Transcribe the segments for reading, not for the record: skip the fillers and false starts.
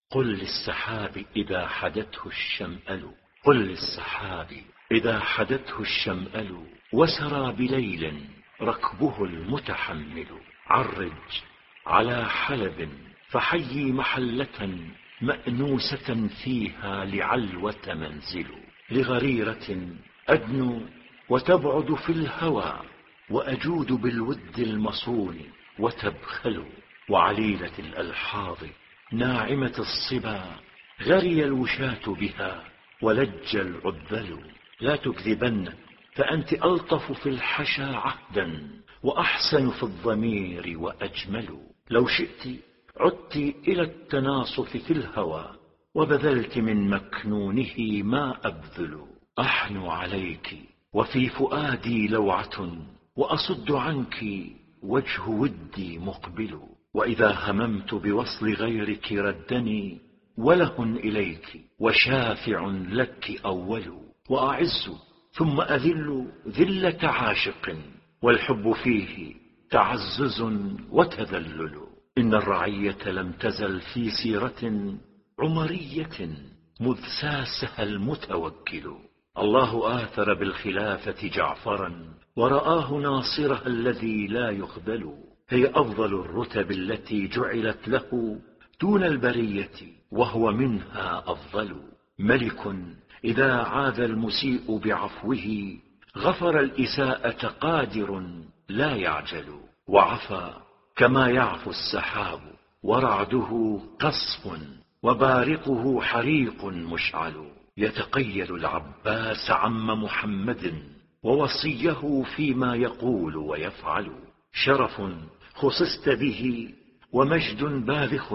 قل للسحاب إذا حدته الشمأل، قل للسحاب إذا حدته الشمأل، وسرى بليل ركبه المتحمل. عرج على حلب فحيي محلة مأنوسة فيها لعلوة منزل. لغريرة أدنو وتبعد في الهوى، وأجود بالود المصون وتبخل. وعليلة الألحاظ ناعمة الصبا، غري الوشاة بها ولج العذل. لا تكذبن فأنت ألطف في الحشا عهدا، وأحسن في الضمير وأجمل. لو شئت عدت إلى التناصف في الهوى، وبذلت من مكنونه ما أبذل. أحنو عليك وفي فؤادي لوعة، وأصد عنك وجه ودي مقبل. وإذا هممت بوصل غيرك ردني، وله إليك وشافع لك أول. وأعز ثم أذل ذلة عاشق، والحب فيه تعزز وتذلل. إن الرعية لم تزل في سيرة عمرية مذ ساسها المتوكل. الله آثر بالخلافة جعفرا، ورآه ناصرها الذي لا يخذل. هي أفضل الرتب التي جعلت له دون البرية، وهو منها أفضل. ملك إذا عاد المسيء بعفوه، غفر الإساءة قادر لا يعجل. وعفى كما يعفو السحاب، ورعده قصف وبارقه حريق مشعل. يتقيد العباس عم محمد، ووصيه فيما يقول ويفعل. شرف خصصت به ومجد باذخ،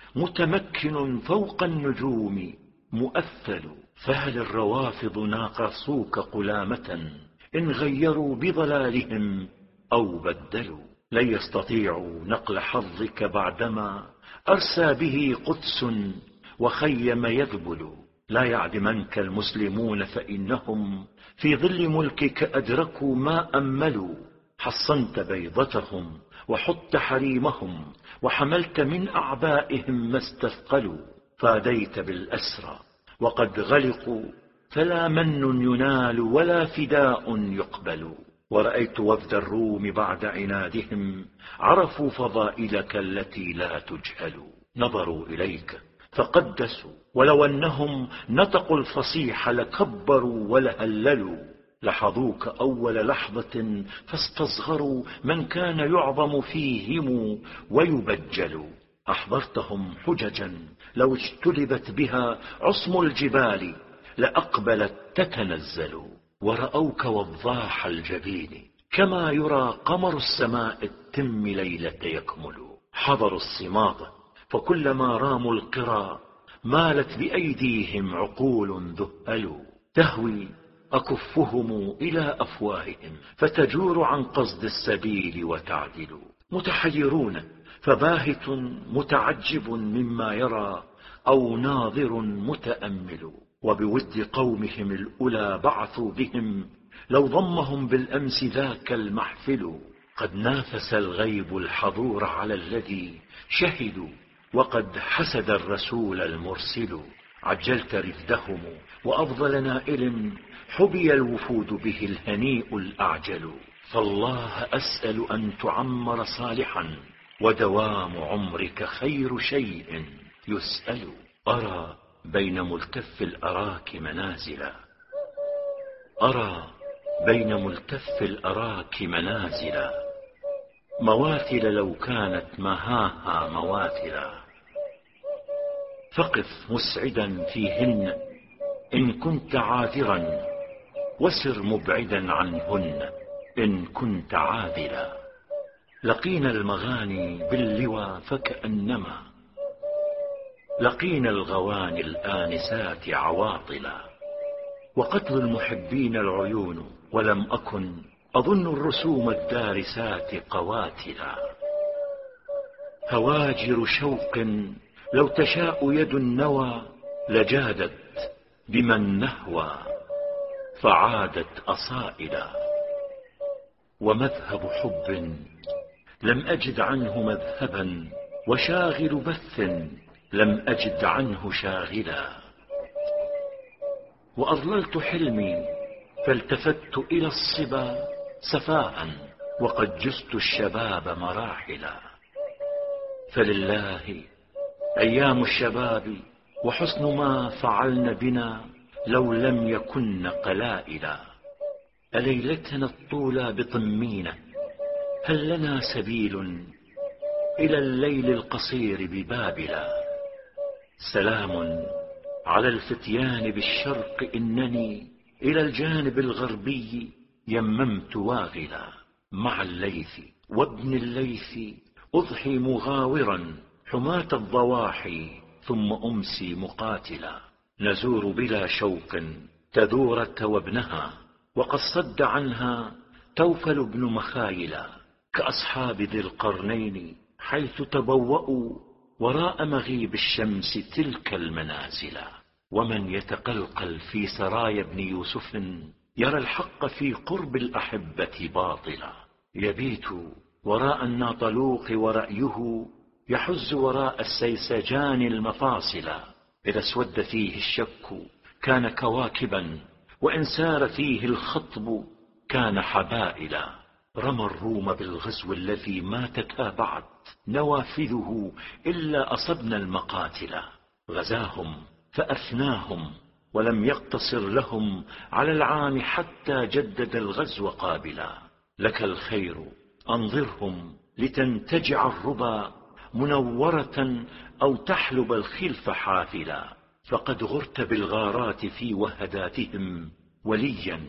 متمكن فوق النجوم مؤثل. فهل الروافض ناقصوك قلامة، إن غيروا بضلالهم أو بدلوا؟ لن يستطيعوا نقل حظك بعدما أرسى به قدس وخيم يذبل. لا يعدمنك المسلمون، فإنهم في ظل ملكك أدركوا ما أملوا. حصنت بيضتهم وحط حريمهم، وحملت من أعبائهم ما استثقلوا. فاديت بالأسرى وقد غلقوا، فلا من ينال ولا فداء يقبل. ورأيت وفد الروم بعد عنادهم، عرفوا فضائلك التي لا تجهل. نظروا إليك فقدسوا، ولو أنهم نطقوا الفصيح لكبروا ولهللوا. لحظوك أول لحظة فاستصغروا من كان يعظم فيهم ويبجل. أحضرتهم حججا لو اجتلبت بها عصم الجبال، لأقبلت تتنزل. ورأوك وضاح الجبين، كما يرى قمر السماء التم ليلة يكمل. حضروا الصماغ فكلما راموا القرى، مالت بأيديهم عقول ذهل. تهوي أكفهم إلى أفواههم، فتجور عن قصد السبيل وتعدل. متحيرون فباهت متعجب مما يرى، أو ناظر متأمل. وبود قومهم الأولى بعثوا بهم، لو ضمهم بالأمس ذاك المحفل. قد نافس الغيب الحضور على الذي شهدوا، وقد حسد الرسول المرسل. عجلت رفدهم وأفضل نائل، حبي الوفود به الهنيء الأعجل. فالله أسأل أن تعمر صالحا، ودوام عمرك خير شيء يسأل. أرى بين ملتف الأراك منازلا، أرى بين ملتف الأراك منازلا، مواتل لو كانت مهاها مواتلا. فقف مسعدا فيهن إن كنت عاذرا، وسر مبعدا عنهن إن كنت عاذلا. لقينا المغاني باللوى فكأنما، لقينا الغواني الآنسات عواطلا. وقتل المحبين العيون، ولم أكن أظن الرسوم الدارسات قواتلا. هواجر شوق لو تشاء يد النوى، لجادت بمن نهوى فعادت أصائلا. ومذهب حب لم أجد عنه مذهبا، وشاغل بث لم أجد عنه شاغلا. وأضللت حلمي فالتفت إلى الصبا سفاء، وقد جزت الشباب مراحلا. فلله أيام الشباب وحسن ما فعلن بنا لو لم يكن قلائلا. أليلتنا الطولى بطمينة هل لنا سبيل إلى الليل القصير ببابلا. سلام على الفتيان بالشرق إنني إلى الجانب الغربي يممت واغلا. مع الليث وابن الليث أضحي مغاورا حماة الضواحي ثم أمسي مقاتلا. نزور بلا شوق تذورة وابنها وقد صد عنها توفل بن مخايلا. كأصحاب ذي القرنين حيث تبوأوا وراء مغيب الشمس تلك المنازل. ومن يتقلقل في سرايا ابن يوسف يرى الحق في قرب الأحبة باطلا. يبيت وراء الناطلوق ورأيه يحز وراء السيسجان المفاصل. إذا اسود فيه الشك كان كواكبا، وإن سار فيه الخطب كان حبائلا. رمى الروم بالغزو الذي ما تتابعت نوافذه إلا أصبنا المقاتل. غزاهم فأفناهم ولم يقتصر لهم على العام حتى جدد الغزو قابلا. لك الخير أنظرهم لتنتجع الربا منورة أو تحلب الخلف حافلا. فقد غرت بالغارات في وهداتهم وليا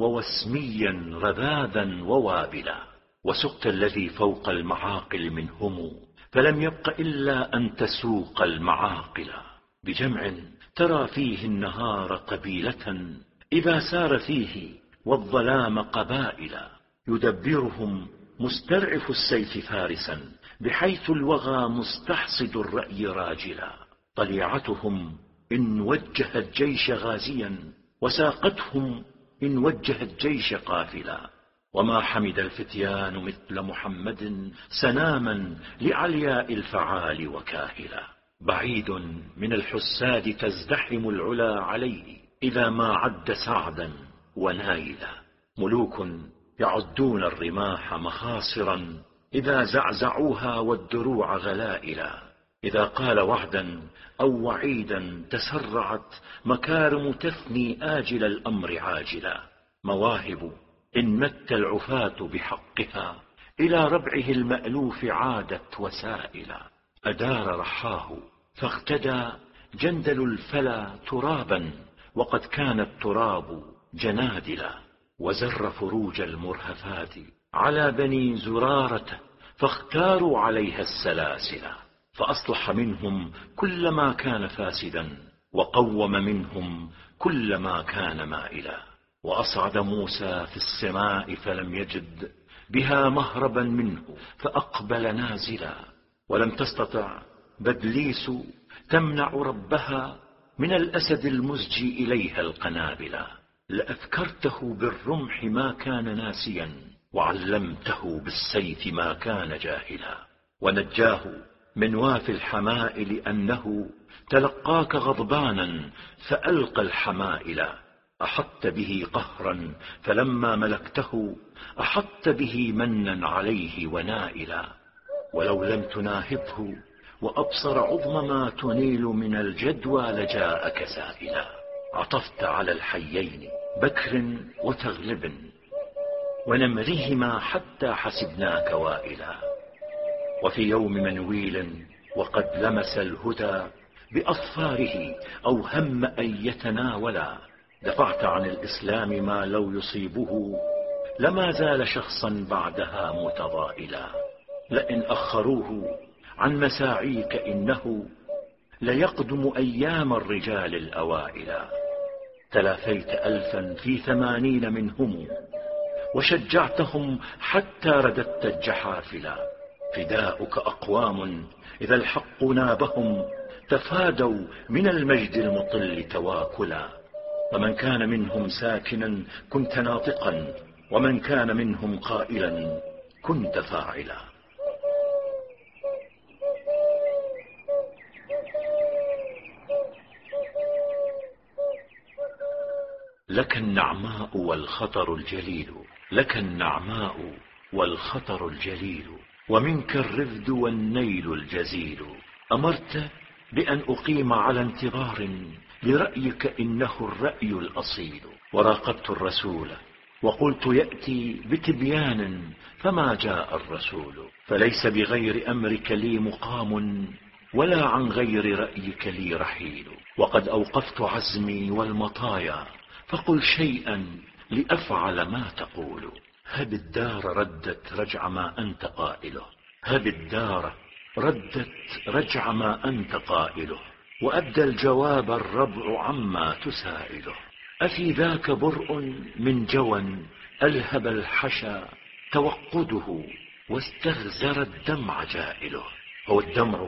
ووسميا رذاذا ووابلا. وسقت الذي فوق المعاقل منهم فلم يبق إلا أن تسوق المعاقل. بجمع ترى فيه النهار قبيلة إذا سار فيه والظلام قبائلا. يدبرهم مسترعف السيف فارسا بحيث الوغى مستحصد الرأي راجلا. طليعتهم إن وجهت جيش غازيا وساقتهم إن وجهت جيش قافلا. وما حمد الفتيان مثل محمد سناما لعلياء الفعال وكاهلا. بعيد من الحساد تزدحم العلا عليه إذا ما عد سعدا ونايلا. ملوك يعدون الرماح مخاصرا إذا زعزعوها والدروع غلائلا. إذا قال وعدا أو وعيدا تسرعت مكارم تثني آجل الأمر عاجلا. مواهب إن مت العفاة بحقها إلى ربعه المألوف عادت وسائلا. أدار رحاه فاغتدى جندل الفلا ترابا وقد كان التراب جنادلا. وزر فروج المرهفات على بني زرارة فاختاروا عليها السلاسل. فأصلح منهم كل ما كان فاسدا وقوم منهم كل ما كان مائلا. وأصعد موسى في السماء فلم يجد بها مهربا منه فأقبل نازلا. ولم تستطع بدليس تمنع ربها من الأسد المزجي إليها القنابلا. لأذكرته بالرمح ما كان ناسيا وعلمته بالسيف ما كان جاهلا. ونجاه من وافي الحمائل أنه تلقاك غضبانا فألقى الحمائل. أحط به قهرا فلما ملكته أحط به منا عليه ونائلا. ولو لم تناهضه وأبصر عظم ما تنيل من الجدوى لجاءك سائلا. عطفت على الحيين بكر وتغلب ونمرهما حتى حسبناك وائلا. وفي يوم منويل وقد لمس الهدى بأظفاره أو هم أن يتناولا. دفعت عن الإسلام ما لو يصيبه لما زال شخصا بعدها متضائلا. لئن أخروه عن مساعيك إنه ليقدم أيام الرجال الأوائلا. تلافيت 1000 في 80 منهم وشجعتهم حتى رددت الجحافلا. فداؤك أقوام إذا الحق نابهم تفادوا من المجد المطل تواكلا. فمن كان منهم ساكنا كنت ناطقا ومن كان منهم قائلا كنت فاعلا. لك النعماء والخطر الجليل، لك النعماء والخطر الجليل، ومنك الرفد والنيل الجزيل. أمرت بأن أقيم على انتظار لرأيك إنه الرأي الأصيل، وراقبت الرسول وقلت يأتي بتبيان فما جاء الرسول. فليس بغير أمرك لي مقام، ولا عن غير رأيك لي رحيل. وقد أوقفت عزمي والمطايا، فقل شيئا لأفعل ما تقول. هب الدار ردت رجع ما أنت قائله، هب الدار ردت رجع ما أنت قائله، وأبدى الجواب الربع عما تسائله. أفي ذاك برء من جوى ألهب الحشا توقده، واستغزر الدمع جائله. هو الدمع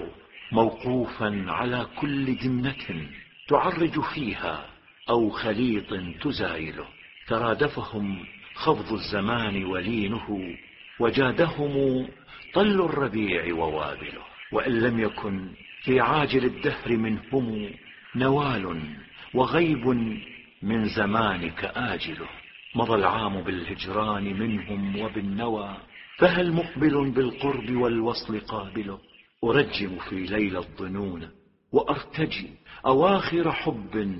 موقوفا على كل دمنة تعرج فيها أو خليط تزايله. ترادفهم خفض الزمان ولينه، وجادهم طل الربيع ووابله. وإن لم يكن في عاجل الدهر منهم نوال، وغيب من زمانك آجله. مضى العام بالهجران منهم وبالنوى، فهل مقبل بالقرب والوصل قابله. أرجم في ليل الظنون وأرتجي أواخر حب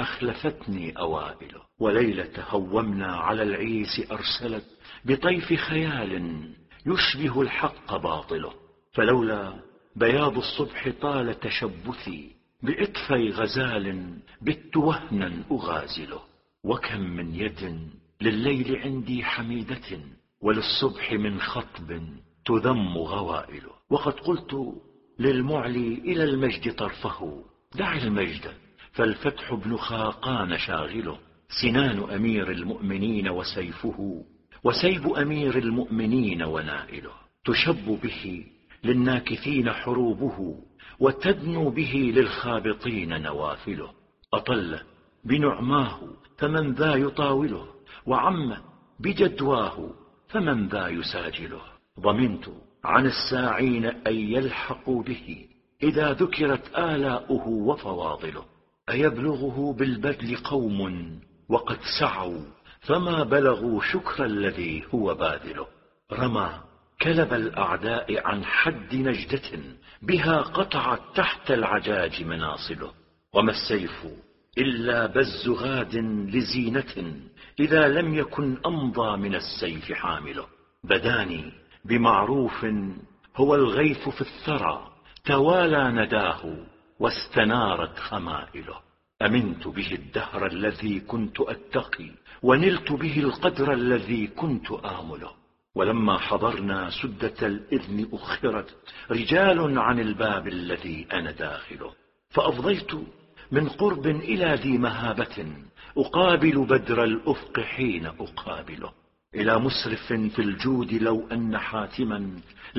أخلفتني أوائله. وليلة هومنا على العيس أرسلت بطيف خيال يشبه الحق باطله. فلولا بياض الصبح طال تشبثي بإطفي غزال بت وهنا أغازله. وكم من يد لليل عندي حميدة، وللصبح من خطب تذم غوائله. وقد قلت للمعلي إلى المجد طرفه، دع المجد فالفتح ابن خاقان شاغله. سنان أمير المؤمنين وسيفه، وسيف أمير المؤمنين ونائله. تشب به للناكثين حروبه، وتدنو به للخابطين نوافله. أطل بنعماه فمن ذا يطاوله، وعم بجدواه فمن ذا يساجله. ضمنت عن الساعين أن يلحقوا به إذا ذكرت آلاؤه وفواضله. أيبلغه بالبذل قوم وقد سعوا، فما بلغوا شكر الذي هو باذله. رمى كلب الأعداء عن حد نجدة، بها قطعت تحت العجاج مناصله. وما السيف إلا بز غاد لزينة، إذا لم يكن أمضى من السيف حامله. بداني بمعروف هو الغيث في الثرى، توالى نداه واستنارت خمائله. أمنت به الدهر الذي كنت أتقي، ونلت به القدر الذي كنت آمله. ولما حضرنا سدة الإذن أخرت رجال عن الباب الذي أنا داخله. فأفضيت من قرب إلى ذي مهابة، أقابل بدر الأفق حين أقابله. إلى مسرف في الجود لو أن حاتما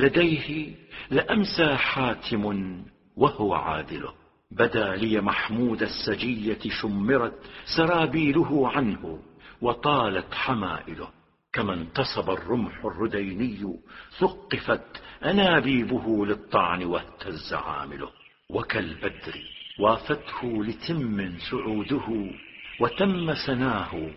لديه لأمسى حاتم وهو عادله. بدا لي محمود السجية شمرت سرابيله عنه، وطالت حمائله. كما انتصب الرمح الرديني ثقفت أنابيبه للطعن واهتز عامله. وكالبدر وافته لتم سعوده، وتم سناه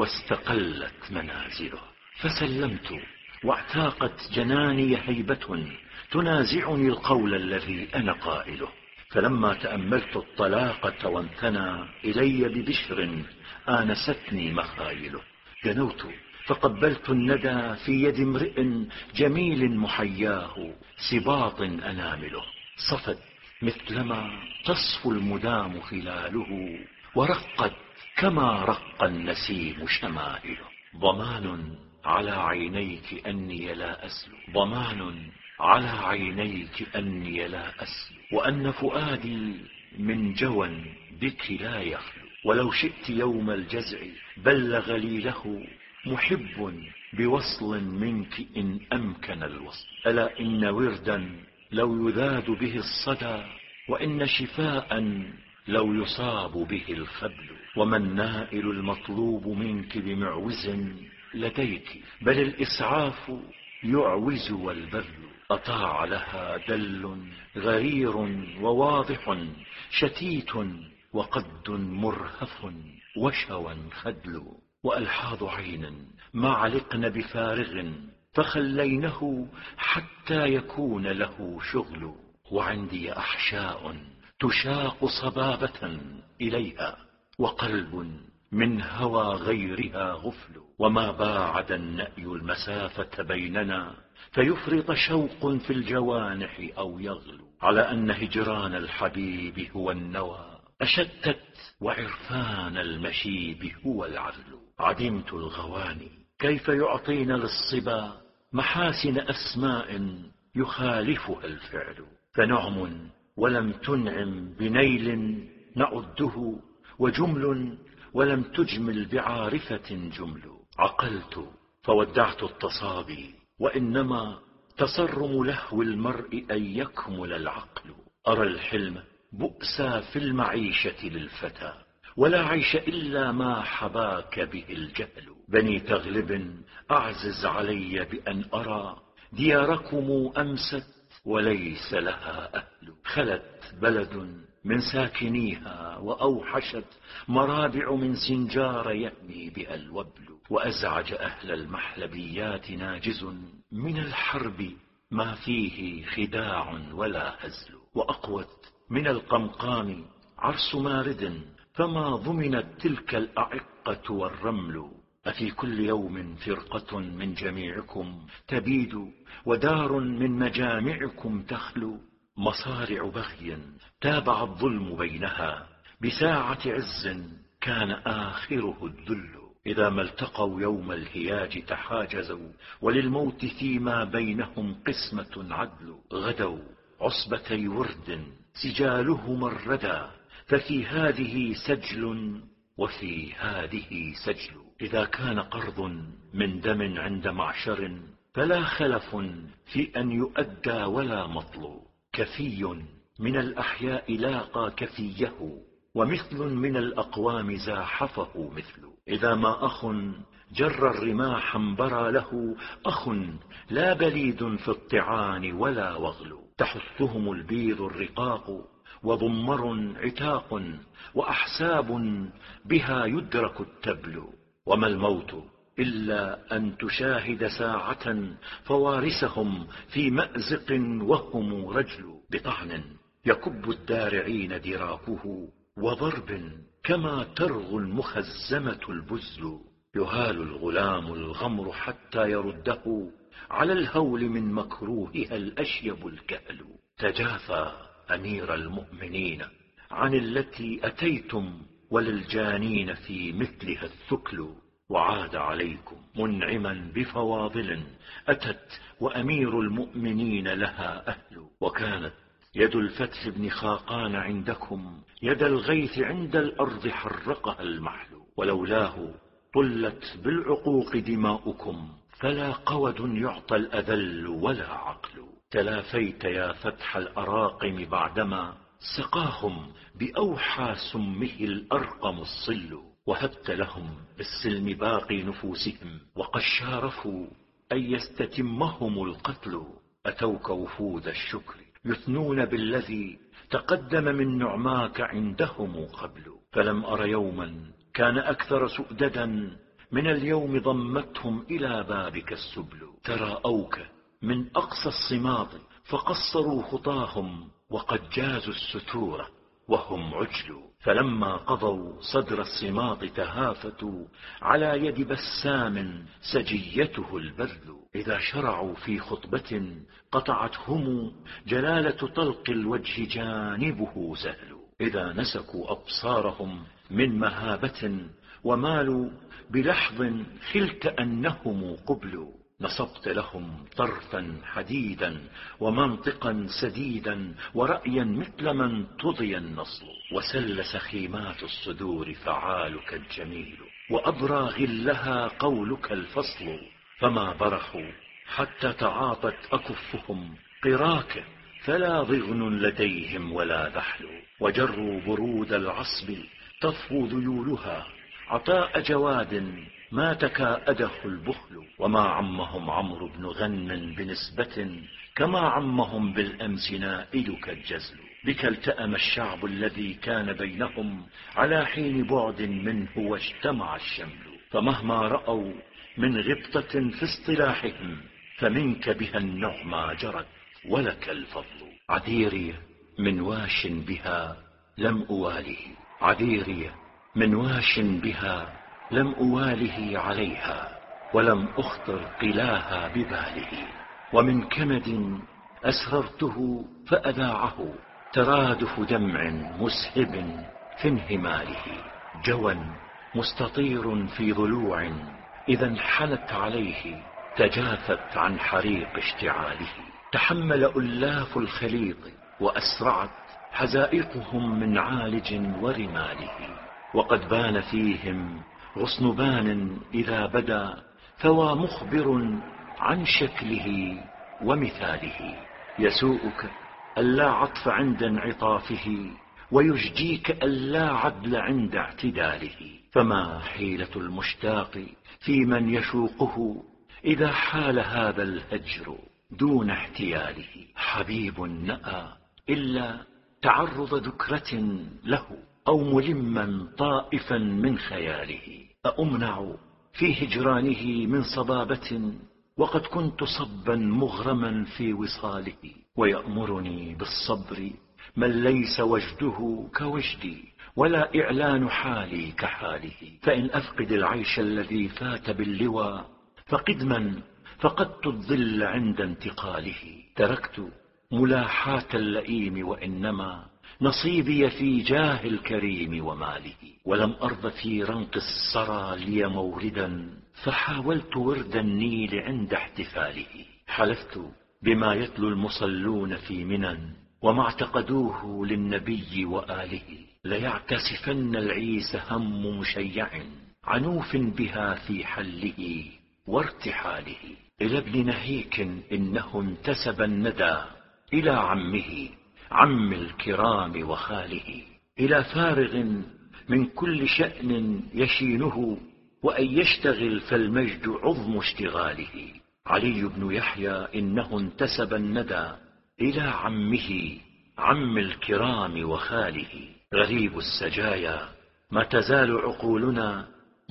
واستقلت منازله. فسلمت واعتاقت جناني هيبة تنازعني القول الذي أنا قائله. فلما تأملت الطلاقة وانثنى إلي ببشر آنستني مخايله، دنوت فقبلت الندى في يد امرئ جميل محياه سباط أنامله. صفت مثلما تصفو المدام خلاله، ورقت كما رق النسيم شمائله. ضمان على عينيك أني لا أسلو، ضمان على عينيك أني لا أسلو، وأن فؤادي من جوى بك لا يخلو. ولو شئت يوم الجزع بلغ لي له محب بوصل منك إن أمكن الوصل. ألا إن وردا لو يذاد به الصدى، وإن شفاء لو يصاب به الخبل. وما النائل المطلوب منك بمعوز لديك، بل الإسعاف يعوز والبذل. أطاع لها دل غرير وواضح شتيت وقد مرهف وشوى خدل، وألحاظ عين ما علقن بفارغ، فخلينه حتى يكون له شغل. وعندي أحشاء تشاق صبابة إليها، وقلب من هوى غيرها غفل، وما باعد النأي المسافة بيننا، فيفرط شوق في الجوانح أو يغلو، على أن هجران الحبيب هو النوى، أشتت وعرفان المشيب هو العذل. عدمت الغواني كيف يعطين للصبا محاسن أسماء يخالفها الفعل، فنعم ولم تنعم بنيل نعده، وجمل ولم تجمل بعارفة جمل. عقلت فودعت التصابي، وإنما تصرم لهو المرء أن يكمل العقل. أرى الحلم بؤسا في المعيشة للفتى، ولا عيش إلا ما حباك به الجهل. بني تغلب أعزز علي بأن أرى دياركم أمست وليس لها أهل. خلت بلد من ساكنيها وأوحشت مرابع من سنجار يهمي بها الوبل، وأزعج أهل المحلبيات ناجز من الحرب ما فيه خداع ولا هزل، وأقوت من القمقام عرس مارد فما ضمنت تلك الأعقة والرمل. أفي كل يوم فرقة من جميعكم تبيد، ودار من مجامعكم تخلو، مصارع بغي تابع الظلم بينها، بساعة عز كان آخره الذل. إذا ما التقوا يوم الهياج تحاجزوا، وللموت فيما بينهم قسمة عدل. غدوا عصبتي ورد سجالهما الردى، ففي هذه سجل وفي هذه سجل. إذا كان قرض من دم عند معشر، فلا خلف في أن يؤدى ولا مطل. كفي من الأحياء لاقى كفيه، ومثل من الأقوام زاحفه مثل. إذا ما أخ جر الرماح انبرى له أخ، لا بليد في الطعان ولا وغل. تحثهم البيض الرقاق وضمر عتاق، وأحساب بها يدرك التبل. وما الموت إلا أن تشاهد ساعة فوارسهم في مأزق وهم رجل. بطعن يكب الدارعين دراكه، وضرب كما ترغو المخزمة البزل. يهال الغلام الغمر حتى يرده، على الهول من مكروهها الأشيب الكهل. تجافى أمير المؤمنين عن التي أتيتم، وللجانين في مثلها الثكل. وعاد عليكم منعما بفواضل أتت، وأمير المؤمنين لها أهل. وكانت يد الفتح بن خاقان عندكم يد الغيث عند الأرض حرقها المحل. ولولاه طلت بالعقوق دماؤكم، فلا قود يعطى الأذل ولا عقل. تلافيت يا فتح الأراقم بعدما سقاهم بأوحى سمه الأرقم الصل. وهبت لهم بالسلم باقي نفوسهم، وقد شارفوا أن يستتمهم القتل. أتوك وفود الشكر يثنون بالذي تقدم من نعماك عندهم قبل. فلم أر يوما كان أكثر سؤددا من اليوم ضمتهم إلى بابك السبل. تراءوك من أقصى الصماط فقصروا خطاهم، وقد جازوا الستور وهم عجل. فلما قضوا صدر الصماط تهافتوا، على يد بسام سجيته البذل. إذا شرعوا في خطبة قطعتهم جلالة طلق الوجه جانبه سهل. إذا نسكوا أبصارهم من مهابة، ومالوا بلحظ خلت أنهم قبل. نصبت لهم طرفا حديدا ومنطقا سديدا، ورأيا مثل من تضي النصل. وسل سخيمات الصدور فعالك الجميل، وأبرى غلها قولك الفصل. فما برحوا حتى تعاطت أكفهم قراك، فلا ضغن لديهم ولا ذحل. وجروا برود العصب تطفو ذيولها، عطاء جواد ما تكاءده البخل. وما عمهم عمرو بن غنم بنسبة، كما عمهم بالأمس نائلك الجزل. بك التأم الشعب الذي كان بينهم على حين بعد منه واجتمع الشمل، فمهما رأوا من غبطة في اصطلاحهم فمنك بها النعمى جرت ولك الفضل. عذيري من واش بها لم أواله، عذيري من واش بها لم أواله عليها، ولم أخطر قلاها بباله. ومن كمد أسررته فأذاعه ترادف دمع مسهب في انهماله. جوى مستطير في ضلوع إذا انحنت عليه تجافت عن حريق اشتعاله. تحمل ألاف الخليط وأسرعت حزائقهم من عالج ورماله، وقد بان فيهم غصن بان إذا بدا فوا مخبر عن شكله ومثاله. يسوءك ألا عطف عند انعطافه، ويجديك ألا عدل عند اعتداله. فما حيلة المشتاق في من يشوقه إذا حال هذا الهجر دون احتياله. حبيب نأى إلا تعرض ذكرة له، أو ملما طائفا من خياله. أأمنع في هجرانه من صبابة وقد كنت صبا مغرما في وصاله. ويأمرني بالصبر من ليس وجده كوجدي ولا إعلان حالي كحاله. فإن أفقد العيش الذي فات باللوى فقدما فقدت الظل عند انتقاله. تركت ملاحاة اللئيم وإنما نصيبي في جاه الكريم وماله. ولم أرض في رنق السرى لي موردا فحاولت ورد النيل عند احتفاله. حلفت بما يتلو المصلون في منن وما اعتقدوه للنبي وآله. ليعتسفن العيس هم مشيع عنوف بها في حله وارتحاله. إلى ابن نهيك إنه انتسب الندى إلى عمه عم الكرام وخاله. إلى فارغ من كل شأن يشينه وأن يشتغل فالمجد عظم اشتغاله. علي بن يحيى إنه انتسب الندى إلى عمه عم الكرام وخاله. غريب السجايا ما تزال عقولنا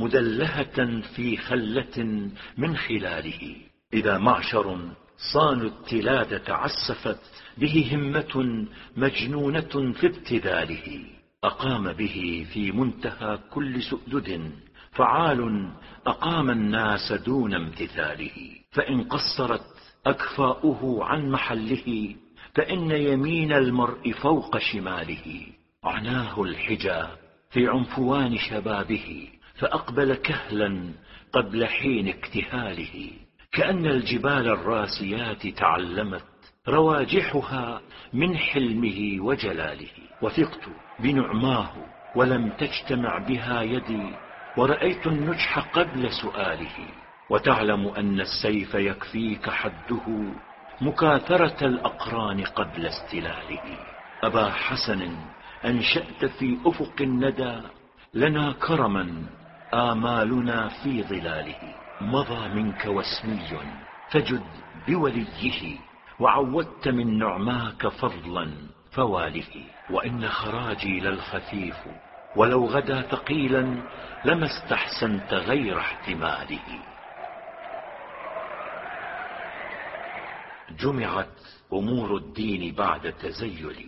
مدلهة في خلة من خلاله. إذا معشر صانوا التلادة عسفت به همة مجنونة في ابتذاله. أقام به في منتهى كل سؤدد فعال أقام الناس دون امتثاله. فإن قصرت أكفاؤه عن محله فإن يمين المرء فوق شماله. عناه الحجى في عنفوان شبابه فأقبل كهلا قبل حين اكتهاله. كأن الجبال الراسيات تعلمت رواجحها من حلمه وجلاله. وثقت بنعماه ولم تجتمع بها يدي ورأيت النجح قبل سؤاله. وتعلم أن السيف يكفيك حده مكاثرة الأقران قبل استلاله. أبا حسن أنشأت في أفق الندى لنا كرما آمالنا في ظلاله. مضى منك وسمي فجد بوليه وعودت من نعماك فضلا فواله. وإن خراجي للخفيف ولو غدا ثقيلا لما استحسنت غير احتماله. جمعت أمور الدين بعد تزيل.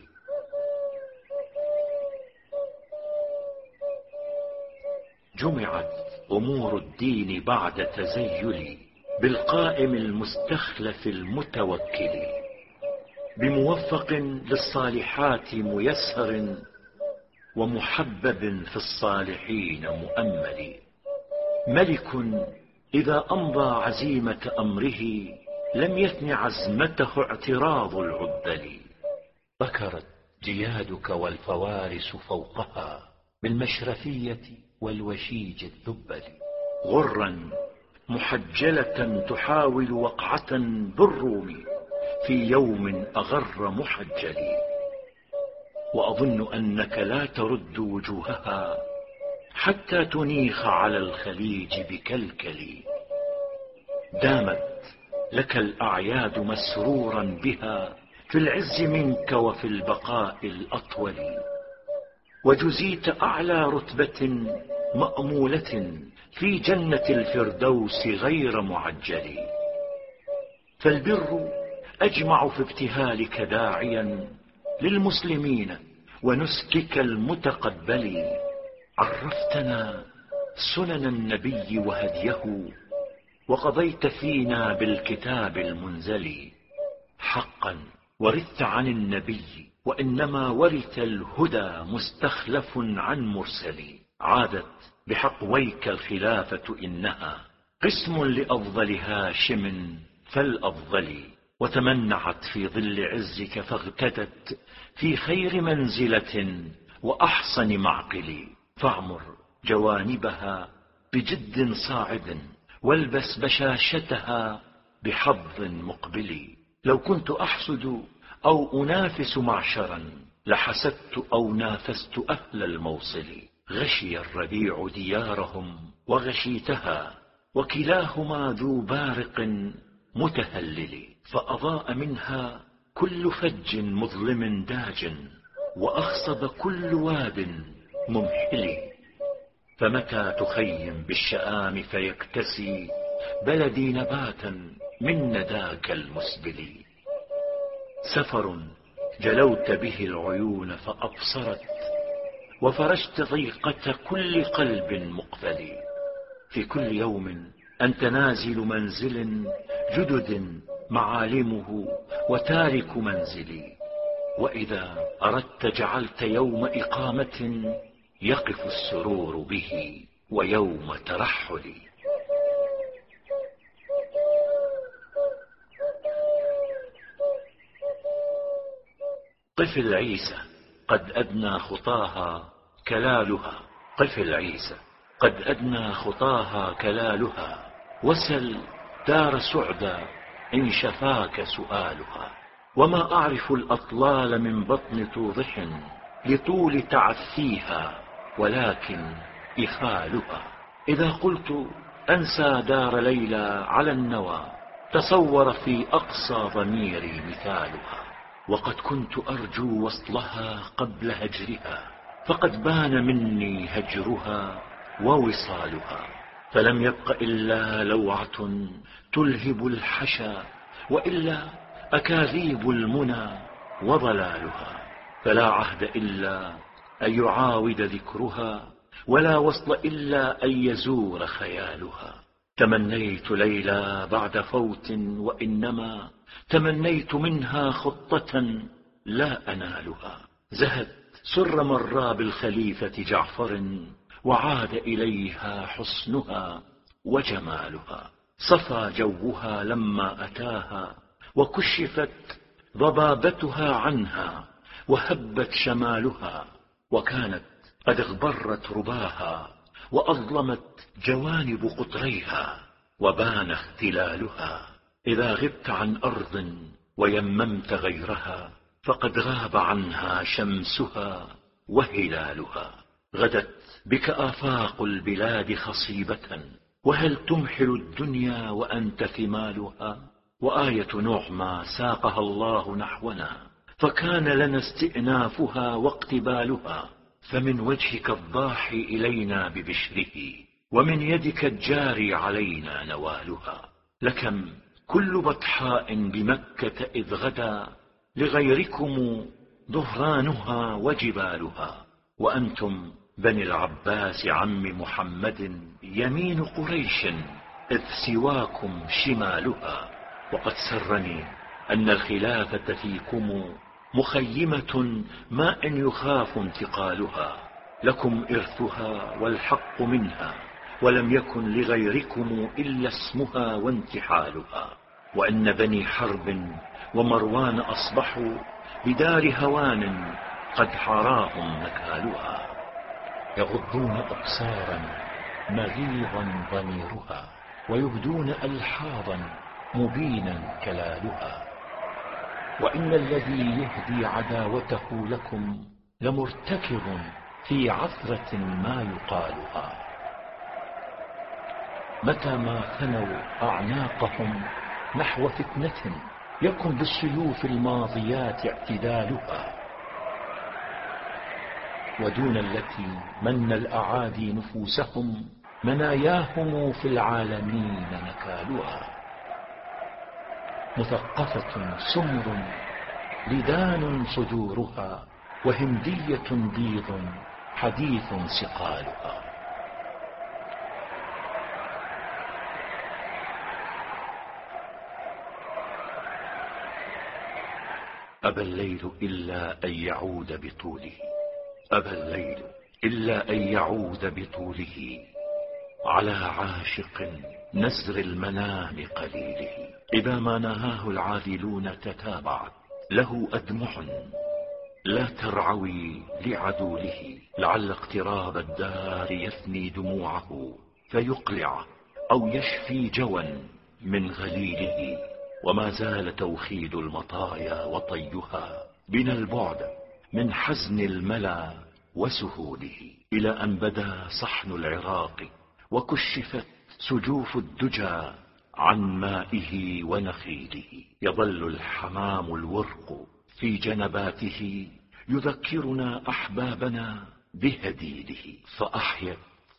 جمعت أمور الدين بعد تزيل بالقائم المستخلف المتوكل. بموفق للصالحات ميسر ومحبب في الصالحين مؤمل. ملك إذا أمضى عزيمة أمره لم يثن عزمته اعتراض العدل. بكرت جيادك والفوارس فوقها بالمشرفية والوشيج الذبل. غرا محجلة تحاول وقعة بالروم في يوم أغر محجل. وأظن أنك لا ترد وجوهها حتى تنيخ على الخليج بكلكل. دامت لك الأعياد مسرورا بها في العز منك وفي البقاء الأطول، وجزيت أعلى رتبة مأمولة في جنة الفردوس غير معجل. فالبر أجمع في ابتهالك داعيا للمسلمين ونسكك المتقبل. عرفتنا سنن النبي وهديه، وقضيت فينا بالكتاب المنزل. حقا ورثت عن النبي، وإنما ورث الهدى مستخلف عن مرسل. عادت بحقويك الخلافة إنها قسم لأفضل هاشم فالأفضل، وتمنعت في ظل عزك فاغتدت في خير منزلة وأحصن معقل. فاعمر جوانبها بجد صاعد، والبس بشاشتها بحظ مقبل. لو كنت أحسد أو أنافس معشرا لحسدت أو نافست أهل الموصل. غشي الربيع ديارهم وغشيتها، وكلاهما ذو بارق متهلل. فأضاء منها كل فج مظلم داج، وأخصب كل واد ممحل. فمتى تخيم بالشآم فيكتسي بلدي نباتا من نداك المسبل. سفر جلوت به العيون فأبصرت، وفرجت ضيقة كل قلب مقفل. في كل يوم أنت نازل منزل جدد معالمه وتارك منزلي، وإذا أردت جعلت يوم إقامة يقف السرور به ويوم ترحل. قفل عيسى قد أدنى خطاها كلالها. قفل عيسى قد أدنى خطاها كلالها، وسل دار سعدى إن شفاك سؤالها. وما أعرف الأطلال من بطن توضح لطول تعثيها، ولكن إخالها. إذا قلت أنسى دار ليلى على النوى، تصور في أقصى ضميري مثالها. وقد كنت أرجو وصلها قبل هجرها، فقد بان مني هجرها ووصالها. فلم يبق إلا لوعة تلهب الحشا، وإلا أكاذيب المنى وضلالها. فلا عهد إلا أن يعاود ذكرها، ولا وصل إلا أن يزور خيالها. تمنيت ليلى بعد فوت، وإنما تمنيت منها خطة لا أنالها. زهت سر مرى بالخليفة جعفر، وعاد إليها حسنها وجمالها. صفى جوها لما أتاها، وكشفت ضبابتها عنها، وهبت شمالها. وكانت قد اغبرت رباها، وأظلمت جوانب قطريها، وبان اختلالها. إذا غبت عن أرض ويممت غيرها، فقد غاب عنها شمسها وهلالها. غدت بك آفاق البلاد خصيبة، وهل تمحل الدنيا وأنت ثمالها؟ وآية نعمى ساقها الله نحونا، فكان لنا استئنافها واقتبالها. فمن وجهك الضاحي إلينا ببشره، ومن يدك الجاري علينا نوالها. لكم كل بطحاء بمكة إذ غدا، لغيركم ظهرانها وجبالها. وأنتم بني العباس عم محمد يمين قريش، إذ سواكم شمالها. وقد سرني أن الخلافة فيكم مخيمة ما إن يخاف انتقالها. لكم إرثها والحق منها، ولم يكن لغيركم إلا اسمها وانتحالها. وأن بني حرب ومروان أصبحوا بدار هوان قد حراهم نكالها. يغضون أبصارا مغيظا ضميرها، ويبدون ألحاظا مبينا كلالها. وإن الذي يهدي عداوته لكم لمرتكب في عثرة ما يقالها. متى ما ثنوا أعناقهم نحو فتنة يكن بالسيوف الماضيات اعتدالها، ودون التي من الأعادي نفوسهم مناياهم في العالمين نكالها. مثقفة سمر لدان صدورها، وهندية بيض حديث سقالها. أبى الليل إلا أن يعود بطوله، أبى الليل إلا أن يعود بطوله على عاشق نزر المنام قليله. إذا ما نهاه العاذلون تتابعت له أدمع لا ترعوي لعدوله، لعل اقتراب الدار يثني دموعه فيقلع أو يشفي جوا من غليله. وما زال توخيد المطايا وطيها بنا البعد من حزن الملا وسهوله، إلى أن بدا صحن العراق وكشفت سجوف الدجى عن مائه ونخيله. يظل الحمام الورق في جنباته يذكرنا أحبابنا بهديله، فأحيت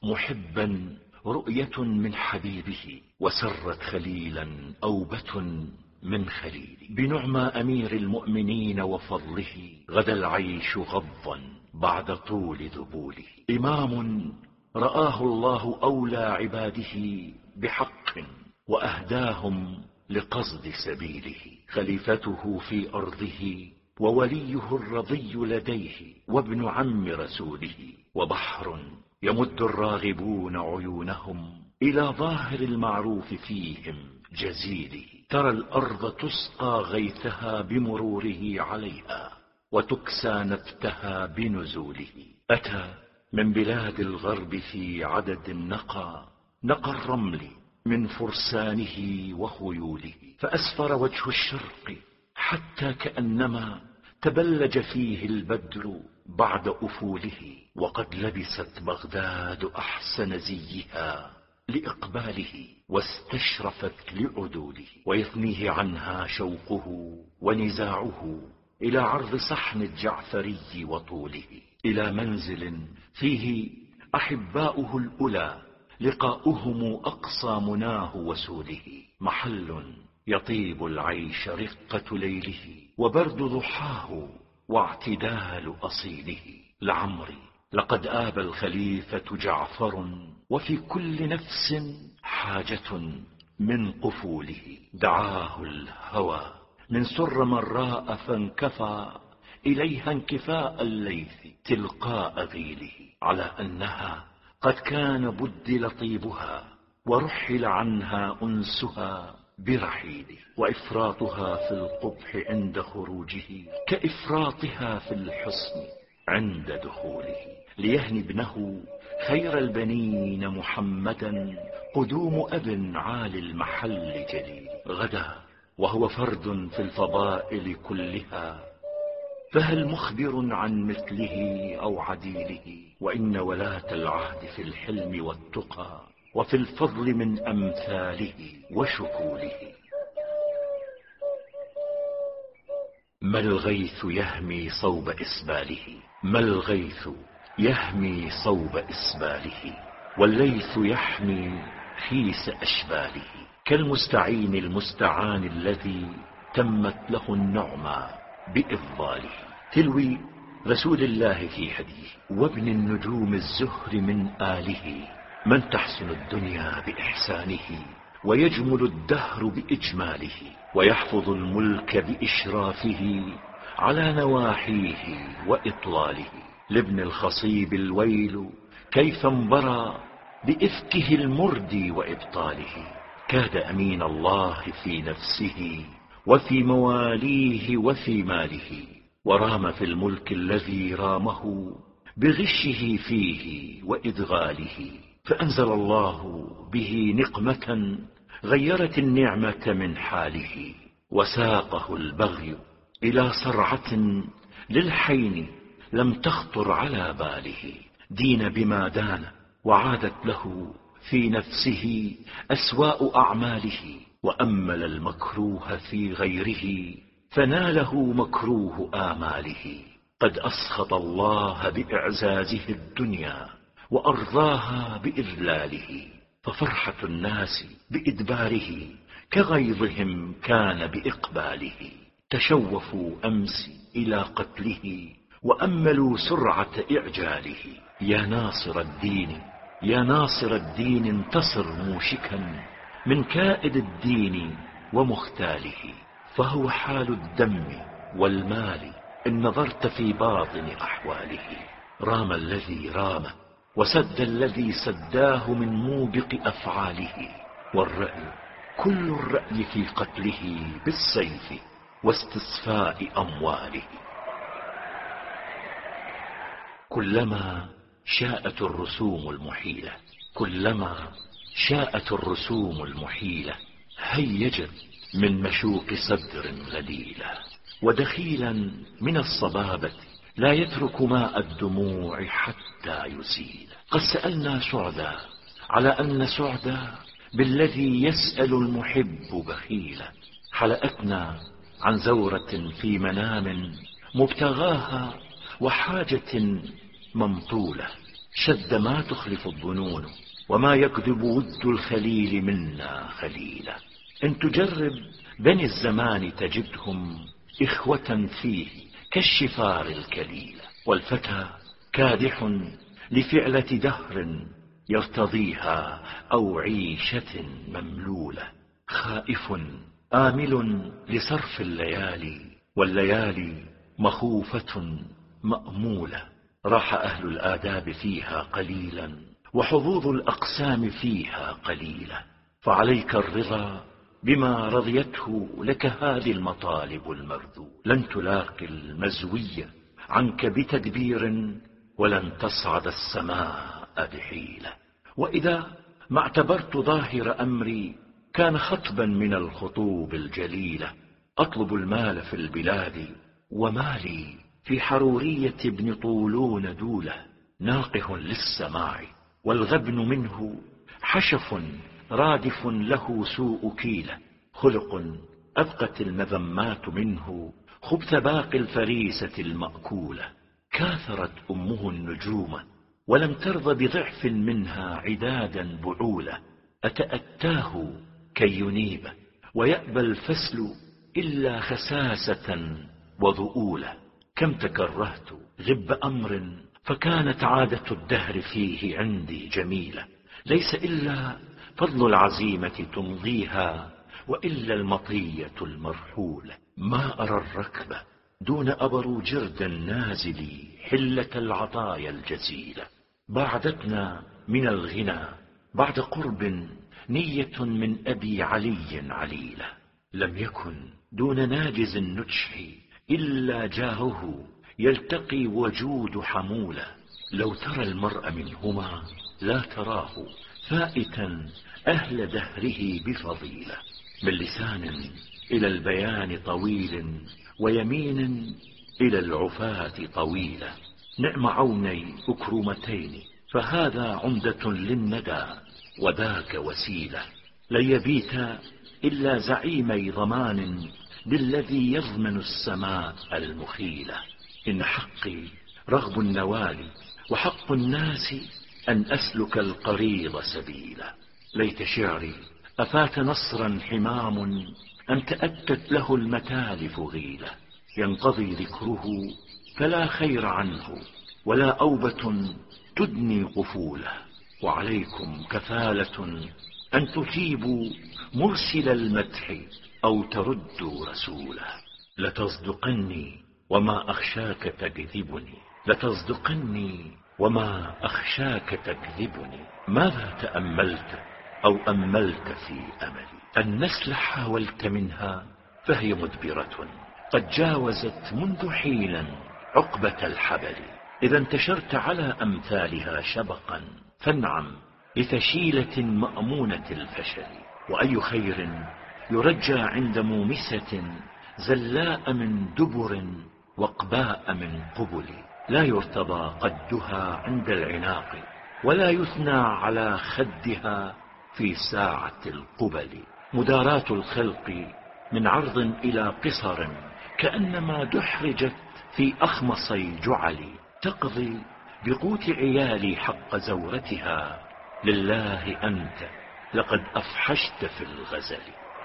محبا رؤية من حبيبه، وسرت خليلا أوبة من خليله. بنعمى أمير المؤمنين وفضله غدا العيش غضا بعد طول ذبوله. إمام رآه الله أولى عباده بحق وأهداهم لقصد سبيله، خليفته في أرضه ووليه الرضي لديه، وابن عم رسوله. وبحر يمد الراغبون عيونهم إلى ظاهر المعروف فيهم جزيله. ترى الأرض تسقى غيثها بمروره عليها، وتكسى نفتها بنزوله. أتى من بلاد الغرب في عدد نقى الرمل من فرسانه وخيوله، فأسفر وجه الشرق حتى كأنما تبلج فيه البدر بعد أفوله. وقد لبست بغداد أحسن زيها لإقباله، واستشرفت لعدوله، ويثنيه عنها شوقه ونزاعه إلى عرض صحن الجعفري وطوله، إلى منزل فيه أحباؤه الأولى لقاؤهم أقصى مناه وسوله، محل يطيب العيش رقة ليله وبرد ضحاه واعتدال أصيله. لعمري لقد آب الخليفة جعفر، وفي كل نفس حاجة من قفوله. دعاه الهوى من سر مراء فانكفى إليها انكفاء الليث تلقاء ذيله، على أنها قد كان بدل طيبها ورحل عنها أنسها برحيله، وإفراطها في القبح عند خروجه كإفراطها في الحصن عند دخوله. ليهني ابنه خير البنين محمدا قدوم أب عالي المحل جليل، غدا وهو فرد في الفضائل كلها، فهل مخبر عن مثله أو عديله؟ وإن ولاة العهد في الحلم والتقى وفي الفضل من أمثاله وشكوله. ما الغيث يهمي صوب إسباله، ما الغيث يهمي صوب إسباله، والليث يحمي خيس أشباله، كالمستعين المستعان الذي تمت له النعمى بإفضاله. تلوي رسول الله في هديه، وابن النجوم الزهر من آله، من تحسن الدنيا بإحسانه ويجمل الدهر بإجماله، ويحفظ الملك بإشرافه على نواحيه وإطلاله. لابن الخصيب الويل كيف انبرى بإفكه المردي وإبطاله، كاد أمين الله في نفسه وفي مواليه وفي ماله، ورام في الملك الذي رامه بغشه فيه وإدغاله، فأنزل الله به نقمة غيرت النعمة من حاله، وساقه البغي إلى صرعة للحين لم تخطر على باله. دين بما دان وعادت له في نفسه أسواء أعماله، وأمل المكروه في غيره فناله مكروه آماله. قد أسخط الله بإعزازه الدنيا وأرضاها بإذلاله، ففرحة الناس بإدباره كغيظهم كان بإقباله. تشوفوا أمس إلى قتله وأملوا سرعة إعجاله. يا ناصر الدين، يا ناصر الدين، انتصر موشكا من كائد الدين ومختاله. فهو حال الدم والمال إن نظرت في باطن أحواله. رام الذي رامه وسد الذي سداه من موبق أفعاله. والرأي كل الرأي في قتله بالسيف واستصفاء أمواله. كلما شاءت الرسوم المحيلة، كلما شاءت الرسوم المحيلة هيجت من مشوق صدر غليلة. ودخيلا من الصبابة لا يترك ماء الدموع حتى يسيل. قد سألنا سعدا على أن سعدا بالذي يسأل المحب بخيلا. حلأتنا عن زورة في منام مبتغاها وحاجة ممطولة. شد ما تخلف الظنون وما يكذب ود الخليل منا خليلا. إن تجرب بني الزمان تجدهم إخوة فيه كالشفار الكليلة. والفتى كادح لفعلة دهر يرتضيها أو عيشة مملولة. خائف آمل لصرف الليالي، والليالي مخوفة مأمولة. راح أهل الآداب فيها قليلا وحظوظ الأقسام فيها قليلة. فعليك الرضا بما رضيته لك هذه المطالب المرذولة. لن تلاقي المزوية عنك بتدبير ولن تصعد السماء بحيلة. وإذا ما اعتبرت ظاهر أمري كان خطبا من الخطوب الجليلة. أطلب المال في البلاد ومالي في حرورية ابن طولون دولة. ناقه للسماع والغبن منه حشف رادف له سوء كيلة. خلق أبقت المذمات منه خبث باقي الفريسة المأكولة. كاثرت أمه النجوم ولم ترض بضعف منها عدادا بعولة. أتأتاه كي ينيب ويأبى الفسل إلا خساسة وذؤولة. كم تكرهت غب أمر فكانت عادة الدهر فيه عندي جميلة. ليس إلا فضل العزيمة تمضيها وإلا المطية المرحولة. ما أرى الركب دون أبرو جرد النازل حلة العطايا الجزيلة. بعدتنا من الغنى بعد قرب نية من أبي علي عليلة. لم يكن دون ناجز النجح إلا جاهه يلتقي وجود حمولة. لو ترى المرء منهما لا تراه فائتا أهل دهره بفضيلة. من لسان إلى البيان طويل ويمين إلى العفاة طويلة. نعم عوني أكرمتين فهذا عمدة للندى وذاك وسيلة. لن يبيت إلا زعيمي ضمان بالذي يضمن السماء المخيلة. إن حقي رغب النوال وحق الناس أن أسلك القريض سبيلا. ليت شعري أفات نصرا حمام أن تأتت له المتالف غيلة. ينقضي ذكره فلا خير عنه ولا أوبة تدني قفوله. وعليكم كفالة أن تجيبوا مرسل المدح أو تردوا رسوله. لتصدقني وما أخشاك تكذبني، لتصدقني وما أخشاك تكذبني. ماذا تأملت أو أملت في أملي؟ النسل حاولت منها فهي مدبرة قد جاوزت منذ حين عقبة الحبل. إذا انتشرت على أمثالها شبقا فانعم لتشيلة مأمونة الفشل. وأي خير يرجى عند مومسة زلاء من دبر وقباء من قبل. لا يرتضى قدها عند العناق ولا يثنى على خدها في ساعة القبل. مداراة الخلق من عرض إلى قصر، كأنما دحرجت في أخمصي جعلي، تقضي بقوت عيالي حق زورتها. لله أنت لقد أفحشت في الغزل.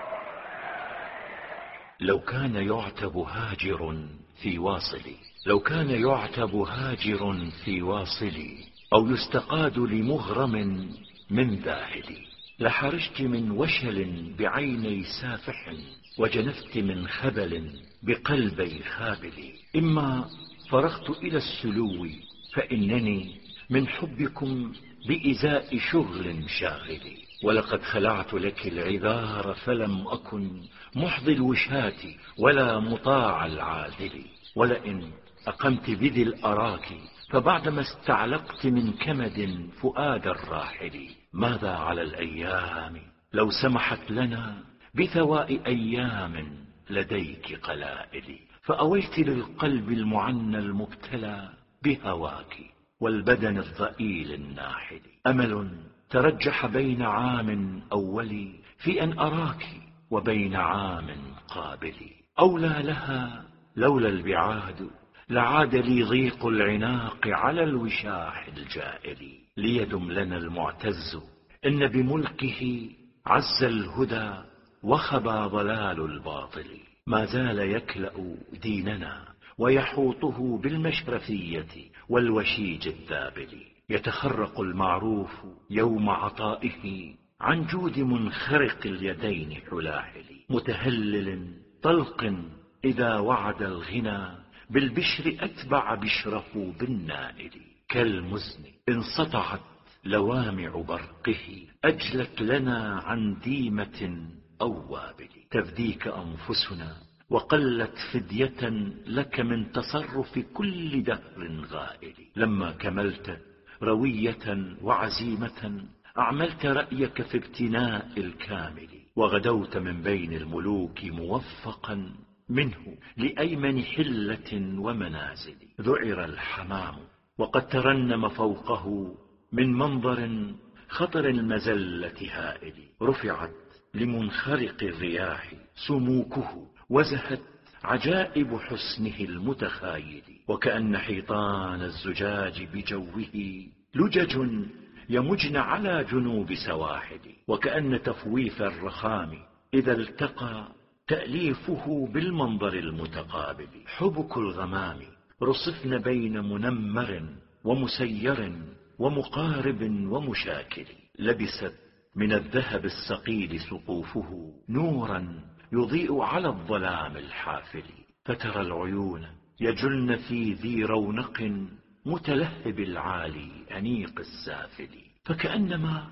لو كان يعتب هاجر في واصلي، لو كان يعتب هاجر في واصلي، أو يستقاد لمغرم من ذاهلي، لحرجت من وشل بعيني سافح، وجنفت من خبل بقلبي خابل. إما فرغت إلى السلو فإنني من حبكم بإزاء شغل شاغل، ولقد خلعت لك العذار فلم أكن محظي الوشاة ولا مطاع العاذل. ولئن أقمت بذي الأراك فبعدما استعلقت من كمد فؤاد الراحل، ماذا على الأيام لو سمحت لنا بثواء أيام لديك قلائل. فأويت للقلب المعنى المبتلى بهواك والبدن الضئيل الناحل، أمل ترجح بين عام أولي في أن أراك وبين عام قابل. أولى لها لولا البعاد لعاد لي ضيق العناق على الوشاح الجائل. ليدم لنا المعتز إن بملكه عز الهدى وخبى ضلال الباطل. ما زال يكلأ ديننا ويحوطه بالمشرفية والوشيج الذابل. يتخرق المعروف يوم عطائه عن جود منخرق اليدين حلاحل، متهلل طلق إذا وعد الغنى بالبشر أتبع بشره بالنائل. كالمزن إن سطعت لوامع برقه أجلت لنا عن ديمة أو وابل. تفديك أنفسنا وقلت فدية لك من تصرف كل دهر غائل. لما كملت روية وعزيمة أعملت رأيك في ابتناء الكامل، وغدوت من بين الملوك موفقا منه لأيمن حلة ومنازل. ذعر الحمام وقد ترنم فوقه من منظر خطر المزلة هائل. رفعت لمنخرق الرياح سموكه وزهت عجائب حسنه المتخايل، وكأن حيطان الزجاج بجوه لجج يمجن على جنوب سواحل، وكأن تفويف الرخام إذا التقى تأليفه بالمنظر المتقابل. حبك الغمام رصفن بين منمر ومسير ومقارب ومشاكل. لبست من الذهب السقيل سقوفه نورا يضيء على الظلام الحافل، فترى العيون يجلن في ذي رونق متلهب العالي أنيق السافل، فكأنما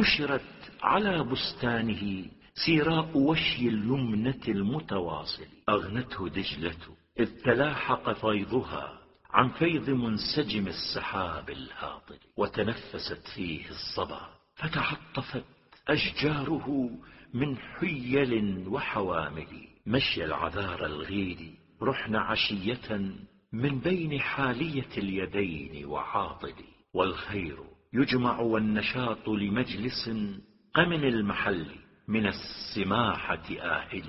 نشرت على بستانه سيراء وشي اليمنة المتواصل. أغنته دجلة إذ تلاحق فيضها عن فيض منسجم السحاب الهاطل، وتنفست فيه الصبا فتعطفت أشجاره من حيل وحوامل. مشي العذار الغيد رحن عشية من بين حالية اليدين وعاطل، والخير يجمع والنشاط لمجلس قمن المحل من السماحة آهل.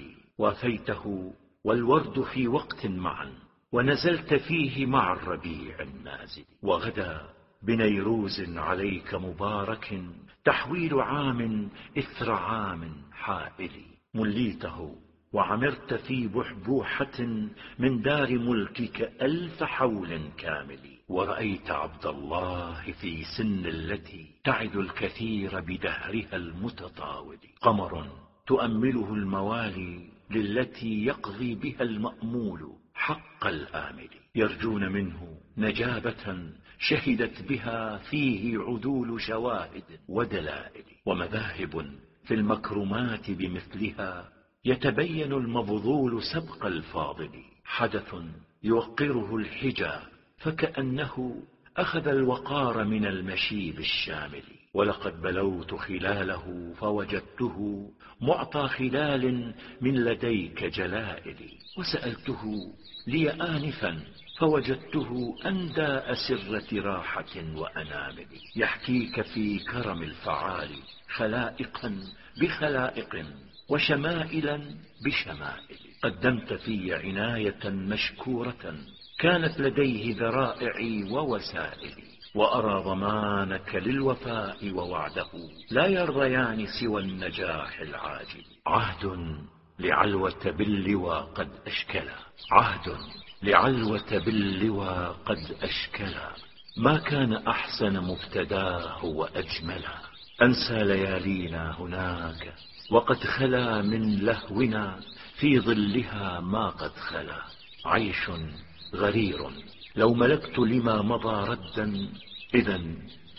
وافيته والورد في وقت معا ونزلت فيه مع الربيع النازل، وغدا بنيروز عليك مبارك تحويل عام إثر عام حائل. مليته وعمرت في بحبوحة من دار ملكك 1000 حول كامل، ورأيت عبد الله في سن التي تعد الكثير بدهرها المتطاول. قمر تؤمله الموالي للتي يقضي بها المأمول حق الآمل، يرجون منه نجابة شهدت بها فيه عدول شواهد ودلائل. ومذاهب في المكرمات بمثلها يتبين المبذول سبق الفاضل. حدث يوقره الحجى فكأنه أخذ الوقار من المشيب الشامل. ولقد بلوت خلاله فوجدته معطى خلال من لديك جلائل، وسألته لي آنفا فوجدته أندى أسرة راحة وأنامل، يحكيك في كرم الفعال خلائقا بخلائق وشمائلا بشمائل. قدمت في عناية مشكورة كانت لديه ذرائعي ووسائلي، وأرى ضمانك للوفاء ووعده لا يرضيان سوى النجاح العاجل. عهد لعلوة باللوى قد أشكلا، عهد لعلوة باللوى قد أشكلا، ما كان أحسن مبتداه وأجملا. أنسى ليالينا هناك وقد خلا من لهونا في ظلها ما قد خلا. عيش غرير لو ملكت لما مضى ردا، إذن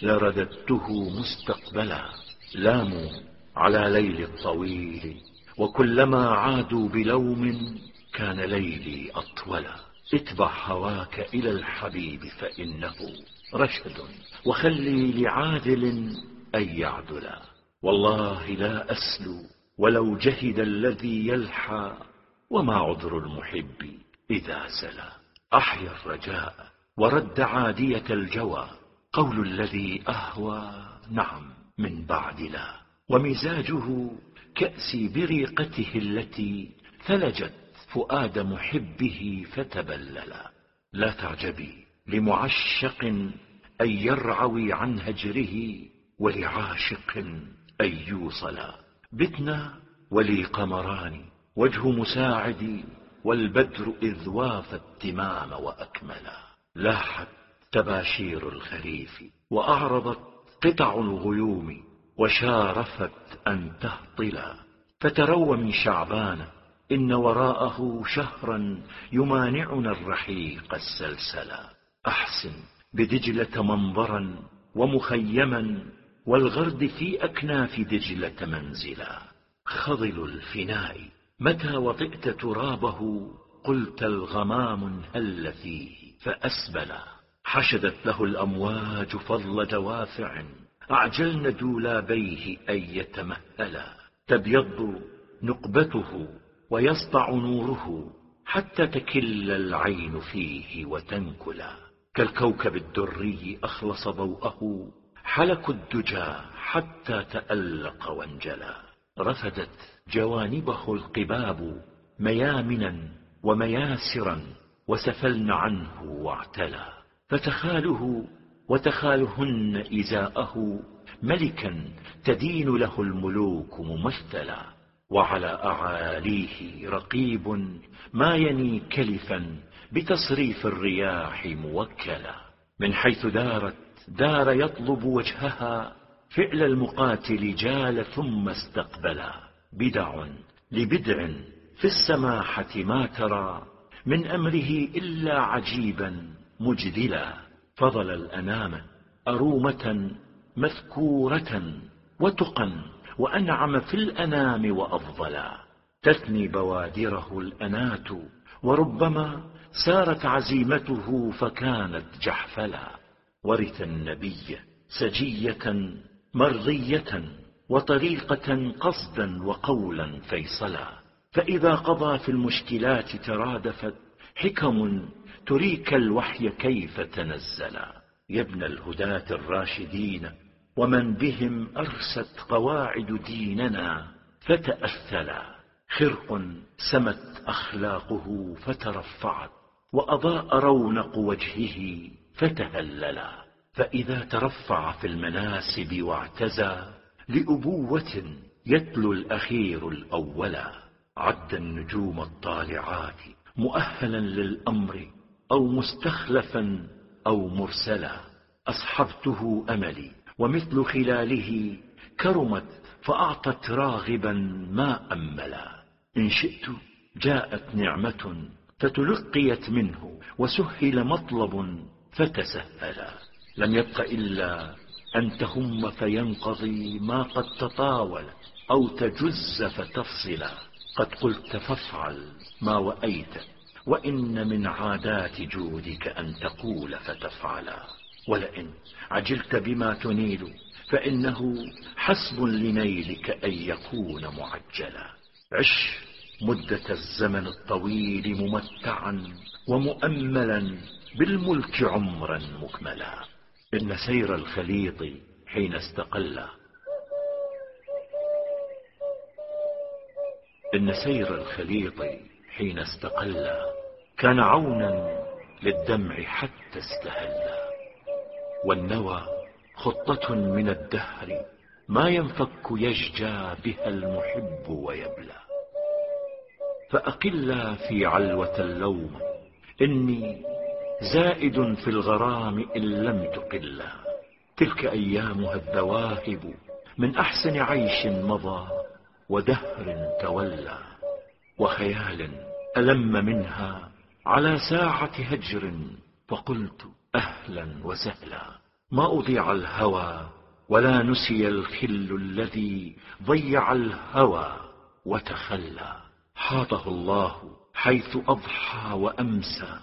لرددته مستقبلا. لاموا على ليل الطويل وكلما عادوا بلوم كان ليلي أطولا. اتبع هواك إلى الحبيب فإنه رشد، وخلي لعادل أن يعدلا. والله لا أسلو ولو جهد الذي يلحى، وما عذر المحب إذا سلا. أحيا الرجاء ورد عادية الجوى، قول الذي أهوى نعم من بعد لا. ومزاجه كأسي بريقته التي ثلجت فؤاد محبه فتبللا. لا تعجبي لمعشق أن يرعوي عن هجره، ولعاشق أن يوصلا. بتنا ولي قمران وجه مساعدي، والبدر إذ وافى التمام وأكملا. لاحت تباشير الخريف وأعرضت قطع الغيوم، وشارفت أن تهطلا. فتروا من شعبان إن وراءه شهرا يمانعنا الرحيق السلسلا. أحسن بدجلة منظرا ومخيما، والغرد في أكناف دجلة منزلا. خضل الفناء متى وطئت ترابه، قلت الغمام هل فيه فأسبلا. حشدت له الأمواج فضل دوافع، أعجلن دولابيه أن يتمهلا. تبيض نقبته ويسطع نوره، حتى تكل العين فيه وتنكلا. كالكوكب الدري أخلص ضوءه، حلك الدجى حتى تألق وانجلا. رفدت جوانبه القباب ميامنا ومياسرا، وسفلن عنه واعتلا. فتخاله وتخالهن إزاءه، ملكا تدين له الملوك ممثلا. وعلى أعاليه رقيب ما يني كلفا، بتصريف الرياح موكلا. من حيث دارت دار يطلب وجهها، فعل المقاتل جال ثم استقبلا. بدع لبدع في السماحة ما ترى، من أمره إلا عجيبا مجدلا. فضل الأنام أرومة مذكورة وتقا، وأنعم في الأنام وأفضلا. تثني بوادره الأنات، وربما سارت عزيمته فكانت جحفلا. ورث النبي سجية مرضية، وطريقة قصدا وقولا فيصلا. فإذا قضى في المشكلات ترادفت حكم تريك الوحي كيف تنزلا. يا ابن الهداة الراشدين، ومن بهم أرست قواعد ديننا فتأثلا. خرق سمت أخلاقه فترفعت، وأضاء رونق وجهه فتهللا. فإذا ترفع في المناسب واعتزى، لأبوة يتلو الأخير الأولا. عد النجوم الطالعات مؤهلا للأمر، أو مستخلفا أو مرسلا. أصحبته أملي ومثل خلاله كرمت، فأعطت راغبا ما أملا. إن شئت جاءت نعمة فتلقيت منه، وسهل مطلب فتسهلا. لم يبق إلا أن تهم فينقضي ما قد تطاول، أو تجز فتفصلا. قد قلت فافعل ما وأيت، وإن من عادات جودك أن تقول فتفعلا. ولئن عجلت بما تنيل، فإنه حسب لنيلك أن يكون معجلا. عش مدة الزمن الطويل ممتعا ومؤملا بالملك عمرا مكملا. إن سير الخليط حين استقل إن سير الخليط حين استقل كان عونا للدمع حتى استهل. والنوى خطة من الدهر ما ينفك يشجى بها المحب ويبلى. فأقلا في علوة اللوم إني زائد في الغرام إن لم تقلا. تلك أيامها الذواهب من أحسن عيش مضى ودهر تولى. وخيال ألم منها على ساعة هجر فقلت أهلا وسهلا. ما أضيع الهوى ولا نسي الخل الذي ضيع الهوى وتخلى. حاطه الله حيث أضحى وأمسى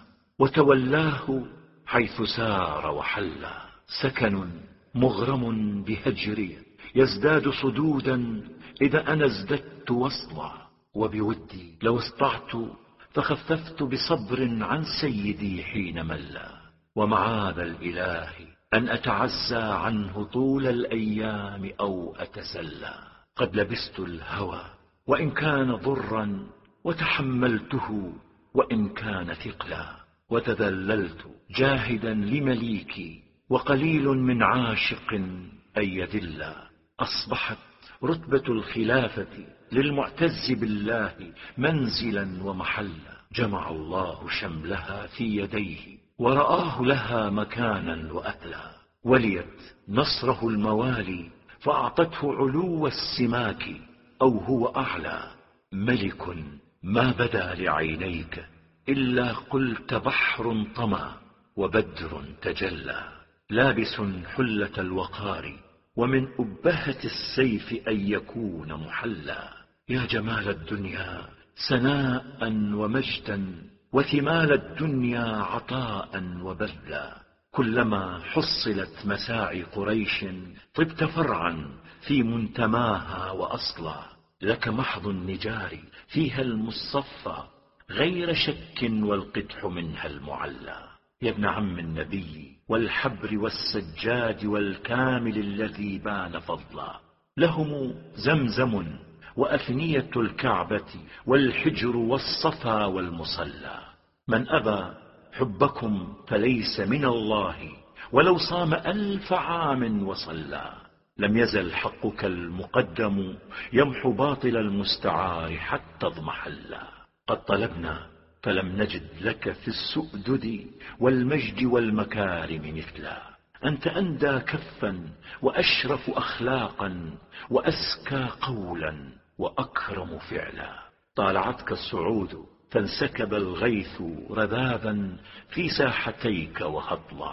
وتولاه حيث سار وحلى. سكن مغرم بهجري يزداد صدودا إذا أنا ازددت وصلا. وبودي لو استطعت فخففت بصبر عن سيدي حين ملى. ومعاذ الإله أن أتعزى عنه طول الأيام أو أتسلى. قد لبست الهوى وإن كان ضرا وتحملته وإن كان ثقلا. وتذللت جاهدا لمليكي وقليل من عاشق أن يذل. أصبحت رتبة الخلافة للمعتز بالله منزلا ومحلا. جمع الله شملها في يديه ورآه لها مكانا وأهلا. وليت نصره الموالي فأعطته علو السماك أو هو أعلى. ملك ما بدا لعينيك إلا قلت بحر طمى وبدر تجلى. لابس حلة الوقار ومن أبهة السيف أن يكون محلى. يا جمال الدنيا سناء ومجدا وثمال الدنيا عطاء وبذلا. كلما حصلت مساعي قريش طبت فرعا في منتماها وأصلا. لك محض النجار فيها المصفى غير شك والقدح منها المعلى. يا ابن عم النبي والحبر والسجاد والكامل الذي بان فضلا. لهم زمزم وأفنية الكعبة والحجر والصفا والمصلى. من أبى حبكم فليس من الله ولو صام 1000 عام وصلى. لم يزل حقك المقدم يمحو باطل المستعار حتى اضمحلا. قد طلبنا فلم نجد لك في السؤدد والمجد والمكارم مثلا. أنت أندى كفا وأشرف أخلاقا وأزكى قولا وأكرم فعلا. طالعتك الصعود فانسكب الغيث رذاذا في ساحتيك وهطلا.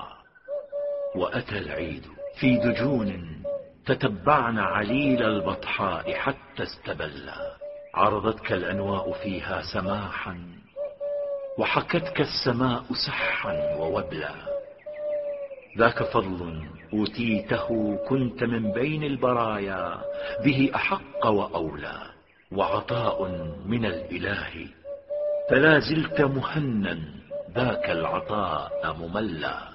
وأتى العيد في دجون تتبعن عليل البطحاء حتى استبلا. عرضتك الأنواء فيها سماحا وحكتك السماء سحا ووبلا. ذاك فضل أوتيته كنت من بين البرايا به أحق وأولى. وعطاء من الإله فلا زلت مهنا ذاك العطاء مملا.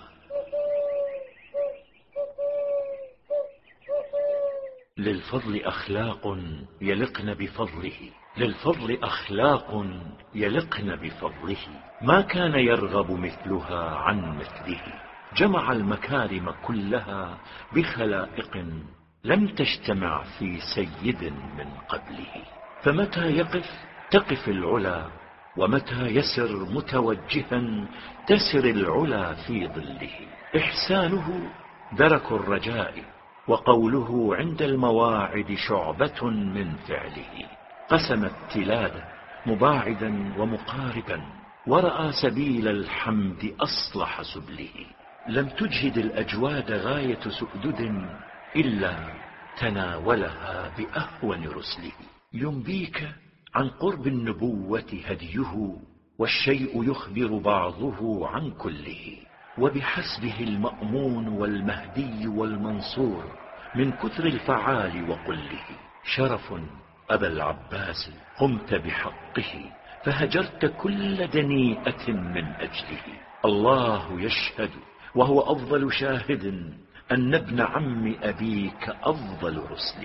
للفضل أخلاق يلقن بفضله للفضل أخلاق يلقن بفضله. ما كان يرغب مثلها عن مثله. جمع المكارم كلها بخلائق لم تجتمع في سيد من قبله. فمتى يقف تقف العلا ومتى يسر متوجها تسر العلا في ظله. إحسانه درك الرجاء وقوله عند المواعد شعبة من فعله. قسم التلاد مباعدا ومقاربا ورأى سبيل الحمد أصلح سبله. لم تجهد الأجواد غاية سؤدد إلا تناولها بأهون رسله. ينبيك عن قرب النبوة هديه والشيء يخبر بعضه عن كله. وبحسبه المأمون والمهدي والمنصور من كثر الفعال وقله. شرف أبا العباس قمت بحقه فهجرت كل دنيئة من أجله. الله يشهد وهو أفضل شاهد أن ابن عم أبيك أفضل رسله.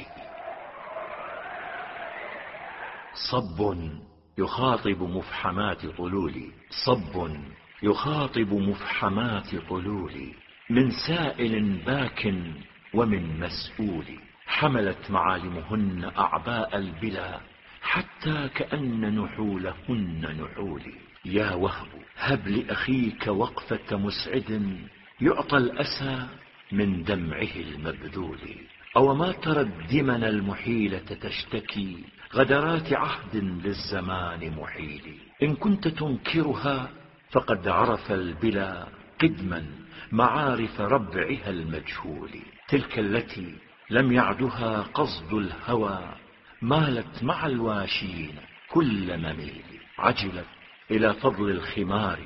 صب يخاطب مفحمات طلولي، صب يخاطب مفحمات طلولي، من سائل باك ومن مسؤول. حملت معالمهن أعباء البلا حتى كأن نحولهن نحولي. يا وهب هب لأخيك وقفة مسعد يعطى الأسى من دمعه المبذول. أو ما ترى الدمن المحيلة تشتكي غدرات عهد للزمان محيل. إن كنت تنكرها فقد عرف البلا قدما معارف ربعها المجهول. تلك التي لم يعدها قصد الهوى مالت مع الواشين كل مميل. عجلت إلى فضل الخمار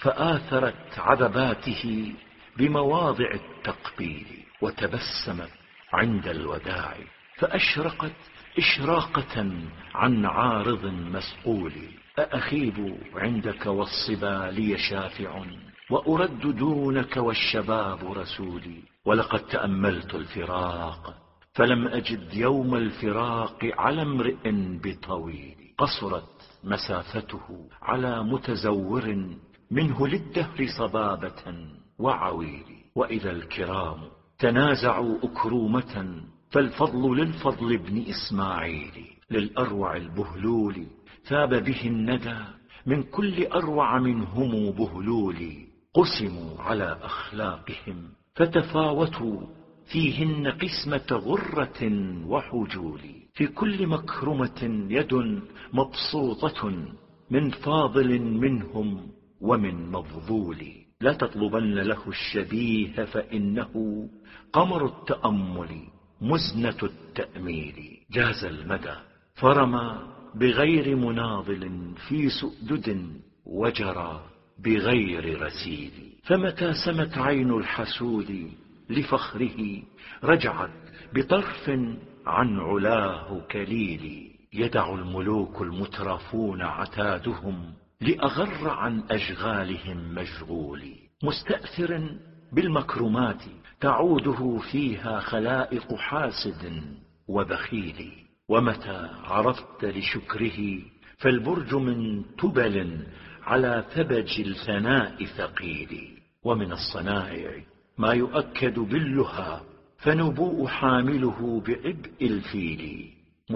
فآثرت عذباته بمواضع التقبيل. وتبسمت عند الوداع فأشرقت إشراقة عن عارض مسقول. أأخيب عندك والصبا لي شافع وأرد دونك والشباب رسولي. ولقد تأملت الفراق فلم أجد يوم الفراق على امرئ بطويل. قصرت مسافته على متزور منه للدهر صبابة وعويل. وإذا الكرام تنازعوا أكرومة فالفضل للفضل ابن إسماعيل. للأروع البهلول ثاب به الندى من كل أروع منهم بهلول. قسموا على أخلاقهم فتفاوتوا فيهن قسمة غرة وحجول. في كل مكرمة يد مبسوطة من فاضل منهم ومن مفضول. لا تطلبن له الشبيه فإنه قمر التأمل مزنة التأميل. جاز المدى فرمى بغير مناضل في سؤدد وجرى بغير رسيل. فمتى سمت عين الحسود لفخره رجعت بطرف عن علاه كليل. يدع الملوك المترفون عتادهم لأغر عن أشغالهم مشغول. مستأثر بالمكرمات تعوده فيها خلائق حاسد وبخيل. ومتى عرفت لشكره فالبرج من تبل على ثبج الثناء ثقيل. ومن الصنائع ما يؤكد باللهى فنبوء حامله بعبء الفيل.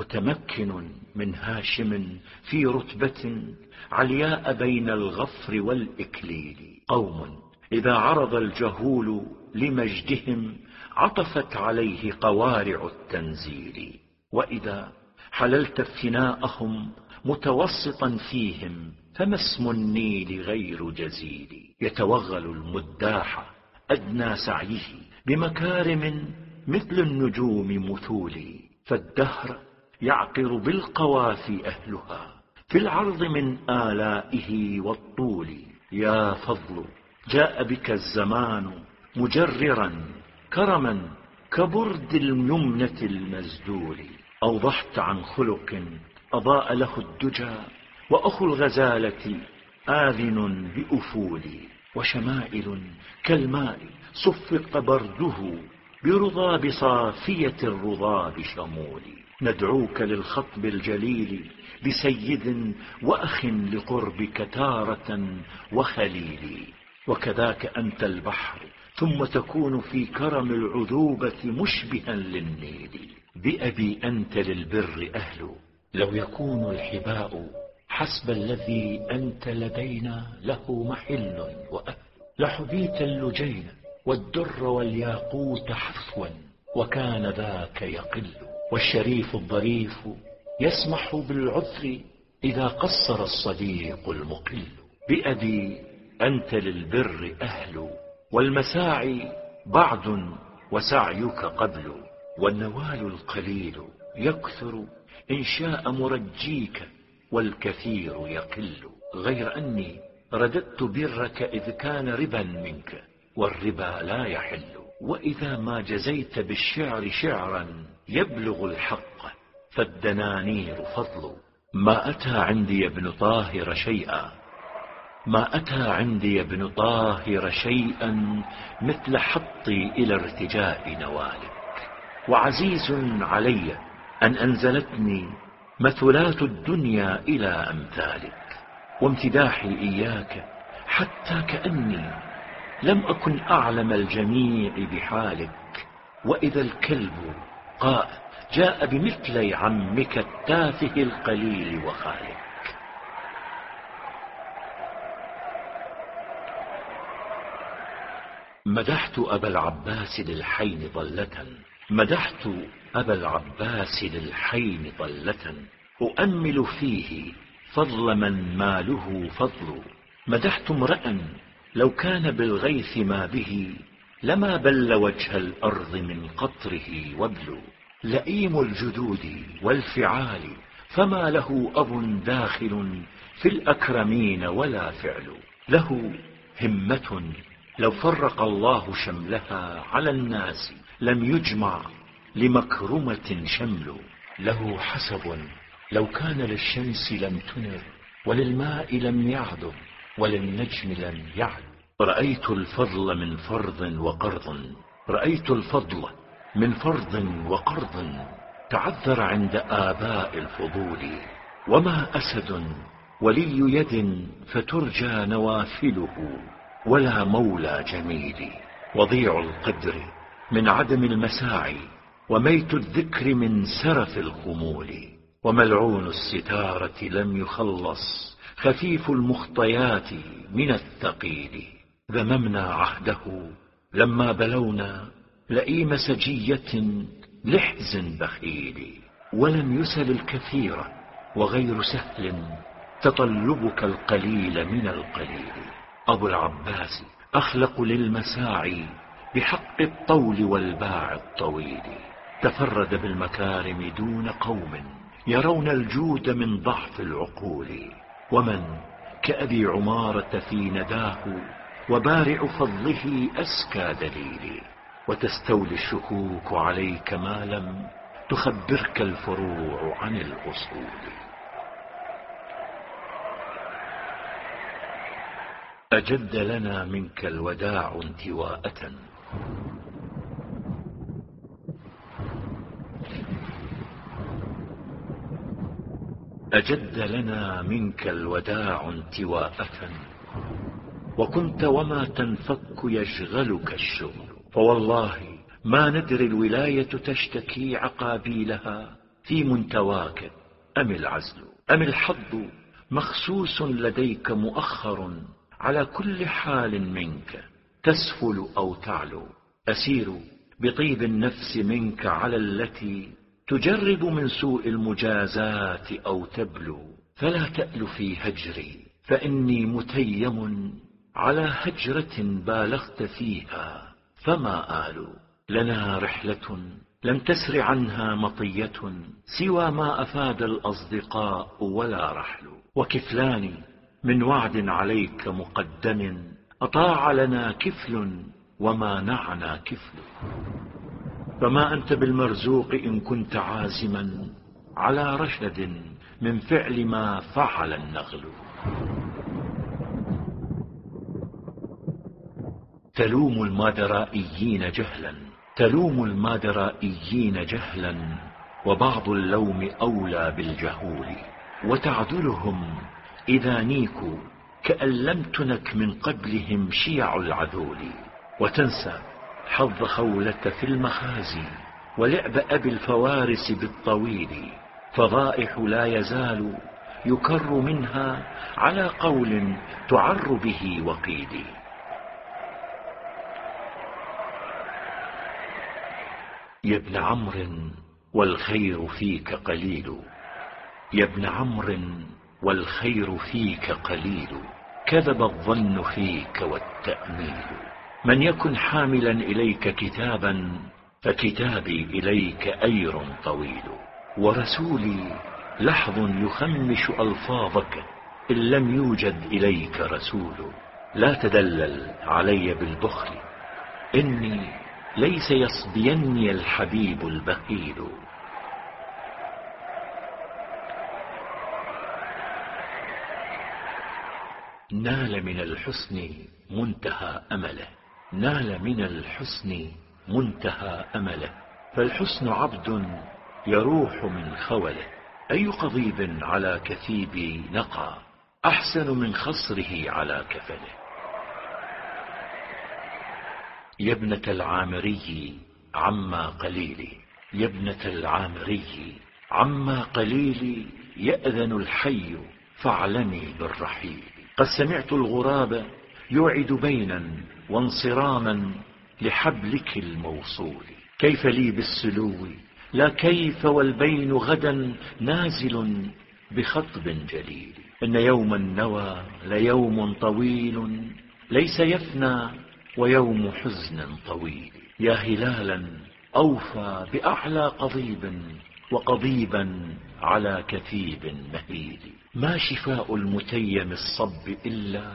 متمكن من هاشم في رتبة علياء بين الغفر والإكليل. قوم إذا عرض الجهول لمجدهم عطفت عليه قوارع التنزيل. وإذا حللت فناءهم متوسطا فيهم فما اسم النيل غير جزيل. يتوغل المداح أدنى سعيه بمكارم مثل النجوم مثول. فالدهر يعقر بالقوافي أهلها في العرض من آلائه والطول. يا فضل جاء بك الزمان مجررا كرما كبرد اليمنة المزدول. أوضحت عن خلق أضاء له الدجى وأخو الغزالة آذن بأفول. وشمائل كالماء صفق برده برضاب صافية الرضاب شمول. ندعوك للخطب الجليل بسيد وأخ لقربك تارة وخليل. وكذاك أنت البحر ثم تكون في كرم العذوبة مشبها للنيل. بأبي أنت للبر أهل لو يكون الحباء حسب الذي أنت لدينا له محل وأهل. لحبيت اللجين والدر والياقوت حفوا وكان ذاك يقل. والشريف الظريف يسمح بالعذر إذا قصر الصديق المقل. بأبي أنت للبر أهل والمساعي بعد وسعيك قبل. والنوال القليل يكثر إن شاء مرجيك والكثير يقل. غير أني رددت برك إذ كان ربا منك والربا لا يحل. وإذا ما جزيت بالشعر شعرا يبلغ الحق فالدنانير فضل. ما أتى عندي ابن طاهر شيئا، ما أتى عندي ابن طاهر شيئا مثل حطي إلى ارتجاء نوالك. وعزيز علي أن أنزلتني مثلات الدنيا إلى أمثالك، وامتداحي إياك حتى كأني لم أكن أعلم الجميع بحالك. وإذا الكلب قاء جاء بمثلي عمك التافه القليل وخالك. مدحت أبا العباس للحين ضلة، مدحت أبا العباس للحين ضلة، أؤمل فيه فضل من ماله فضل. مدحت امرأ لو كان بالغيث ما به لما بل وجه الأرض من قطره وبل. لئيم الجدود والفعال فما له أب داخل في الأكرمين ولا فعل. له همة لو فرق الله شملها على الناس لم يجمع لمكرمة شمل. له حسب لو كان للشمس لم تنر، وللماء لم يعذب، وللنجم لم يعل. رأيت الفضل من فرض وقرض، رأيت الفضل من فرض وقرض، تعذر عند آباء الفضول. وما أسد ولي يد فترجى نوافله، ولا مولى جميل. وضيع القدر من عدم المساعي، وميت الذكر من سرف الخمول. وملعون الستارة لم يخلص خفيف المخطيات من الثقيل. ذممنا عهده لما بلونا لئيم سجية لحز بخيل. ولم يسل الكثير وغير سهل تطلبك القليل من القليل. أبو العباس أخلق للمساعي بحق الطول والباع الطويل. تفرد بالمكارم دون قوم يرون الجود من ضعف العقول. ومن كأبي عمارة في نداه وبارع فضله أسكى دليل. وتستولي الشكوك عليك ما لم تخبرك الفروع عن الأصول. أجد لنا منك الوداع انتواءة، أجد لنا منك الوداع انتواءة. وكنت وما تنفك يشغلك الشغل. فوالله ما ندري الولاية تشتكي عقابيلها في منتواك أم العزل أم الحظ مخسوس لديك مؤخر. على كل حال منك تسفل أو تعلو. أسير بطيب النفس منك على التي تجرب من سوء المجازات أو تبلو. فلا تأل في هجري فإني متيم على هجرة بالغت فيها فما آل. لنا رحلة لم تسر عنها مطية سوى ما أفاد الأصدقاء ولا رحل. وكفلان من وعد عليك مقدم أطاع لنا كفل وما نعنا كفل. فما أنت بالمرزوق إن كنت عازما على رشد من فعل ما فعل النغل. تلوم المادرائيين جهلا، تلوم المادرائيين جهلا، وبعض اللوم أولى بالجهول. وتعدلهم إذا نيكوا كأن لم تنك من قبلهم شيع العذول. وتنسى حظ خولة في المخازي ولعب أبي الفوارس بالطويل. فضائح لا يزال يكر منها على قول تعر به وقيل. يا ابن عمرو والخير فيك قليل، يا ابن عمرو والخير فيك قليل. كذب الظن فيك والتأميل. من يكن حاملا إليك كتابا فكتابي إليك أير طويل. ورسولي لحظ يخمش ألفاظك إن لم يوجد إليك رسول. لا تدلل علي بالبخل إني ليس يصبيني الحبيب البخيل. نال من الحسن منتهى أمله، نال من الحسن منتهى أمله. فالحسن عبد يروح من خوله، أي قضيب على كثيب نقى أحسن من خصره على كفله. يا ابنة العامري عما قليل، يا ابنة العامري عما قليل يأذن الحي فاعلمي بالرحيل. قد سمعت الغراب يوعد بينا وانصراما لحبلك الموصول، كيف لي بالسلو لا كيف والبين غدا نازل بخطب جليل. إن يوم النوى ليوم طويل ليس يفنى ويوم حزن طويل. يا هلالا أوفى بأعلى قضيب وقضيبا على كثيب مهيل. ما شفاء المتيم الصب إلا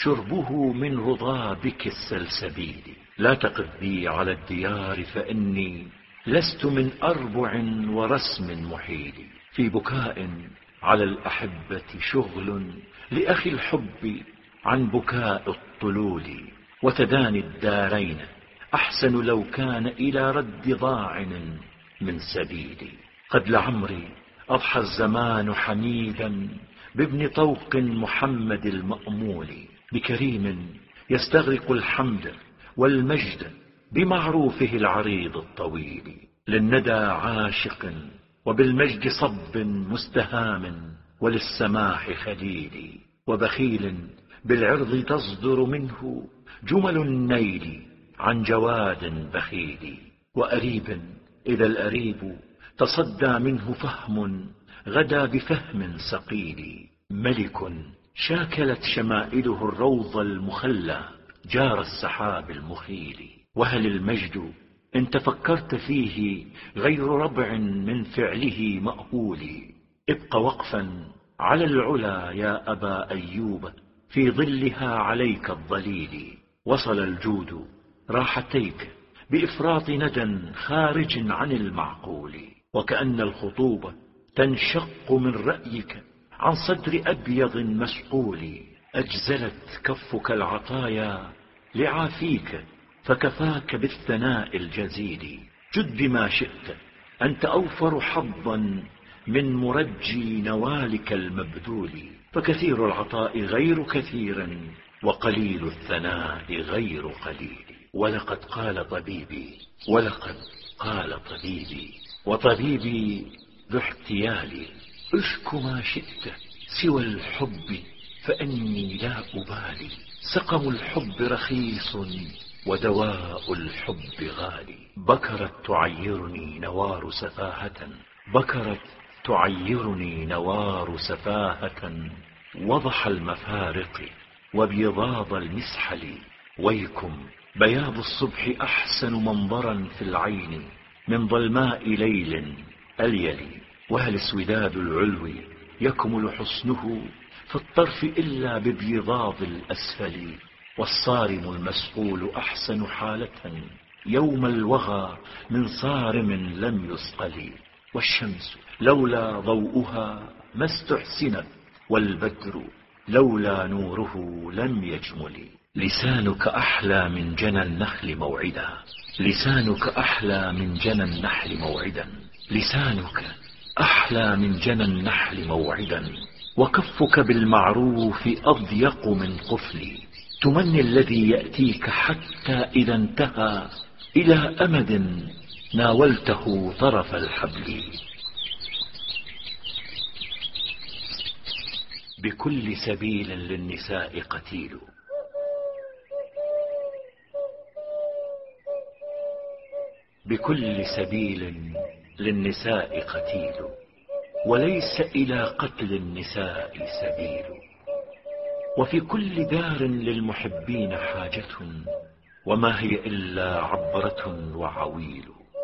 شربه من رضابك السلسبيل. لا تقف بي على الديار فإني لست من أربع ورسم محيل. في بكاء على الأحبة شغل لأخي الحب عن بكاء الطلول. وتداني الدارين أحسن لو كان إلى رد ضاعن من سبيل. قد لعمري أضحى الزمان حميدا بابن طوق محمد المأمول، بكريم يستغرق الحمد والمجد بمعروفه العريض الطويل. للندى عاشق وبالمجد صب مستهام وللسماح خليل. وبخيل بالعرض تصدر منه جمل النيل عن جواد بخيل. وأريب إذا الأريب تصدى منه فهم غدا بفهم سقيل. ملك شاكلت شمائله الروض المخلى جار السحاب المخيل. وهل المجد إن تفكرت فيه غير ربع من فعله مأهول. ابق وقفا على العلا يا أبا أيوب في ظلها عليك الظليل. وصل الجود راحتيك بإفراط ندى خارج عن المعقول. وكأن الخطوبة تنشق من رأيك عن صدر أبيض مسقول. أجزلت كفك العطايا لعافيك فكفاك بالثناء الجزيل. جد بما شئت أنت أوفر حظا من مرجي نوالك المبذول. فكثير العطاء غير كثير وقليل الثناء غير قليل. ولقد قال طبيبي، ولقد قال طبيبي وطبيبي ذو احتيالي، اشك ما شئت سوى الحب فإني لا أبالي. سقم الحب رخيص ودواء الحب غالي. بكرت تعيرني نوار سفاهة، بكرت تعيرني نوار سفاهة وضح المفارق وبيضاض المسحل. ويكم بياض الصبح أحسن منظرا في العين من ظلماء ليل أليلي. وهل اسوداد العلو يكمل حسنه في الطرف إلا ببيضاض الأسفل. والصارم المسقول أحسن حالة يوم الوغى من صارم لم يسقل. والشمس لولا ضوءها ما استحسنت، والبدر لولا نوره لم يجمل. لسانك أحلى من جنى النخل موعدا، لسانك أحلى من جنى النحل موعدا. لسانك أحلى من جنى النحل موعدا. وكفك بالمعروف أضيق من قفل. تمني الذي يأتيك حتى إذا انتهى إلى أمد ناولته طرف الحبل. بكل سبيل للنساء قتيل، بكل سبيل للنساء قتيل، وليس إلى قتل النساء سبيل. وفي كل دار للمحبين حاجة، وما هي إلا عبرة وعويل.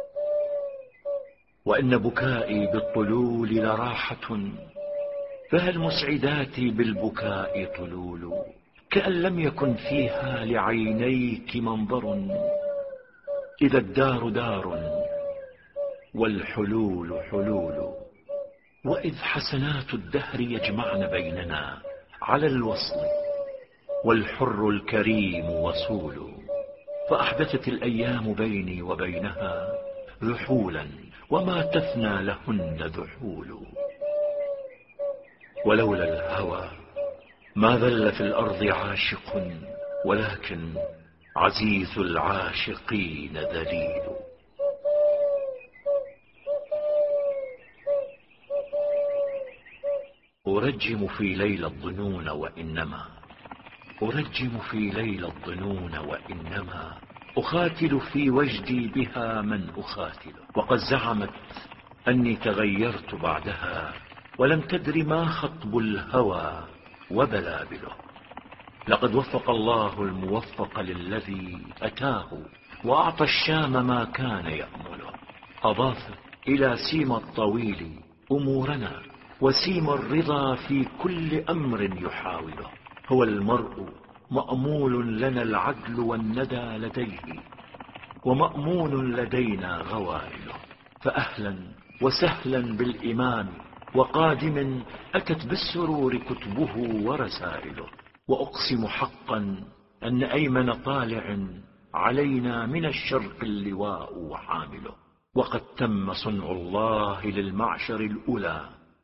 وإن بكائي بالطلول لراحة، فهل مسعداتي بالبكاء طلول. كأن لم يكن فيها لعينيك منظر، إذا الدار دار والحلول حلول. وإذ حسنات الدهر يجمعن بيننا على الوصل، والحر الكريم وصول. فأحدثت الأيام بيني وبينها ذحولا وما تفنى لهن ذحول. ولولا الهوى ما ذل في الأرض عاشق، ولكن عزيز العاشقين ذليل. أرجم في ليل الظنون وإنما أرجم في ليل الظنون وإنما أخاتل في وجدي بها من أخاتل. وقد زعمت أني تغيرت بعدها، ولم تدر ما خطب الهوى وبلابله. لقد وفق الله الموفق للذي أتاه، وأعطى الشام ما كان يأمله. أضاف إلى سيما الطويل أمورنا، وسيما الرضا في كل أمر يحاوله. هو المرء مأمول لنا العدل والندى لديه، ومأمون لدينا غوائله. فأهلا وسهلا بالإمام وقادم أتت بالسرور كتبه ورسائله. وأقسم حقا أن أيمن طالع علينا من الشرق اللواء وحامله. وقد تم صنع الله للمعشر الأولى،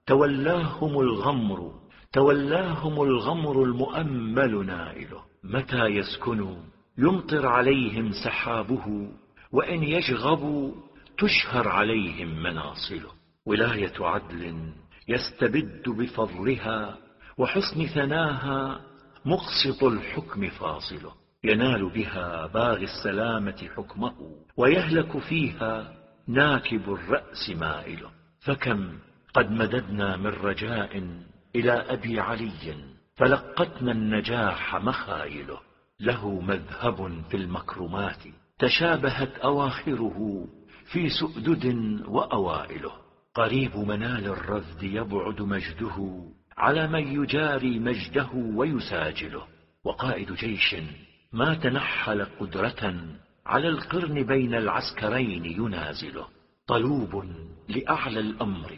تولاهم الغمر المؤمل نائله. متى يسكن يمطر عليهم سحابه، وإن يشغبوا تشهر عليهم مناصله. ولاية عدل يستبد بفضلها، وحسن ثناها مقسط الحكم فاصله. ينال بها باغي السلامة حكمه، ويهلك فيها ناكب الرأس مائله. فكم قد مددنا من رجاء إلى أبي علي، فلقتنا النجاح مخايله. له مذهب في المكرمات تشابهت أواخره في سؤدد وأوائله. قريب منال الرذد يبعد مجده على من يجاري مجده ويساجله. وقائد جيش ما تنحل قدرة على القرن بين العسكرين ينازله. طلوب لأعلى الأمر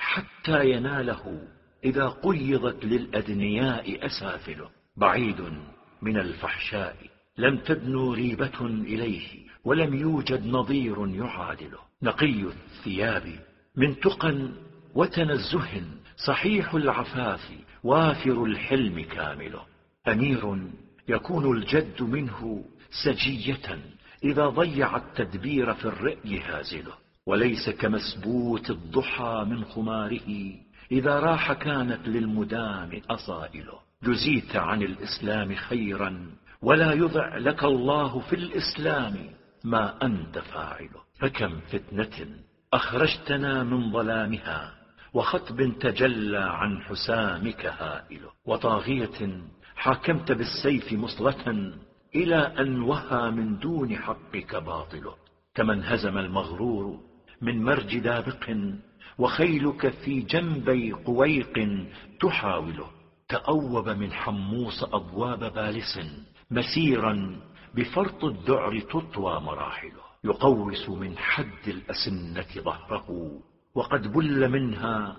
حتى يناله، إذا قيضت للأدنياء أسافله. بعيد من الفحشاء لم تدنو ريبة إليه، ولم يوجد نظير يعادله. نقي الثياب من تقى وتنزه، صحيح العفاف وافر الحلم كامله. أمير يكون الجد منه سجية، إذا ضيع التدبير في الرأي هازله. وليس كمسبوت الضحى من خماره، إذا راح كانت للمدام أصائله. جزيت عن الإسلام خيرا، ولا يضع لك الله في الإسلام ما أنت فاعله. فكم فتنة أخرجتنا من ظلامها، وخطب تجلى عن حسامك هائله. وطاغية حاكمت بالسيف مصلة، إلى أن وهى من دون حقك باطله. كمن هزم المغرور من مرج دابق، وخيلك في جنبي قويق تحاوله. تأوب من حموص أبواب بالس، مسيرا بفرط الذعر تطوى مراحله. يقوس من حد الأسنة ظهره، وقد بل منها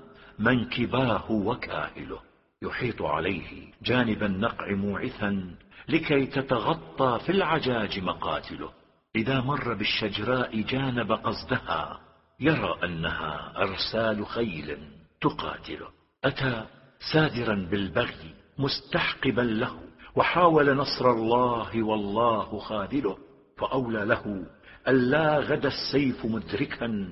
منكباه وكاهله. يحيط عليه جانب النقع موعثا، لكي تتغطى في العجاج مقاتله. إذا مر بالشجراء جانب قصدها، يرى أنها أرسال خيل تقاتله. أتى سادرا بالبغي مستحقبا له، وحاول نصر الله والله خاذله. فأولى له ألا غدا السيف مدركا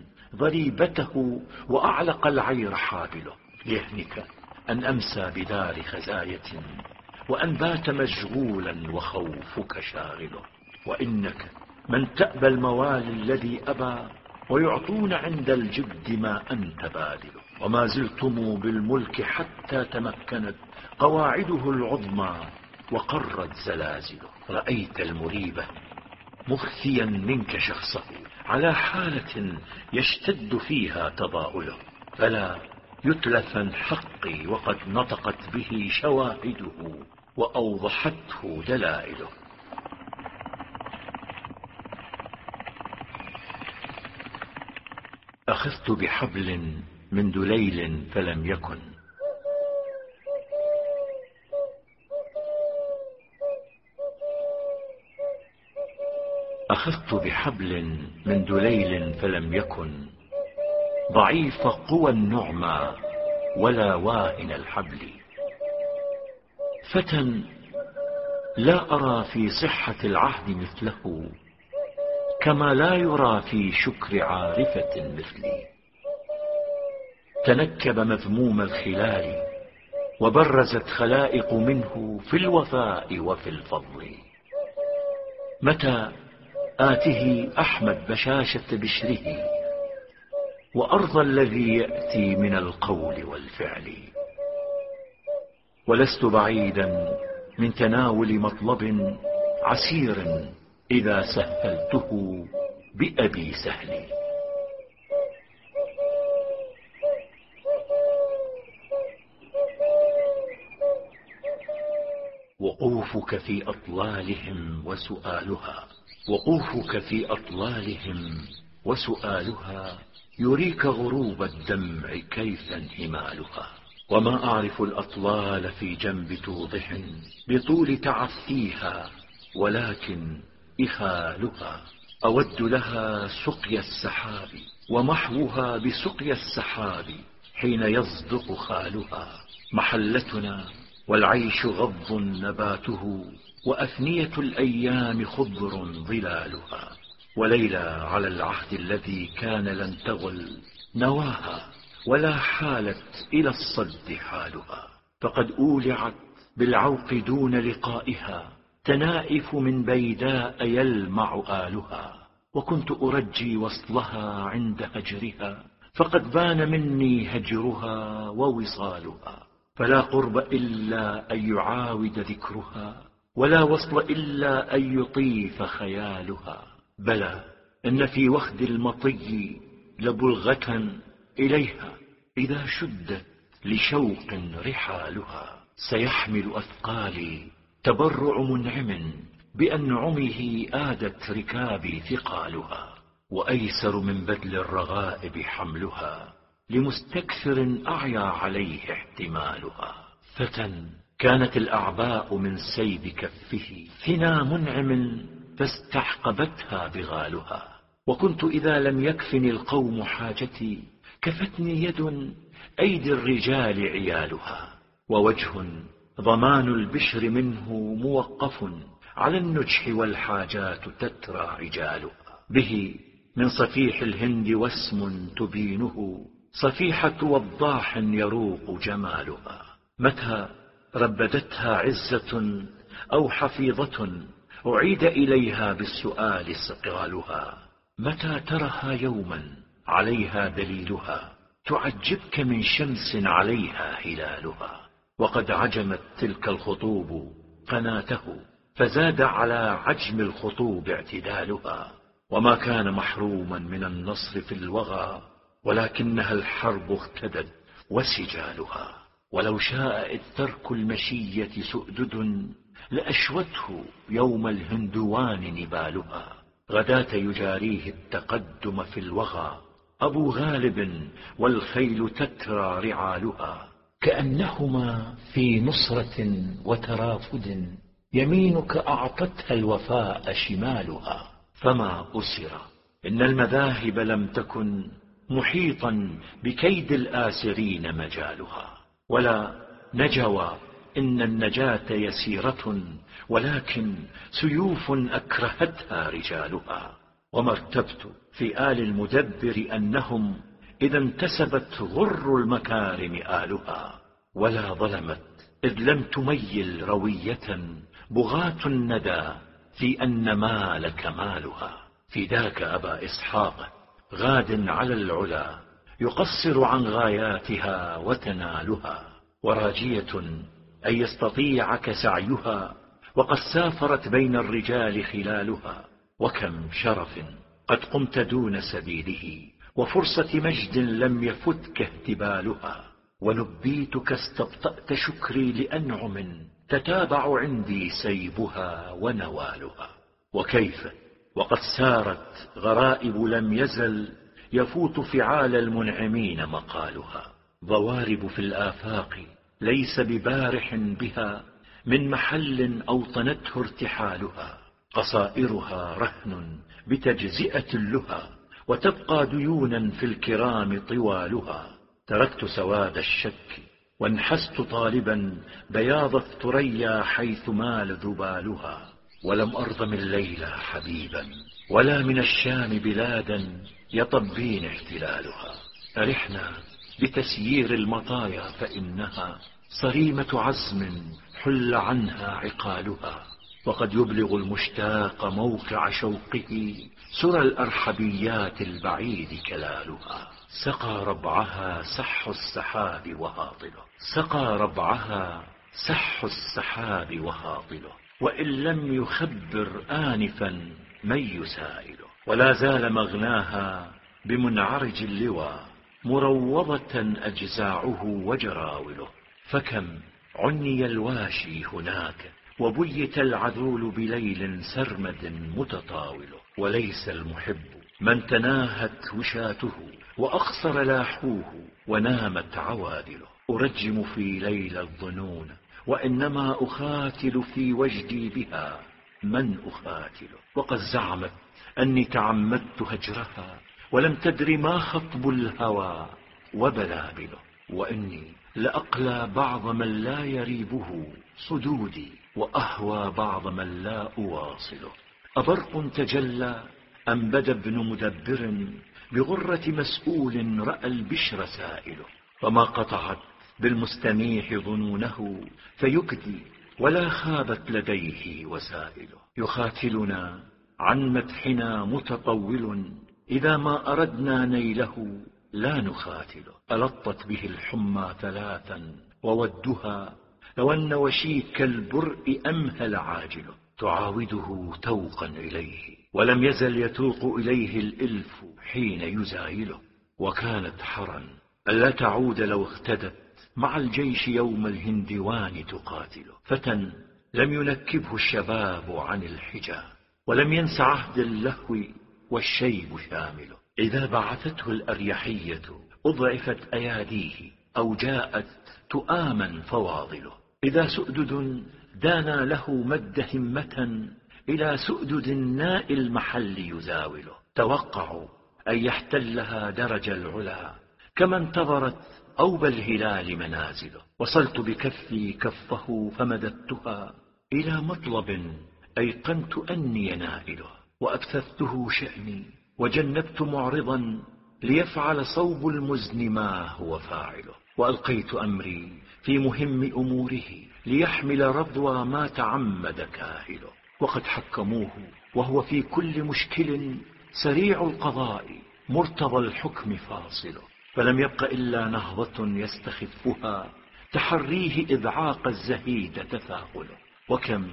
ضريبته، وأعلق العير حابله. يهنك أن أمسى بدار خزاية، وأن بات مشغولا وخوفك شاغله. وإنك من تأبى الموالي الذي أبى، ويعطون عند الجد ما أنت باذله. وما زلتم بالملك حتى تمكنت قواعده العظمى وقرت زلازله. رأيت المريبة مخفيا منك شخصه، على حالة يشتد فيها تضاؤله. فلا يتلفا حقي وقد نطقت به شواهده، وأوضحته دلائله. أخذت بحبل من دليل فلم يكن، أخذت بحبل من دليل فلم يكن ضعيف قوى النعمى ولا واهن الحبل. فتى لا أرى في صحة العهد مثله، كما لا يرى في شكر عارفة مثلي. تنكب مذموم الخلال وبرزت خلائق منه في الوفاء وفي الفضل. متى آته أحمد بشاشة بشره وأرضى الذي يأتي من القول والفعل. ولست بعيدا من تناول مطلب عسير إذا سهلته بأبي سهل. وقوفك في أطلالهم وسؤالها، وقوفك في أطلالهم وسؤالها يريك غروب الدمع كيف انهمالها. وما أعرف الأطلال في جنب توضح بطول تعثيها، ولكن إخالها أود لها سقي السحاب ومحوها بسقي السحاب حين يصدق خالها. محلتنا والعيش غض نباته، وأفنية الأيام خضر ظلالها. وليلى على العهد الذي كان لن تغل نواها، ولا حالت إلى الصد حالها. فقد أولعت بالعوق دون لقائها تنائف من بيداء يلمع آلها. وكنت أرجي وصلها عند هجرها، فقد بان مني هجرها ووصالها. فلا قرب إلا أن يعاود ذكرها، ولا وصل إلا أن يطيف خيالها. بلى إن في وخد المطي لبلغة إليها إذا شدت لشوق رحالها. سيحمل أثقالي تبرع منعم بأنعمه آدت ركابي ثقالها. وأيسر من بذل الرغائب حملها لمستكثر أعيا عليه احتمالها. فتى كانت الأعباء من سيب كفه ثنا منعم فاستحقبتها بغالها. وكنت إذا لم يكفني القوم حاجتي كفتني يد أيدي الرجال عيالها. ووجه ضمان البشر منه موقف على النجح والحاجات تترى عجالها. به من صفيح الهند واسم تبينه صفيحة وضاح يروق جمالها. متى ربدتها عزة أو حفيظة أعيد إليها بالسؤال سقالها. متى ترها يوما عليها دليلها تعجبك من شمس عليها هلالها. وقد عجمت تلك الخطوب قناته فزاد على عجم الخطوب اعتدالها. وما كان محروما من النصر في الوغى، ولكنها الحرب اختدت وسجالها. ولو شاء إذ ترك المشية سؤدد لأشوته يوم الهندوان نبالها. غداة يجاريه التقدم في الوغى أبو غالب والخيل تترى رعالها. كأنهما في نصرة وترافد يمينك أعطتها الوفاء شمالها. فما أسر إن المذاهب لم تكن محيطا بكيد الآسرين مجالها. ولا نجوى إن النجاة يسيرة ولكن سيوف أكرهتها رجالها. وما ارتبت في آل المدبر أنهم إذا انتسبت غر المكارم آلها. ولا ظلمت إذ لم تميل روية بغاة الندى في أن مال كمالها. فداك أبا إسحاق غاد على العلا يقصر عن غاياتها وتنالها. وراجية أن يستطيعك سعيها وقد سافرت بين الرجال خلالها. وكم شرف قد قمت دون سبيله وفرصة مجد لم يفتك اهتبالها. ونبيتك استبطأت شكري لأنعم تتابع عندي سيبها ونوالها. وكيف وقد سارت غرائب لم يزل يفوت فعال المنعمين مقالها. ضوارب في الآفاق ليس ببارح بها من محل أوطنته ارتحالها. قصائرها رهن بتجزئة اللهى، وتبقى ديونا في الكرام طوالها. تركت سواد الشك وانحست طالبا بياض الثريا حيث مال ذبالها. ولم أرض من ليلى حبيبا ولا من الشام بلادا يطبين احتلالها. أرحنا بتسيير المطايا فإنها صريمة عزم حل عنها عقالها. وقد يبلغ المشتاق موقع شوقه سرى الأرحبيات البعيد كلالها. سقى ربعها سح السحاب وهاطله، سقى ربعها سح السحاب وهاطله، وإن لم يخبر آنفا من يسائله. ولا زال مغناها بمنعرج اللوى مروضة أجزاعه وجراوله. فكم عني الواشي هناك وبيت العذول بليل سرمد متطاول. وليس المحب من تناهت وشاته وأقصر لاحوه ونامت عوادله. أرجم في ليل الظنون وإنما أخاتل في وجدي بها من أخاتله. وقد زعمت أني تعمدت هجرها ولم تدر ما خطب الهوى وبلابله. وإني لأقلى بعض من لا يريبه صدودي وأهوى بعض من لا أواصله. أبرق تجلى أم بدا ابن مدبر بغرة مسؤول رأى البشر سائله. وما قطعت بالمستميح ظنونه فيكدي ولا خابت لديه وسائله. يخاتلنا عن مدحنا متطول إذا ما أردنا نيله لا نخاتله. ألطت به الحمى ثلاثا وودها لو أن وشيك البرء أمهل عاجله. تعاوده توقا إليه ولم يزل يتوق إليه الإلف حين يزايله. وكانت حرا ألا تعود لو اغتدت مع الجيش يوم الهندوان تقاتله. فتى لم ينكبه الشباب عن الحجا ولم ينس عهد اللهو والشيب شامله. إذا بعثته الأريحية أضعفت أياديه أو جاءت تؤاما فواضله. إذا سؤدد دانا له مد همة إلى سؤدد الناء المحل يزاوله. توقعوا أن يحتلها درج العلا كما انتظرت أوب الهلال منازله. وصلت بكفي كفه فمددتها إلى مطلب أيقنت أني نائله. وأبثثته شأني وجنبت معرضا ليفعل صوب المزن ما هو فاعله. وألقيت أمري في مهم أموره ليحمل رضوى ما تعمد كاهله. وقد حكموه وهو في كل مشكل سريع القضاء مرتضى الحكم فاصله. فلم يبق إلا نهضة يستخفها تحريه إذعاق الزهيد تثاقله. وكم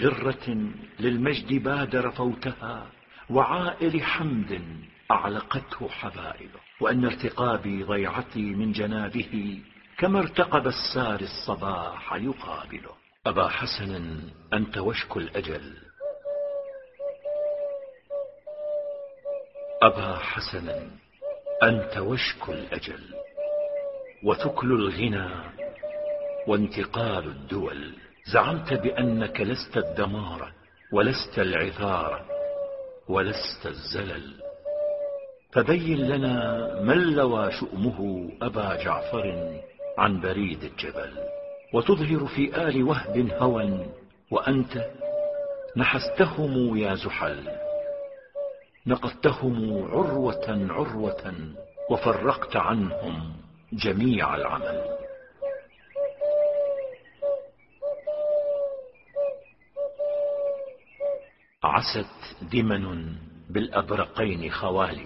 غرة للمجد بادر فوتها وعائر حمد أعلقته حبائله. وأن ارتقابي ضيعتي من جنابه كما ارتقب السار الصباح يقابله. أبا حسن أنت وشك الأجل، أبا حسن أنت وشك الأجل، وثكل الغنى وانتقال الدول. زعمت بأنك لست الدمار ولست العثار ولست الزلل. فبين لنا من لوى شؤمه أبا جعفر عن بريد الجبل. وتظهر في آل وهب هوى وأنت نحستهم يا زحل. نقضتهم عروة عروة وفرقت عنهم جميع العمل. عست دمن بالأبرقين خوالي،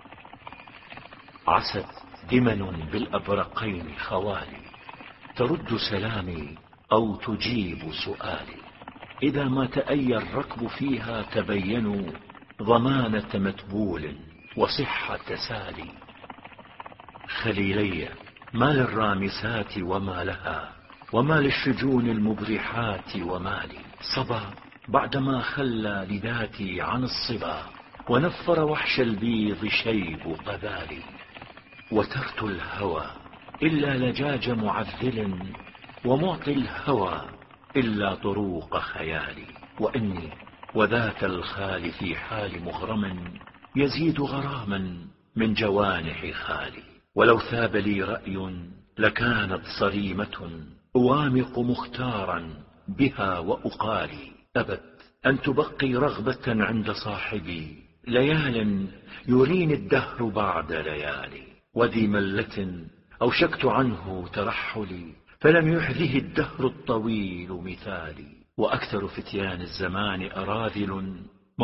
عست دمن بالأبرقين خوالي، ترد سلامي أو تجيب سؤالي. إذا ما تأيى الركب فيها تبينوا ضمانة متبول وصحة سالي. خليلي ما للرامسات وما لها وما للشجون المبرحات وما لي. صبا بعدما خلى لذاتي عن الصبا ونفر وحش البيض شيب قذالي. وترت الهوى إلا لجاج معذل ومعطي الهوى إلا طروق خيالي. وإني وذات الخال في حال مغرم يزيد غراما من جوانح خالي. ولو ثاب لي رأي لكانت صريمة أوامق مختارا بها وأقالي. أبت أن تبقي رغبة عند صاحبي ليال يريني الدهر بعد ليالي. وذي ملة أوشكت عنه ترحلي فلم يحذه الدهر الطويل مثالي. وأكثر فتيان الزمان أراذل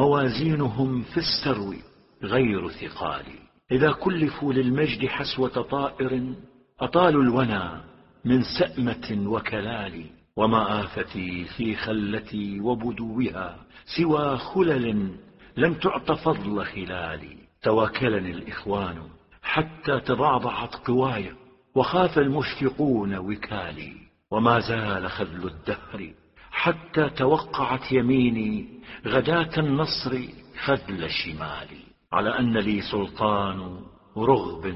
موازينهم في السرو غير ثقال. إذا كلفوا للمجد حسوة طائر أطالوا الونى من سأمة وكلال. وما آفتي في خلتي وبدوها سوى خلل لم تعط فضل خلالي. تواكلني الإخوان حتى تضعضعت قواي وخاف المشفقون وكالي. وما زال خذل الدهر حتى توقعت يميني غداة النصر خذل شمالي. على أن لي سلطان رغب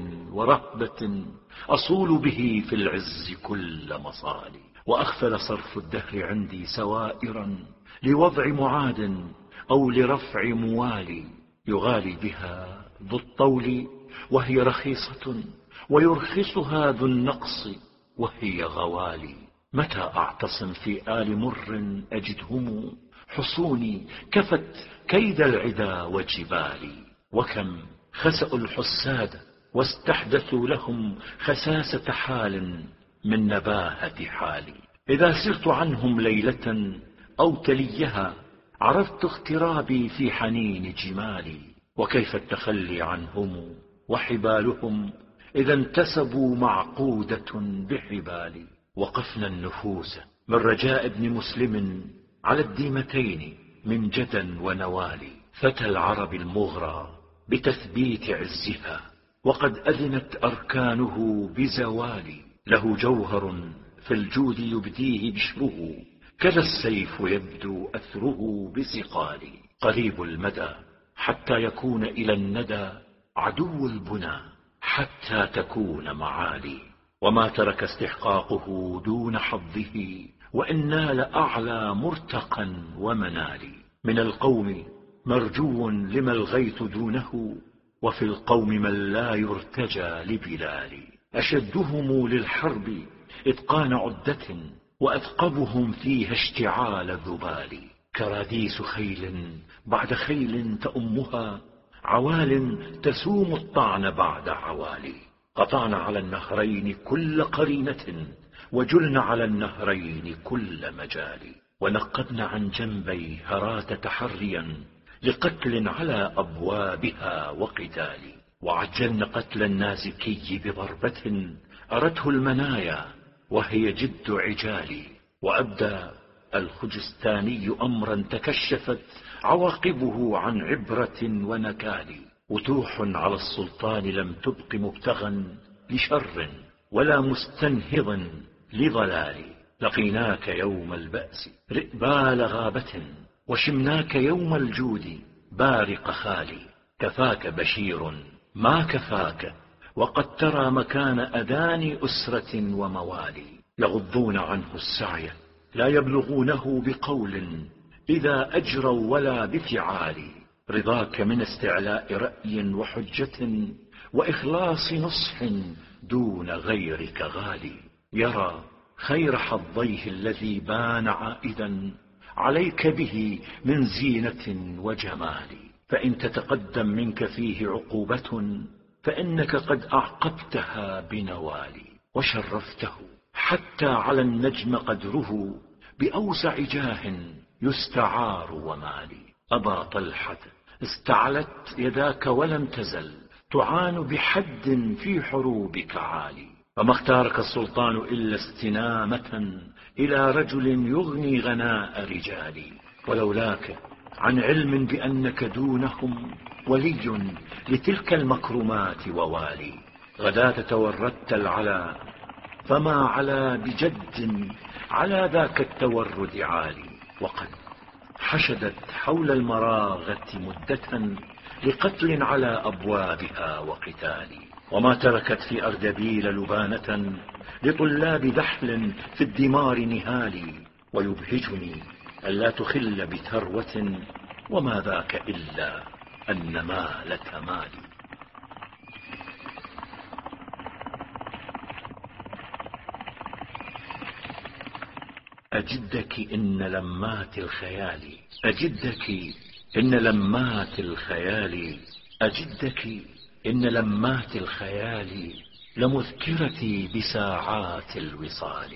ورهبة أصول به في العز كل مصالي. وأخفل صرف الدهر عندي سوائرا لوضع معاد أو لرفع موالي. يغالي بها ذو الطول وهي رخيصة ويرخصها ذو النقص وهي غوالي. متى أعتصم في آل مر أجدهم حصوني كفت كيد العدا وجبالي. وكم خسأوا الحساد واستحدثوا لهم خساسة حال من نباهة حالي. إذا سرت عنهم ليلة أو تليها عرفت اغترابي في حنين جمالي. وكيف التخلي عنهم وحبالهم إذا انتسبوا معقودة بحبالي. وقفنا النفوس من رجاء ابن مسلم على الديمتين من جدا ونوالي. فتى العرب المغرى بتثبيت عزها وقد أذنت أركانه بزوالي. له جوهر في الجود يبديه بشره كذا السيف يبدو أثره بسقالي. قريب المدى حتى يكون إلى الندى عدو البنى حتى تكون معالي. وما ترك استحقاقه دون حظه وإن نال أعلى مرتقا ومنالي. من القوم مرجو لما الغيث دونه وفي القوم من لا يرتجى لبلالي. أشدهم للحرب إتقان عدة وأثقبهم فيها اشتعال الذبال. كراديس خيل بعد خيل تأمها عوال تسوم الطعن بعد عوالي. قطعن على النهرين كل قرينة وجلن على النهرين كل مجال. ونقدن عن جنبي هرات تحريا لقتل على أبوابها وقتال. وعجلن قتل النازكي بضربة أرته المنايا وهي جد عجالي. وأبدى الخجستاني أمرا تكشفت عواقبه عن عبرة ونكال. وتوح على السلطان لم تبق مبتغا لشر ولا مستنهضا لضلال. لقيناك يوم البأس رئبال غابة وشمناك يوم الجود بارق خالي. كفاك بشير ما كفاك وقد ترى مكان أذان أسرة وموالي. يغضون عنه السعي لا يبلغونه بقول إذا أجروا ولا بفعال. رضاك من استعلاء رأي وحجة وإخلاص نصح دون غيرك غالي. يرى خير حظيه الذي بان عائدا عليك به من زينة وجمال. فإن تتقدم منك فيه عقوبة فإنك قد أعقبتها بنوالي. وشرفته حتى على النجم قدره بأوسع جاه يستعار ومالي. أبا طلحة استعلت يداك ولم تزل تعان بحد في حروبك عالي. فما اختارك السلطان إلا استنامة إلى رجل يغني غناء رجالي. ولولاك عن علم بأنك دونهم ولي لتلك المكرمات ووالي غداة توردت العلا فما علا بجد على ذاك التورد عالي. وقد حشدت حول المراغة مدة لقتل على أبوابها وقتال. وما تركت في أردبيل لبانة لطلاب دحل في الدمار نهالي. ويبهجني ألا تخل بثروة وما ذاك إلا أن مالك مالي. أجدك إن لمات الخيال، أجدك إن لمات الخيال، أجدك إن لمات الخيال لمذكرتي بساعات الوصال.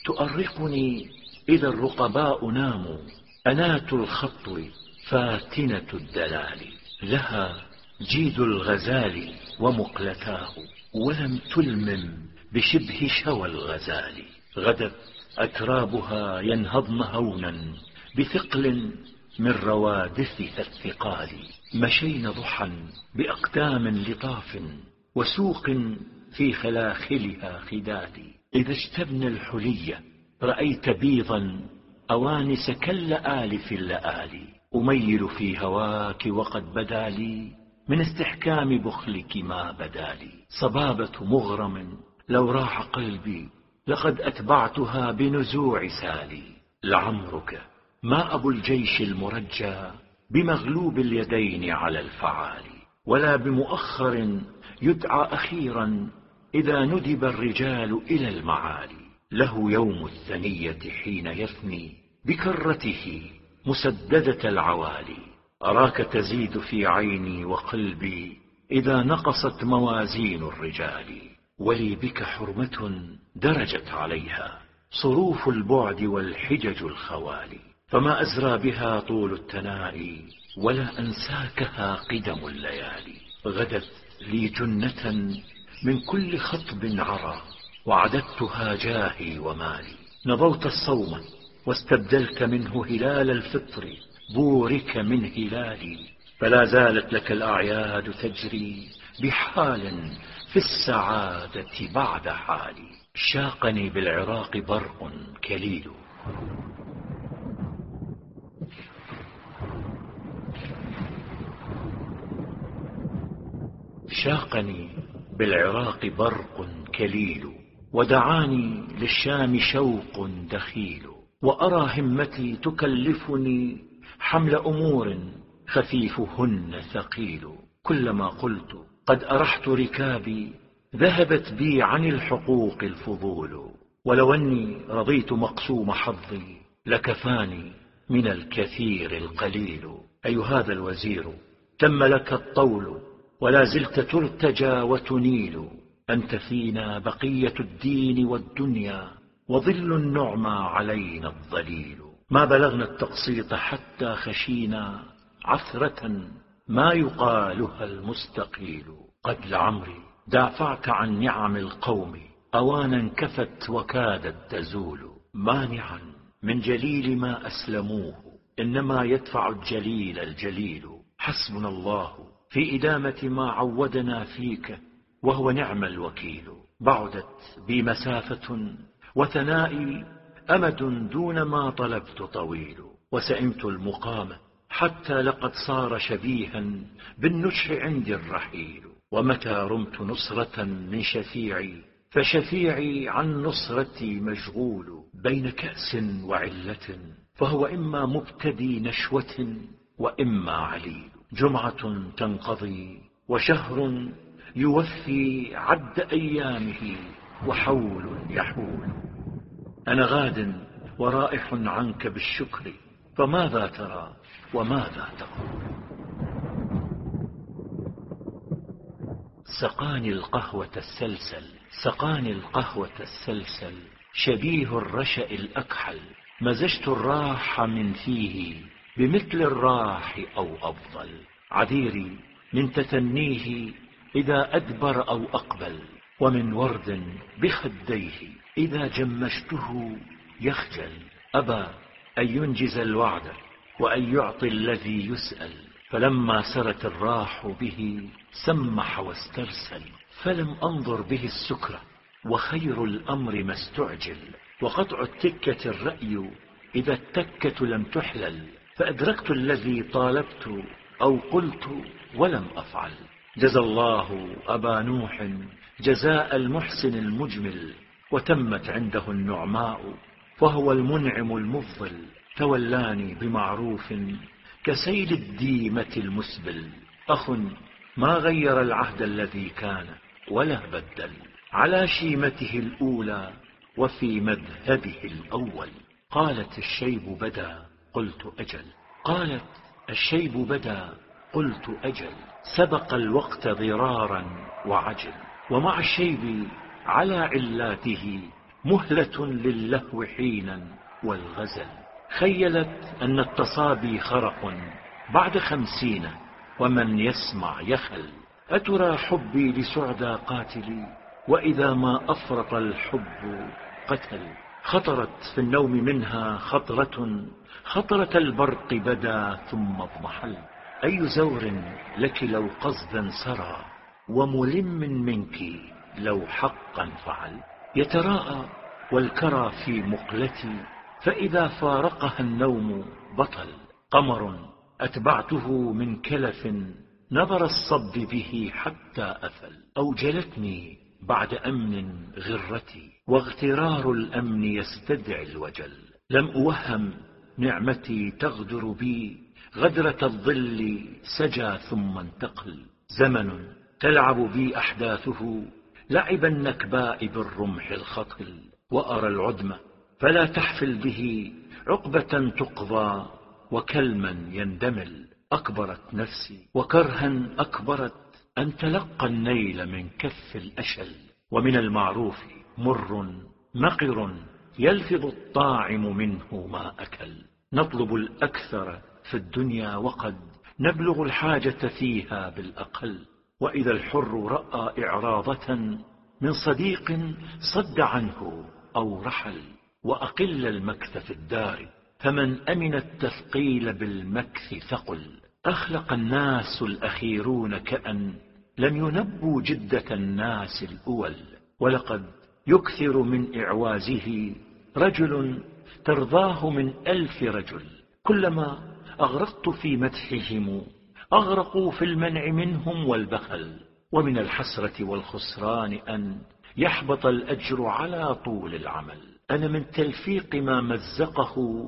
تؤرقني إذا الرقباء ناموا، أنات الخطو فاتنة الدلال. لها جيد الغزال ومقلتاه، ولم تلمم بشبه شوى الغزال. غدت أترابها ينهضن هونا بثقل من روادثها الثقال. مشين ضحى بأقدام لطاف، وسوق في خلاخلها خدال. إذا اجتبن الحلية رأيت بيضا أوانس كاللآلف اللآلي. أميل في هواك وقد بدا لي من استحكام بخلك ما بدا لي. صبابة مغرم لو راح قلبي لقد أتبعتها بنزوع سالي. لعمرك ما أبو الجيش المرجى بمغلوب اليدين على الفعال، ولا بمؤخر يدعى أخيرا إذا ندب الرجال إلى المعالي. له يوم الثنية حين يثني بكرته مسددة العوالي. أراك تزيد في عيني وقلبي إذا نقصت موازين الرجال. ولي بك حرمة درجت عليها صروف البعد والحجج الخوالي. فما أزرى بها طول التنائي، ولا أنساكها قدم الليالي. غدت لي جنة من كل خطب عرى، وعددتها جاهي ومالي. نضوت الصوم واستبدلت منه هلال الفطر، بورك من هلالي. فلا زالت لك الأعياد تجري بحال في السعادة بعد حالي. شاقني بالعراق برق كليل، شاقني بالعراق برق كليل، ودعاني للشام شوق دخيل. وأرى همتي تكلفني حمل أمور خفيفهن ثقيل. كلما قلت قد أرحت ركابي ذهبت بي عن الحقوق الفضول. ولو أني رضيت مقسوم حظي لكفاني من الكثير القليل. أي هذا الوزير تم لك الطول، ولا زلت ترتجى وتنيل. أنت فينا بقية الدين والدنيا، وظل النعمى علينا الظليل. ما بلغنا التقسيط حتى خشينا عثرة ما يقالها المستقيل. قد لعمري دافعت عن نعم القوم أوانا كفت وكادت تزول. مانعا من جليل ما أسلموه، إنما يدفع الجليل الجليل. حسبنا الله في إدامة ما عودنا فيك، وهو نعم الوكيل. بعدت بي مسافة وثنائي أمد دون ما طلبت طويل. وسئمت المقام حتى لقد صار شبيها بالنشر عندي الرحيل. ومتى رمت نصرة من شفيعي فشفيعي عن نصرتي مشغول. بين كأس وعلة فهو إما مبتدي نشوة وإما عليل. جمعة تنقضي وشهر يوفي عد أيامه، وحول يحول. أنا غاد ورائح عنك بالشكر، فماذا ترى وماذا تقول؟ سقاني القهوة السلسل، سقاني القهوة السلسل، شبيه الرشأ الأكحل. مزجت الراح من فيه بمثل الراح أو أفضل. عذيري من تثنيه إذا أدبر أو أقبل، ومن ورد بخديه إذا جمشته يخجل. أبى أن ينجز الوعد وأن يعطي الذي يسأل. فلما سرت الراح به سمح واسترسل، فلم أنظر به السكرة، وخير الأمر ما استعجل. وقطع التكة الرأي إذا التكة لم تحلل. فأدركت الذي طالبت أو قلت ولم أفعل. جزى الله أبا نوح جزاء المحسن المجمل، وتمت عنده النعماء، فهو المنعم المفضل. تولاني بمعروف كسيل الديمة المسبل. أخ ما غير العهد الذي كان ولا بدل، على شيمته الأولى وفي مذهبه الأول. قالت الشيب بدا قلت أجل، قالت الشيب بدا قلت أجل، سبق الوقت ضرارا وعجل، ومع الشيب على علاته مهلة للهو حينا والغزل. خيلت أن التصابي خرق بعد 50 ومن يسمع يخل. أترى حبي لسعدى قاتلي وإذا ما أفرط الحب قتل. خطرت في النوم منها خطرة البرق بدا ثم اضمحل. أي زور لك لو قصدا سرى وملم منك لو حقا فعل. يتراءى والكرى في مقلتي فإذا فارقها النوم بطل. قمر أتبعته من كلف نظر الصب به حتى أفل. أوجلتني بعد أمن غرتي واغترار الأمن يستدعي الوجل. لم أوهم نعمتي تغدر بي غدرة الظل سجى ثم انتقل. زمن تلعب بي أحداثه لعب النكباء بالرمح الخطل. وأرى العدم فلا تحفل به عقبة تقضى وكلما يندمل. أكبرت نفسي وكرها أكبرت أن تلقى النيل من كف الأشل. ومن المعروف مر مقر يلفظ الطاعم منه ما أكل. نطلب الأكثر في الدنيا وقد نبلغ الحاجة فيها بالأقل. وإذا الحر رأى إعراضة من صديق صد عنه أو رحل. وأقل المكث في الدار فمن أمن التثقيل بالمكث ثقل. أخلق الناس الأخيرون كأن لم ينبوا جدة الناس الأول. ولقد يكثر من إعوازه رجل ترضاه من 1000 رجل. كلما أغرقت في مدحهم أغرقوا في المنع منهم والبخل. ومن الحسرة والخسران أن يحبط الأجر على طول العمل. أنا من تلفيق ما مزقه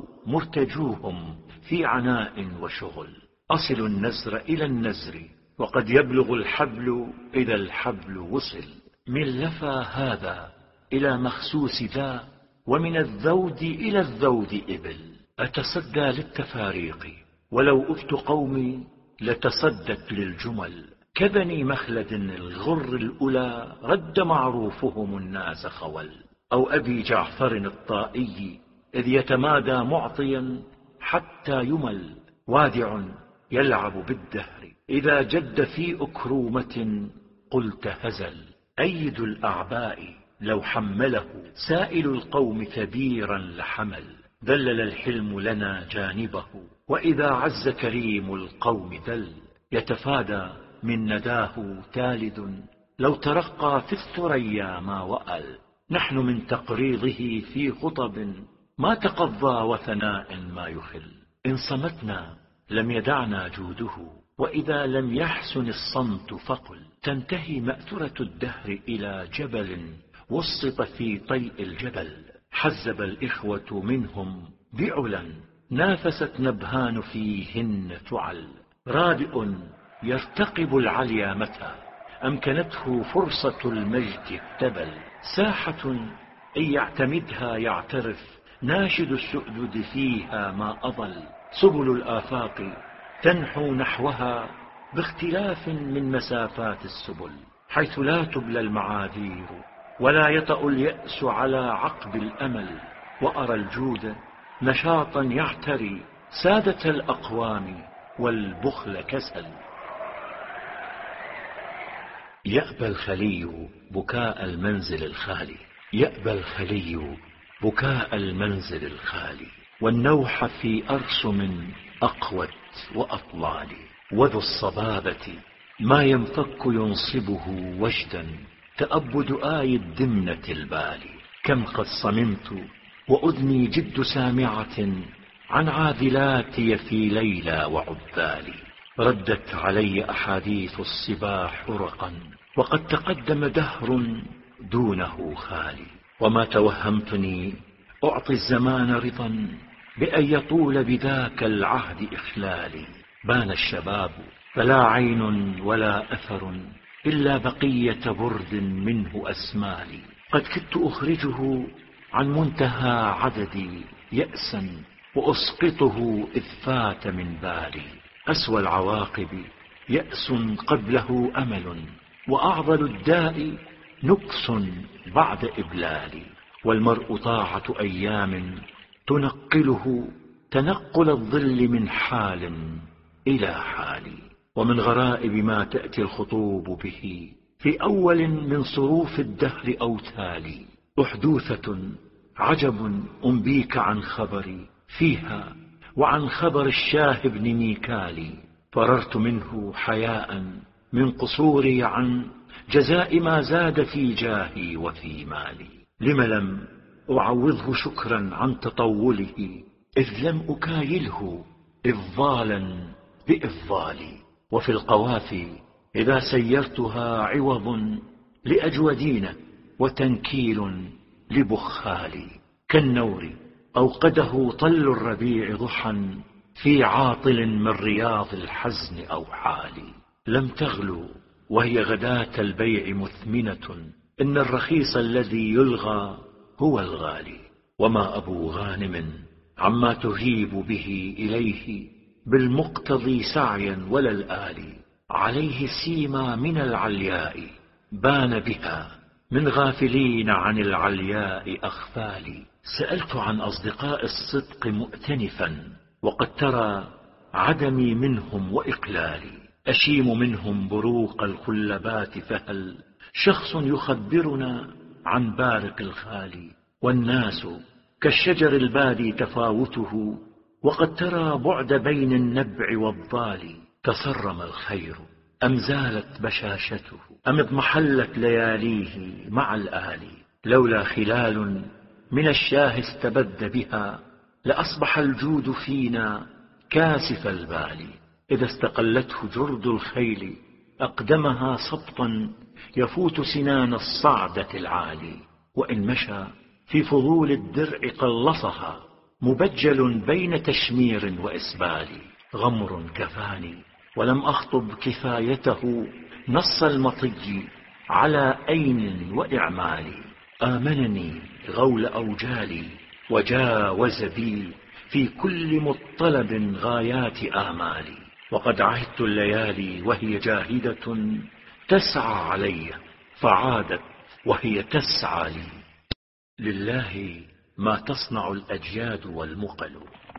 مرتجوهم في عناء وشغل. أصل النزر إلى النزر وقد يبلغ الحبل إذا الحبل وصل. من لفى هذا إلى مخسوس ذا ومن الذود إلى الذود إبل. أتصدى للتفاريق ولو أفت قومي لتصدت للجمل. كبني مخلد الغر الأولى رد معروفهم الناس خول. أو أبي جعفر الطائي إذ يتمادى معطيا حتى يمل. وادع يلعب بالدهر إذا جد في أكرومة قلت هزل. أيد الأعباء لو حمله سائل القوم ثبيرا لحمل. ذلل الحلم لنا جانبه وإذا عز كريم القوم ذل. يتفادى من نداه تالد لو ترقى في الثريا ما وأل. نحن من تقريضه في خطب ما تقضى وثناء ما يخل. إن صمتنا لم يدعنا جوده وإذا لم يحسن الصمت فقل. تنتهي مأثرة الدهر إلى جبل وسط في طيء الجبل. حزب الإخوة منهم بعلا نافست نبهان فيهن تعل. رادئ يرتقب العليا متى أمكنته فرصة المجد التبل. ساحة إن يعتمدها يعترف ناشد السؤدد فيها ما أضل. سبل الآفاق تنحو نحوها باختلاف من مسافات السبل. حيث لا تبلى المعاذير ولا يطأ اليأس على عقب الأمل. وأرى الجود نشاطا يعتري سادة الأقوام والبخل كسل. يأبى الخلي بكاء المنزل الخالي. يأبى الخلي بكاء المنزل الخالي. والنوح في أرسم أقوت وأطلال. وذو الصبابة ما ينفك ينصبه وجدا تأبد آي الدمنة البال. كم قد صممت وأذني جد سامعة عن عاذلاتي في ليلى وعذالي. ردت علي أحاديث الصبا حرقا وقد تقدم دهر دونه خالي. وما توهمتني أعطي الزمان رضا بأن يطول بذاك العهد إخلالي. بان الشباب فلا عين ولا أثر إلا بقية برد منه أسمالي. قد كدت أخرجه عن منتهى عددي يأسا وأسقطه إذ فات من بالي. أسوى العواقب يأس قبله أمل، وأعضل الداء نكس بعد إبلال. والمرء طاعة أيام تنقله تنقل الظل من حال إلى حال. ومن غرائب ما تأتي الخطوب به في أول من صروف الدهر أو تالي، أحدوثة عجب أنبيك عن خبري فيها وعن خبر الشاه بن ميكالي. فررت منه حياء من قصوري عن جزاء ما زاد في جاهي وفي مالي. لم لم أعوضه شكرا عن تطوله، إذ لم أكايله إفضالا بإفضالي. وفي القوافي إذا سيرتها عوض لأجودين وتنكيل لبخالي. كالنور أوقده طل الربيع ضحى في عاطل من رياض الحزن أو حالي. لم تغلو وهي غداة البيع مثمنة، إن الرخيص الذي يلغى هو الغالي. وما أبو غانم عما تهيب به إليه بالمقتضي سعيا ولا الآلي. عليه سيما من العلياء بان بها من غافلين عن العلياء أخفالي. سألت عن أصدقاء الصدق مؤتنفا، وقد ترى عدمي منهم وإقلالي. أشيم منهم بروق الخلبات، فهل شخص يخبرنا عن بارق الخالي. والناس كالشجر البادي تفاوته، وقد ترى بعد بين النبع والضال. تصرم الخير أم زالت بشاشته، أم اضمحلت لياليه مع الآلي. لولا خلال من الشاه استبد بها، لأصبح الجود فينا كاسف البال. إذا استقلته جرد الخيل أقدمها سبطا يفوت سنان الصعدة العالي. وإن مشى في فضول الدرع قلصها، مبجل بين تشمير وإسبال. غمر كفاني ولم أخطب كفايته، نص المطي على أين وإعمال. آمنني غول أوجالي وجاوز بي في كل مطلب غايات آمالي. وقد عهدت الليالي وهي جاهدة تسعى علي، فعادت وهي تسعى لي. لله ما تصنع الأجياد والمقل،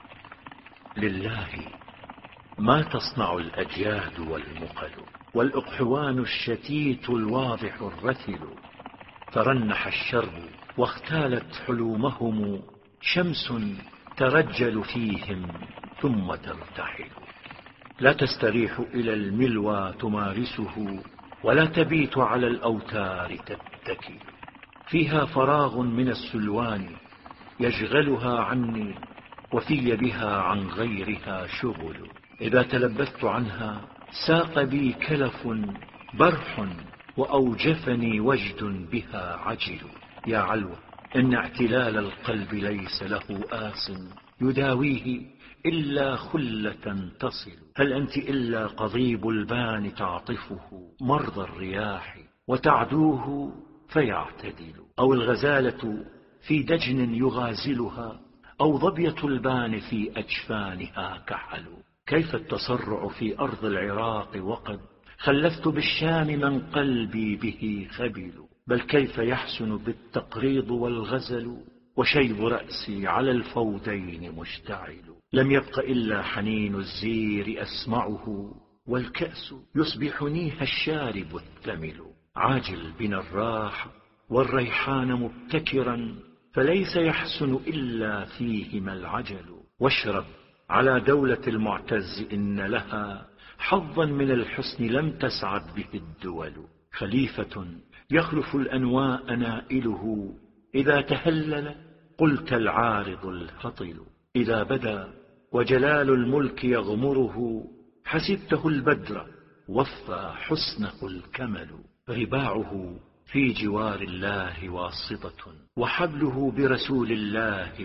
لله ما تصنع الأجياد والمقل. والأقحوان الشتيت الواضح الرثل، ترنح الشر واختالت حلومهم. شمس ترجل فيهم ثم ترتحل. لا تستريح إلى الملوى تمارسه، ولا تبيت على الأوتار تتكل. فيها فراغ من السلوان يشغلها عني، وفي بها عن غيرها شغل. إذا تلبثت عنها ساق بي كلف برح، وأوجفني وجد بها عجل. يا علوة إن اعتلال القلب ليس له آس يداويه إلا خلة تصل. هل أنت إلا قضيب البان تعطفه مرضى الرياح وتعدوه فيعتدل، أو الغزالة في دجن يغازلها، أو ظبية البان في أجفانها كحل. كيف التسرع في أرض العراق وقد خلفت بالشام من قلبي به خبل. بل كيف يحسن بالتقريض والغزل، وشيب رأسي على الفودين مشتعل. لم يبق إلا حنين الزير أسمعه، والكأس يصبحنيها الشارب الثمل. عاجل بنا الراح والريحان مبتكرا، فليس يحسن إلا فيهما العجل. واشرب على دولة المعتز إن لها حظا من الحسن لم تسعد به الدول. خليفة يخلف الأنواء نائله، إذا تهلل قلت العارض الهطل. إذا بدا وجلال الملك يغمره، حسبته البدر وفى حسنه الكمل. رباعه في جوار الله واصطة، وحبله برسول الله متصل.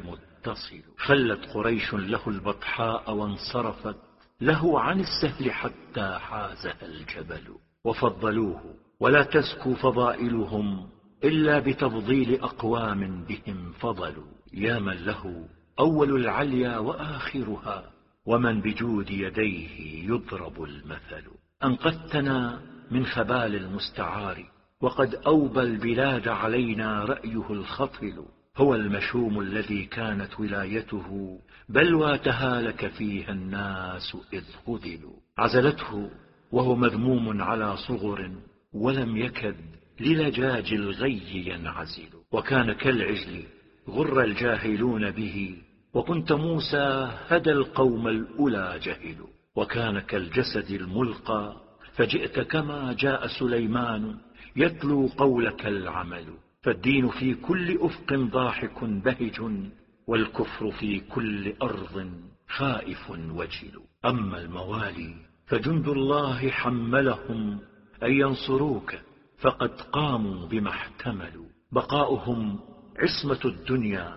تصل. خلت قريش له البطحاء وانصرفت له عن السهل حتى حازها الجبل. وفضلوه ولا تزكو فضائلهم إلا بتفضيل أقوام بهم فضلوا. يا من له أول العليا وآخرها ومن بجود يديه يضرب المثل. أنقذتنا من خبال المستعار وقد أوبى البلاد علينا رأيه الخطل. هو المشوم الذي كانت ولايته بلوى تهالك فيها الناس إذ خذلوا. عزلته وهو مذموم على صغر ولم يكد للجاج الغي ينعزل. وكان كالعجل غر الجاهلون به وكنت موسى هدى القوم الأولى جهلوا. وكان كالجسد الملقى فجئت كما جاء سليمان يتلو قولك العمل. فالدين في كل أفق ضاحك بهج والكفر في كل أرض خائف وجل. أما الموالي فجند الله حملهم أن ينصروك فقد قاموا بما احتملوا. بقاؤهم عصمة الدنيا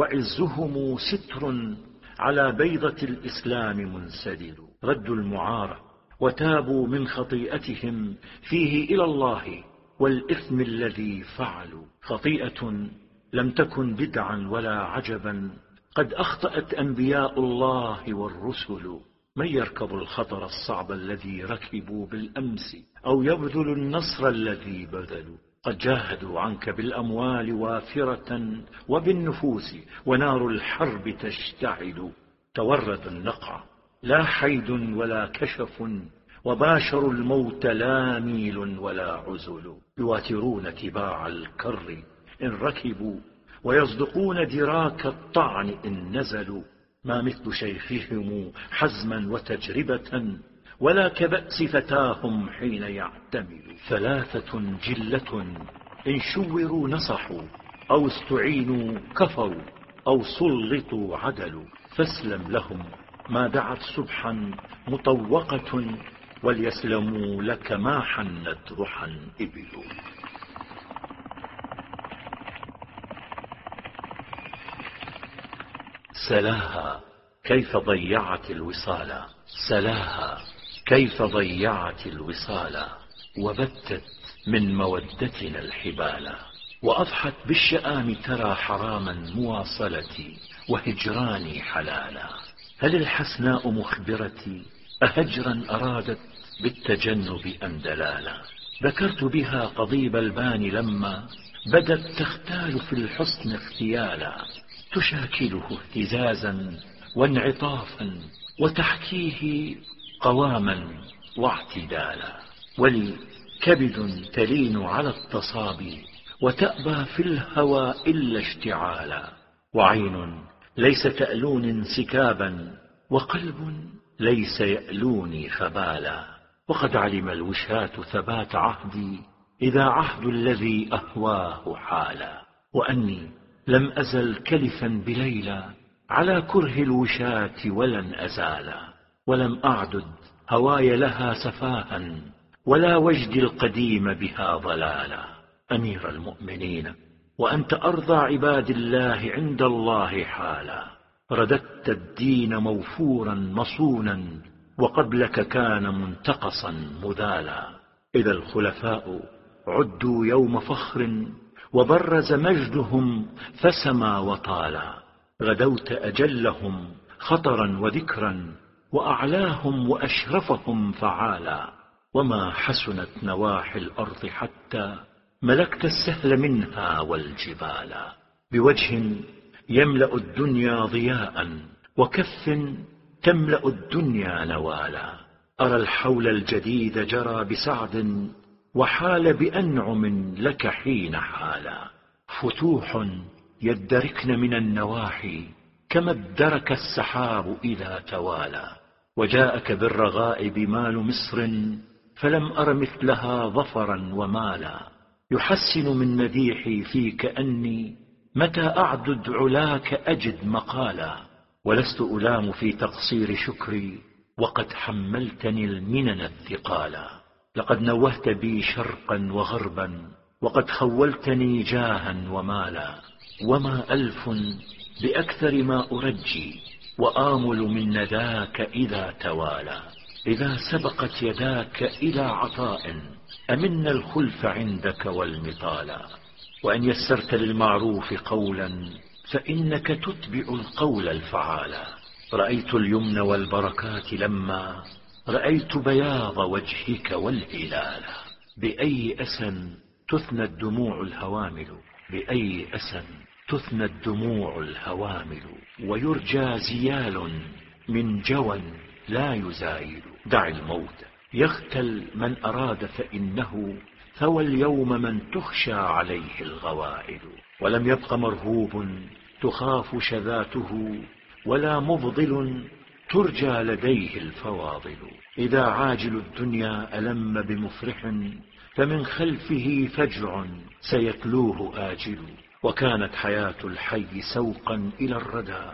وعزهم ستر على بيضة الإسلام منسدل. ردوا المعارة وتابوا من خطيئتهم فيه إلى الله والإثم الذي فعلوا. خطيئة لم تكن بدعا ولا عجبا قد أخطأت أنبياء الله والرسل. من يركب الخطر الصعب الذي ركبوا بالأمس أو يبذل النصر الذي بذلوا. قد جاهدوا عنك بالأموال وافرة وبالنفوس ونار الحرب تشتعل. تورد النقع لا حيد ولا كشف وباشروا الموت لا ميل ولا عزل. يواترون تباع الكر إن ركبوا ويصدقون دراك الطعن إن نزلوا. ما مثل شيخهم حزما وتجربة ولا كبأس فتاهم حين يعتمل. ثلاثة جلة إن شوروا نصحوا أو استعينوا كفروا أو سلطوا عدلوا. فاسلم لهم ما دعت سبحا مطوقة وليسلموا لك ما حنت رحا إبل. سلاها كيف ضيعت الوصال. سلاها كيف ضيعت الوصال وبتت من مودتنا الحبال. وأضحت بالشآم ترى حراما مواصلتي وهجراني حلالا. هل الحسناء مخبرتي أهجرا أرادت بالتجنب أم دلالا. ذكرت بها قضيب البان لما بدت تختال في الحسن اختيالا. تشاكله اهتزازا وانعطافا وتحكيه قواما واعتدالا. ولي كبد تلين على التصابي وتأبى في الهوى إلا اشتعالا. وعين ليس تألوني انسكابا وقلب ليس يألوني خبالا. وقد علم الوشاة ثبات عهدي إذا عهد الذي أهواه حالا. وأني لم أزل كلفا بليلى على كره الوشاة ولن أزالا. ولم أعدد هواي لها سفاها ولا وجدي القديم بها ضلالا. أمير المؤمنين وأنت أرضى عباد الله عند الله حالا. رددت الدين موفورا مصونا وقبلك كان منتقصا مذالا. إذا الخلفاء عدوا يوم فخر وبرز مجدهم فسما وطالا. غدوت أجلهم خطرا وذكرا وأعلاهم وأشرفهم فعالا. وما حسنت نواحي الأرض حتى ملكت السهل منها والجبال. بوجه يملأ الدنيا ضياء وكف تملأ الدنيا نوالا. أرى الحول الجديد جرى بسعد وحال بأنعم لك حين حالا. فتوح يدركن من النواحي كما ادرك السحاب إذا توالى. وجاءك بالرغائب مال مصر فلم أر مثلها ظفرا ومالا. يحسن من مديحي فيك أني متى أعدد علاك أجد مقالا. ولست ألام في تقصير شكري وقد حملتني المنن الثقالا. لقد نوهت بي شرقا وغربا وقد خولتني جاها ومالا. وما ألف بأكثر ما أرجي وآمل من نداك إذا توالى. إذا سبقت يداك إلى عطاء أمن الخلف عندك والمطالا. وأن يسرت للمعروف قولا فإنك تتبع القول الفعالا. رأيت اليمن والبركات لما رأيت بياض وجهك والهلال. بأي أسى تثنى الدموع الهوامل، بأي أسى تثنى الدموع الهوامل، ويرجى زيال من جوى لا يزايل. دع الموت يختل من أراد فإنه ثوى اليوم من تخشى عليه الغوائل. ولم يبق مرهوب تخاف شذاته ولا مفضل ترجى لديه الفواضل. إذا عاجل الدنيا ألم بمفرح فمن خلفه فجع سيتلوه آجل. وكانت حياة الحي سوقا إلى الردى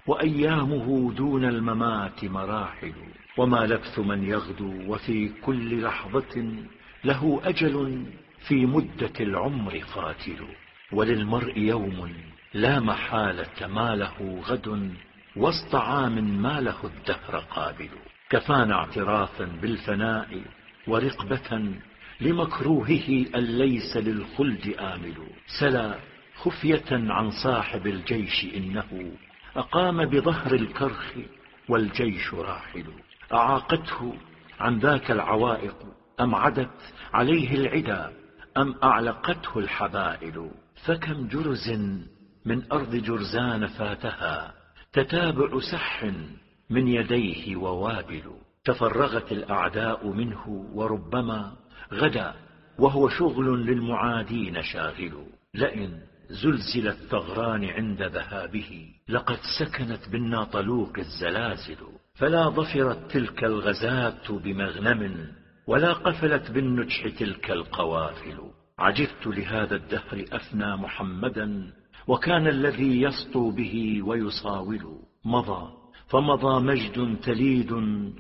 وأيامه دون الممات مراحل. وما لبث من يغدو وفي كل لحظة له أجل في مدة العمر قاتل. وللمرء يوم لا محالة ما له غد وسط عام ما له الدهر قابل. كفانا اعترافا بالفناء ورقبة لمكروهه أن ليس للخلد آمل. سلا خفية عن صاحب الجيش إنه أقام بظهر الكرخ والجيش راحل. أعاقته عن ذاك العوائق أم عدت عليه العدا أم أعلقته الحبائل. فكم جرز من أرض جرزان فاتها تتابع سح من يديه ووابل. تفرغت الأعداء منه وربما غدا وهو شغل للمعادين شاغل. لئن زلزل الثغران عند ذهابه لقد سكنت بالناطلوق الزلازل. فلا ظفرت تلك الغزاة بمغنم ولا قفلت بالنجح تلك القوافل. عجبت لهذا الدهر أفنى محمدا وكان الذي يسطو به ويصاول. مضى فمضى مجد تليد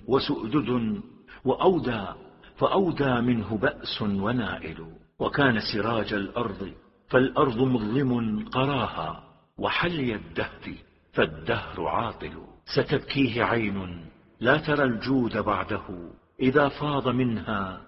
وسؤدد وأودى فأودى منه بأس ونائل. وكان سراج الأرض فالأرض مظلم قراها وحلي الدهر فالدهر عاطل. ستبكيه عين لا ترى الجود بعده إذا فاض منها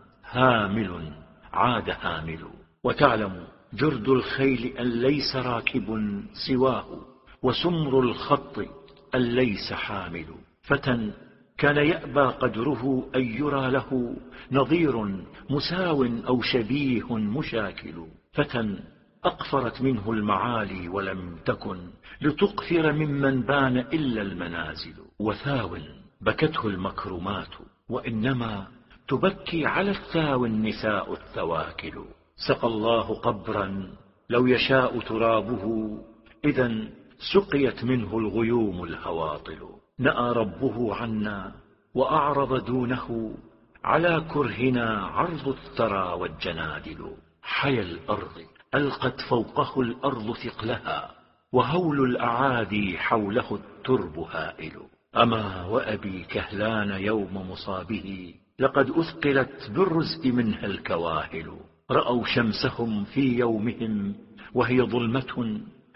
هامل عاد هامل. وتعلم جرد الخيل أن ليس راكب سواه وسمر الخط أن ليس حامل. فتى كان يأبى قدره أن يرى له نظير مساو أو شبيه مشاكل. فتى أقفرت منه المعالي ولم تكن لتقفر ممن بان إلا المنازل. وثاو بكته المكرمات وإنما تبكي على الثاوي النساء الثواكل. سقى الله قبرا لو يشاء ترابه إذا سقيت منه الغيوم الهواطل. نأى ربه عنا وأعرض دونه على كرهنا عرض الثرى والجنادل. حيا الأرض ألقت فوقه الأرض ثقلها وهول الأعادي حوله الترب هائل. أما وأبي كهلان يوم مصابه لقد أثقلت بالرزء منها الكواهل. رأوا شمسهم في يومهم وهي ظلمة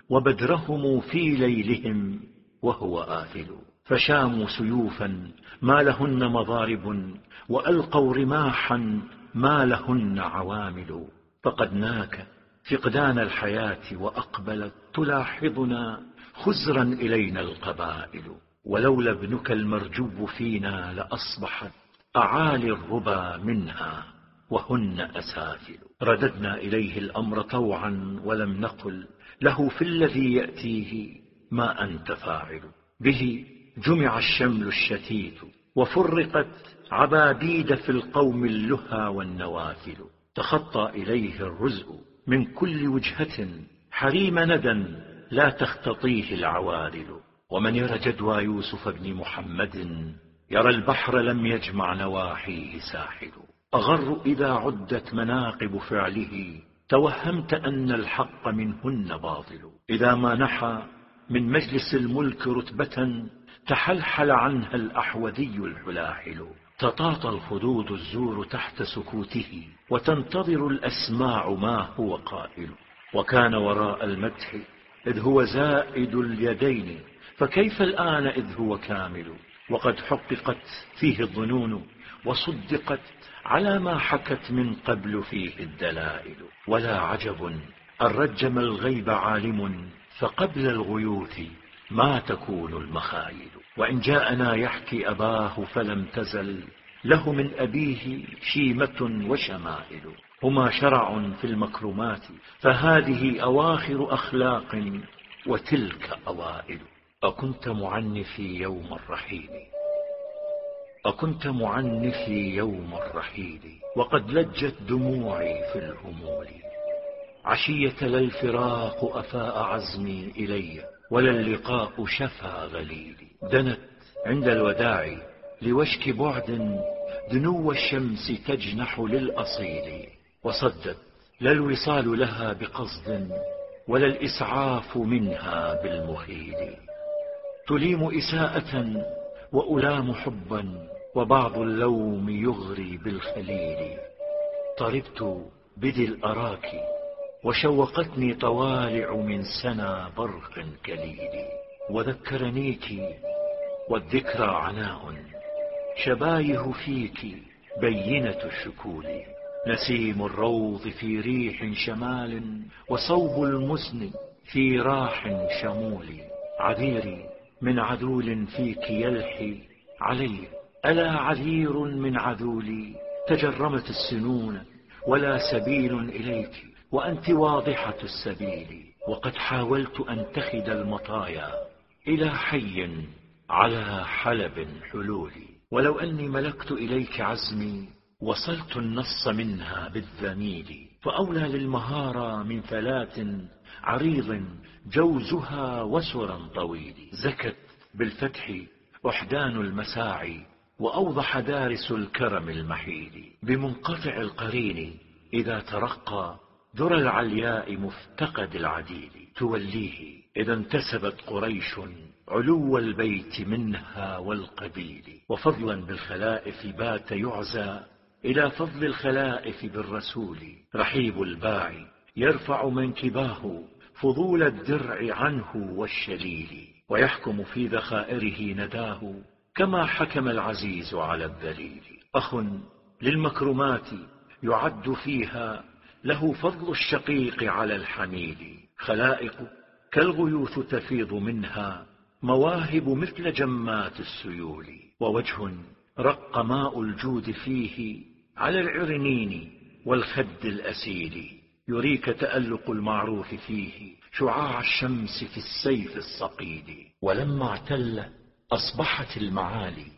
وبدرهم في ليلهم وهو آفل. فشاموا سيوفا ما لهن مضارب وألقوا رماحا ما لهن عوامل. فقد ناك فقدان الحياة وأقبلت تلاحظنا خزرا إلينا القبائل. ولولا ابنك المرجو فينا لأصبحت أعالي الربا منها وهن أسافل. رددنا إليه الأمر طوعا ولم نقل له في الذي يأتيه ما أنت فاعل. به جمع الشمل الشتيت وفرقت عبابيد في القوم اللهى والنوافل. تخطى إليه الرزء من كل وجهة حريم ندى لا تختطيه العوارل. ومن يرى جدوى يوسف بن محمد يرى البحر لم يجمع نواحيه ساحل. أغر إذا عدت مناقب فعله توهمت أن الحق منهن باطل. إذا ما نحى من مجلس الملك رتبة تحلحل عنها الأحوذي الحلاحل. تطاطى الخدود الزور تحت سكوته وتنتظر الأسماع ما هو قائل. وكان وراء المدح إذ هو زائد اليدين، فكيف الآن إذ هو كامل؟ وقد حققت فيه الظنون وصدقت على ما حكت من قبل فيه الدلائل. ولا عجب أن رجم الغيب عالم، فقبل الغيوث ما تكون المخايل. وإن جاءنا يحكي أباه فلم تزل له من أبيه شيمة وشمائل. هما شرع في المكرمات، فهذه أواخر أخلاق وتلك أوائل. أكنت معنفي يوم الرحيل، أكنت معنفي يوم الرحيل، وقد لجت دموعي في الهمول. عشية لا الفراق أفاء عزمي إلي، ولا اللقاء شفى غليلي. دنت عند الوداع لوشك بعد دنو الشمس تجنح للأصيل، وصدت لا الوصال لها بقصد، ولا الإسعاف منها بالمخيل. تليم إساءة وألام حبا، وبعض اللوم يغري بالخليل. طربت بذي الأراك وشوقتني طوالع من سنا برق كليل. وذكرنيك والذكرى عناء، شبايه فيك بينة الشكول. نسيم الروض في ريح شمال، وصوب المزن في راح شمول. عذيري من عذول فيك يلحي علي، ألا عذير من عذولي؟ تجرمت السنون ولا سبيل إليك، وأنت واضحة السبيل. وقد حاولت أن تخد المطايا إلى حي على حلب حلولي. ولو أني ملكت إليك عزمي، وصلت النص منها بالذميل. فأولى للمهارة من فلاة عريض جوزها وسرا طويل. زكت بالفتح وحدان المساعي، وأوضح دارس الكرم المحيل. بمنقطع القرين إذا ترقى در العلياء مفتقد العديل. توليه إذا انتسبت قريش علو البيت منها والقبيل. وفضلا بالخلائف بات يعزى إلى فضل الخلائف بالرسول. رحيب الباعي يرفع منكباه فضول الدرع عنه والشليل، ويحكم في ذخائره نداه كما حكم العزيز على الذليل. أخ للمكرمات يعد فيها له فضل الشقيق على الحميل. خلائق كالغيوث تفيض منها مواهب مثل جمات السيول. ووجه رق ماء الجود فيه على العرنين والخد الأسيل. يريك تألق المعروف فيه شعاع الشمس في السيف الصقيل. ولما اعتل أصبحت المعالي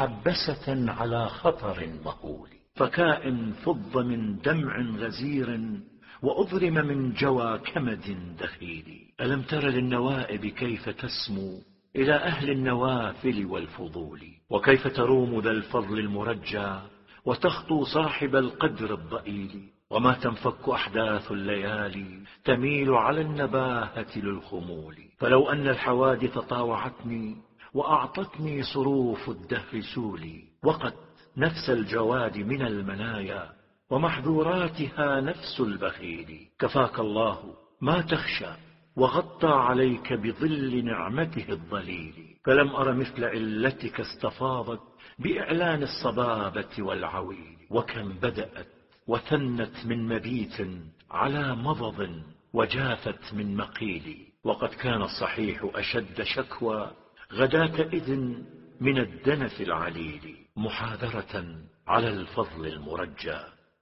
محبسة على خطر مهول. فكائن فض من دمع غزير، وأضرم من جوى كمد دخيل. ألم تر للنوائب كيف تسمو إلى أهل النوافل والفضول؟ وكيف تروم ذا الفضل المرجى وتخطو صاحب القدر الضئيل؟ وما تنفك أحداث الليالي تميل على النباهة للخمول. فلو أن الحوادث طاوعتني وأعطتني صروف الدهر سولي، وقد نفس الجواد من المنايا ومحذوراتها نفس البخيل. كفاك الله ما تخشى وغطى عليك بظل نعمته الظليل. فلم أر مثل علتك استفاضت بإعلان الصبابة والعويل. وكم بدأت وثنت من مبيت على مضض، وجافت من مقيل. وقد كان الصحيح أشد شكوى غداة إذن من الدنس العليل، محاذرة على الفضل المرجى،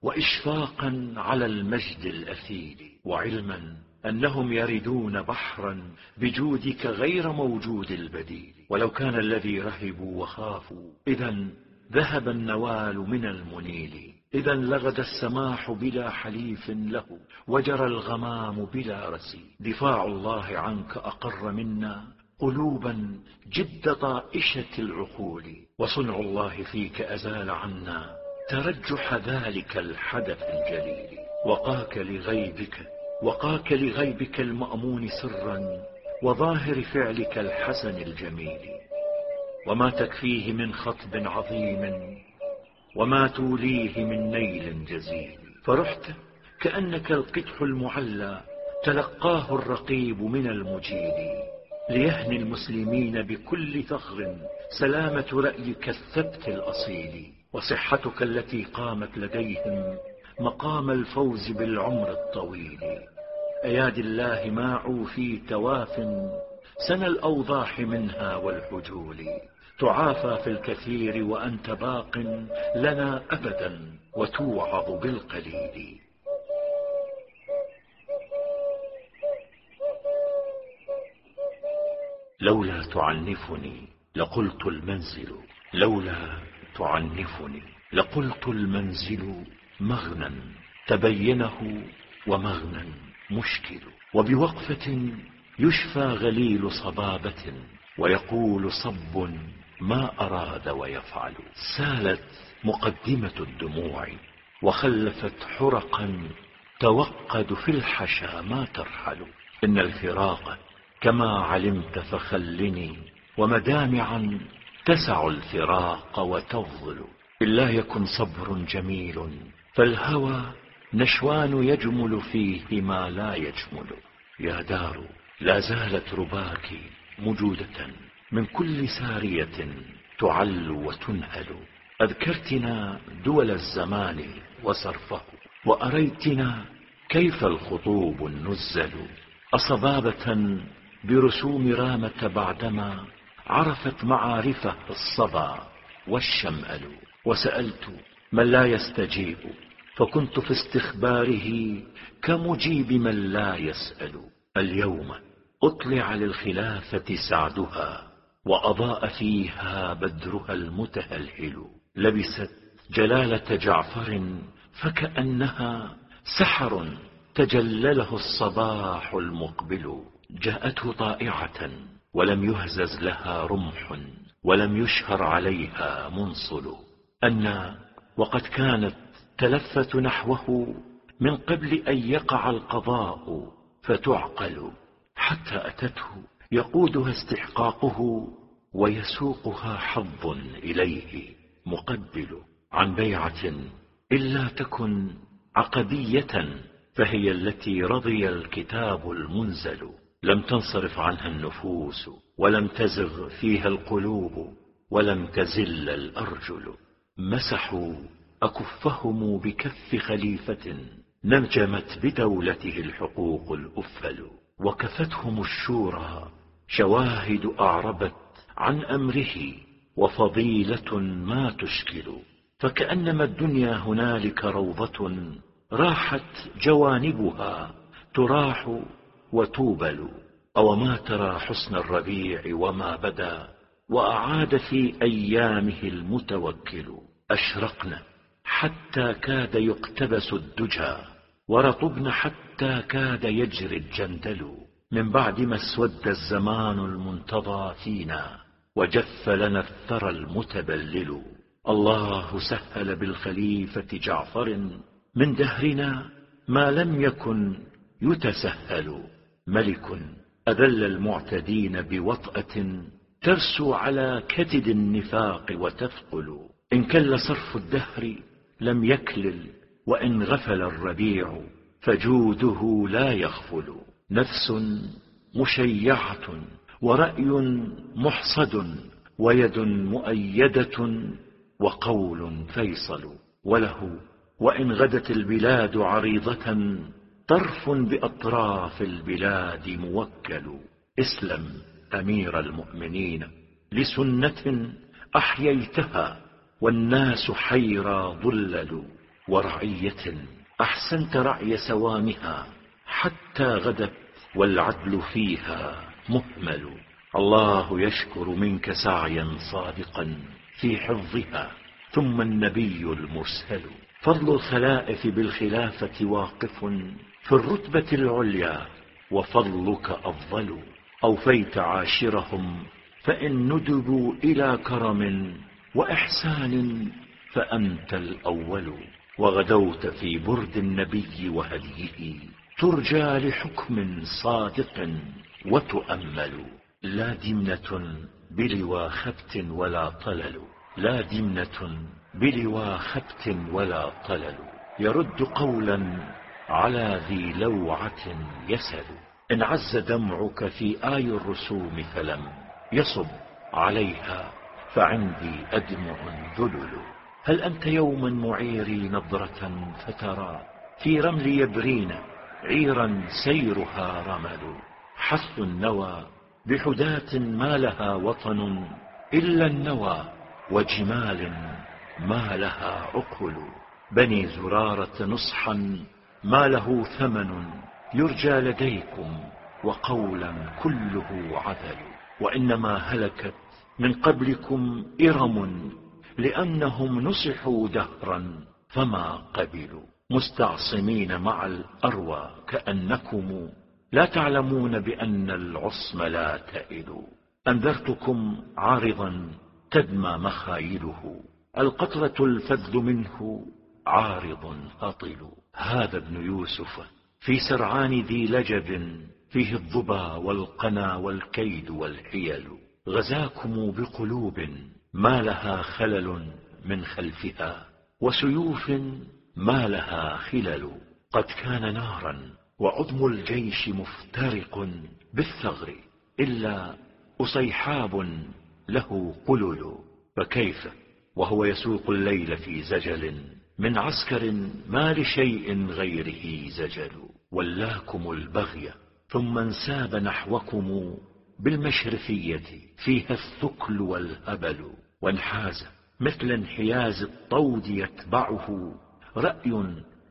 وإشفاقا على المجد الأثيل، وعلما أنهم يردون بحرا بجودك غير موجود البديل. ولو كان الذي رهبوا وخافوا إذا ذهب النوال من المنيل. إذا لغد السماح بلا حليف له، وجرى الغمام بلا رسيل. دفاع الله عنك أقر منا قلوبا جد طائشة العقول، وصنع الله فيك أزال عنا ترجح ذلك الحدث الجليل. وقاك لغيبك المأمون سرا، وظاهر فعلك الحسن الجميل. وما تكفيه من خطب عظيم، وما توليه من نيل جزيل. فرحت كأنك القدح المعلى تلقاه الرقيب من المجيد ليهني المسلمين بكل ثغر سلامة رأيك الثبت الأصيل، وصحتك التي قامت لديهم مقام الفوز بالعمر الطويل. أيادي الله ماعوا في تواف سنى الأوضاح منها والحجول، تعافى في الكثير وأنت باق لنا أبدا وتوعظ بالقليل. لولا تعنفني لقلت المنزل، لولا تعنفني لقلت المنزل مغنى تبينه ومغنى مشكل، وبوقفة يشفى غليل صبابة ويقول صب ما أراد ويفعل. سالت مقدمة الدموع وخلفت حرقا توقد في الحشا ما ترحل. إن الفراق كما علمت فخلني ومدامعا تسع الفراق وتظل. إلا يكن صبر جميل فالهوى نشوان يجمل فيه ما لا يجمل. يا دار لا زالت رباك مجودة من كل سارية تعل وتنهل. أذكرتنا دول الزمان وصرفه وأريتنا كيف الخطوب النزل. أصبابة برسوم رامة بعدما عرفت معارفه الصبا والشمأل. وسألت من لا يستجيب فكنت في استخباره كمجيب من لا يسأل. اليوم أطلع للخلافة سعدها وأضاء فيها بدرها المتهلهل. لبست جلالة جعفر فكأنها سحر تجلله الصباح المقبل. جاءته طائعة ولم يهزز لها رمح ولم يشهر عليها منصل. أن وقد كانت تلفت نحوه من قبل أن يقع القضاء فتعقل، حتى أتته يقودها استحقاقه ويسوقها حظ إليه مقبل. عن بيعة إلا تكن عقدية فهي التي رضي الكتاب المنزل. لم تنصرف عنها النفوس ولم تزغ فيها القلوب ولم تزل الأرجل. مسحوا أكفهم بكف خليفة نمجمت بدولته الحقوق الأفل. وكفتهم الشورى شواهد أعربت عن أمره وفضيلة ما تشكل. فكأنما الدنيا هنالك روضة راحت جوانبها تراح وتوبل. أو ما ترى حسن الربيع وما بدا وأعاد في أيامه المتوكل. أشرقن حتى كاد يقتبس الدجى ورطبن حتى كاد يجري الجندل. من بعد ما اسود الزمان المنتظى فينا وجف لنا الثرى المتبلل. الله سهل بالخليفة جعفر من دهرنا ما لم يكن يتسهل. ملك أذل المعتدين بوطأة ترسو على كتد النفاق وتثقل. إن كل صرف الدهر لم يكلل وإن غفل الربيع فجوده لا يغفل. نفس مشيعة ورأي محصد ويد مؤيدة وقول فيصل. وله وإن غدت البلاد عريضة طرف بأطراف البلاد موكل. اسلم أمير المؤمنين لسنة أحييتها والناس حيرى ضلل. ورعية أحسنت رعي سوامها حتى غدت والعدل فيها مهمل. الله يشكر منك سعيا صادقا في حفظها ثم النبي المرسل. فضل الخلائف بالخلافة واقف في الرتبة العليا وفضلك أفضل. أوفيت عاشرهم فإن ندبوا إلى كرم وإحسان فأنت الأول. وغدوت في برد النبي وهديه ترجى لحكم صادق وتؤمل. لا دمنة بلوى خبت ولا طلل، لا دمنة بلوى خبت ولا طلل. يرد قولا على ذي لوعة يسل. إن عز دمعك في آي الرسوم فلم يصب عليها فعندي أدمع ذلل. هل أنت يوما معيري نظرة فترى في رمل يبرين عيرا سيرها رمل. حث النوى بحداة ما لها وطن إلا النوى وجمال ما لها عقل. بني زرارة نصحا ما له ثمن يرجى لديكم وقولا كله عذل. وإنما هلكت من قبلكم إرم لأنهم نصحوا دهرا فما قبلوا. مستعصمين مع الأروى كأنكم لا تعلمون بأن العصم لا تئل. أنذرتكم عارضا تدمى مخايله القطرة الفذ منه عارض هطل. هذا ابن يوسف في سرعان ذي لجب فيه الظبا والقنا والكيد والحيل. غزاكم بقلوب ما لها خلل من خلفها وسيوف ما لها خلل. قد كان نارا وعظم الجيش مفترق بالثغر إلا أصيحاب له قلل. فكيف وهو يسوق الليل في زجل من عسكر ما لشيء غيره زجل. ولاكم البغي ثم انساب نحوكم بالمشرفية فيها الثكل والهبل. وانحاز مثل انحياز الطود يتبعه رأي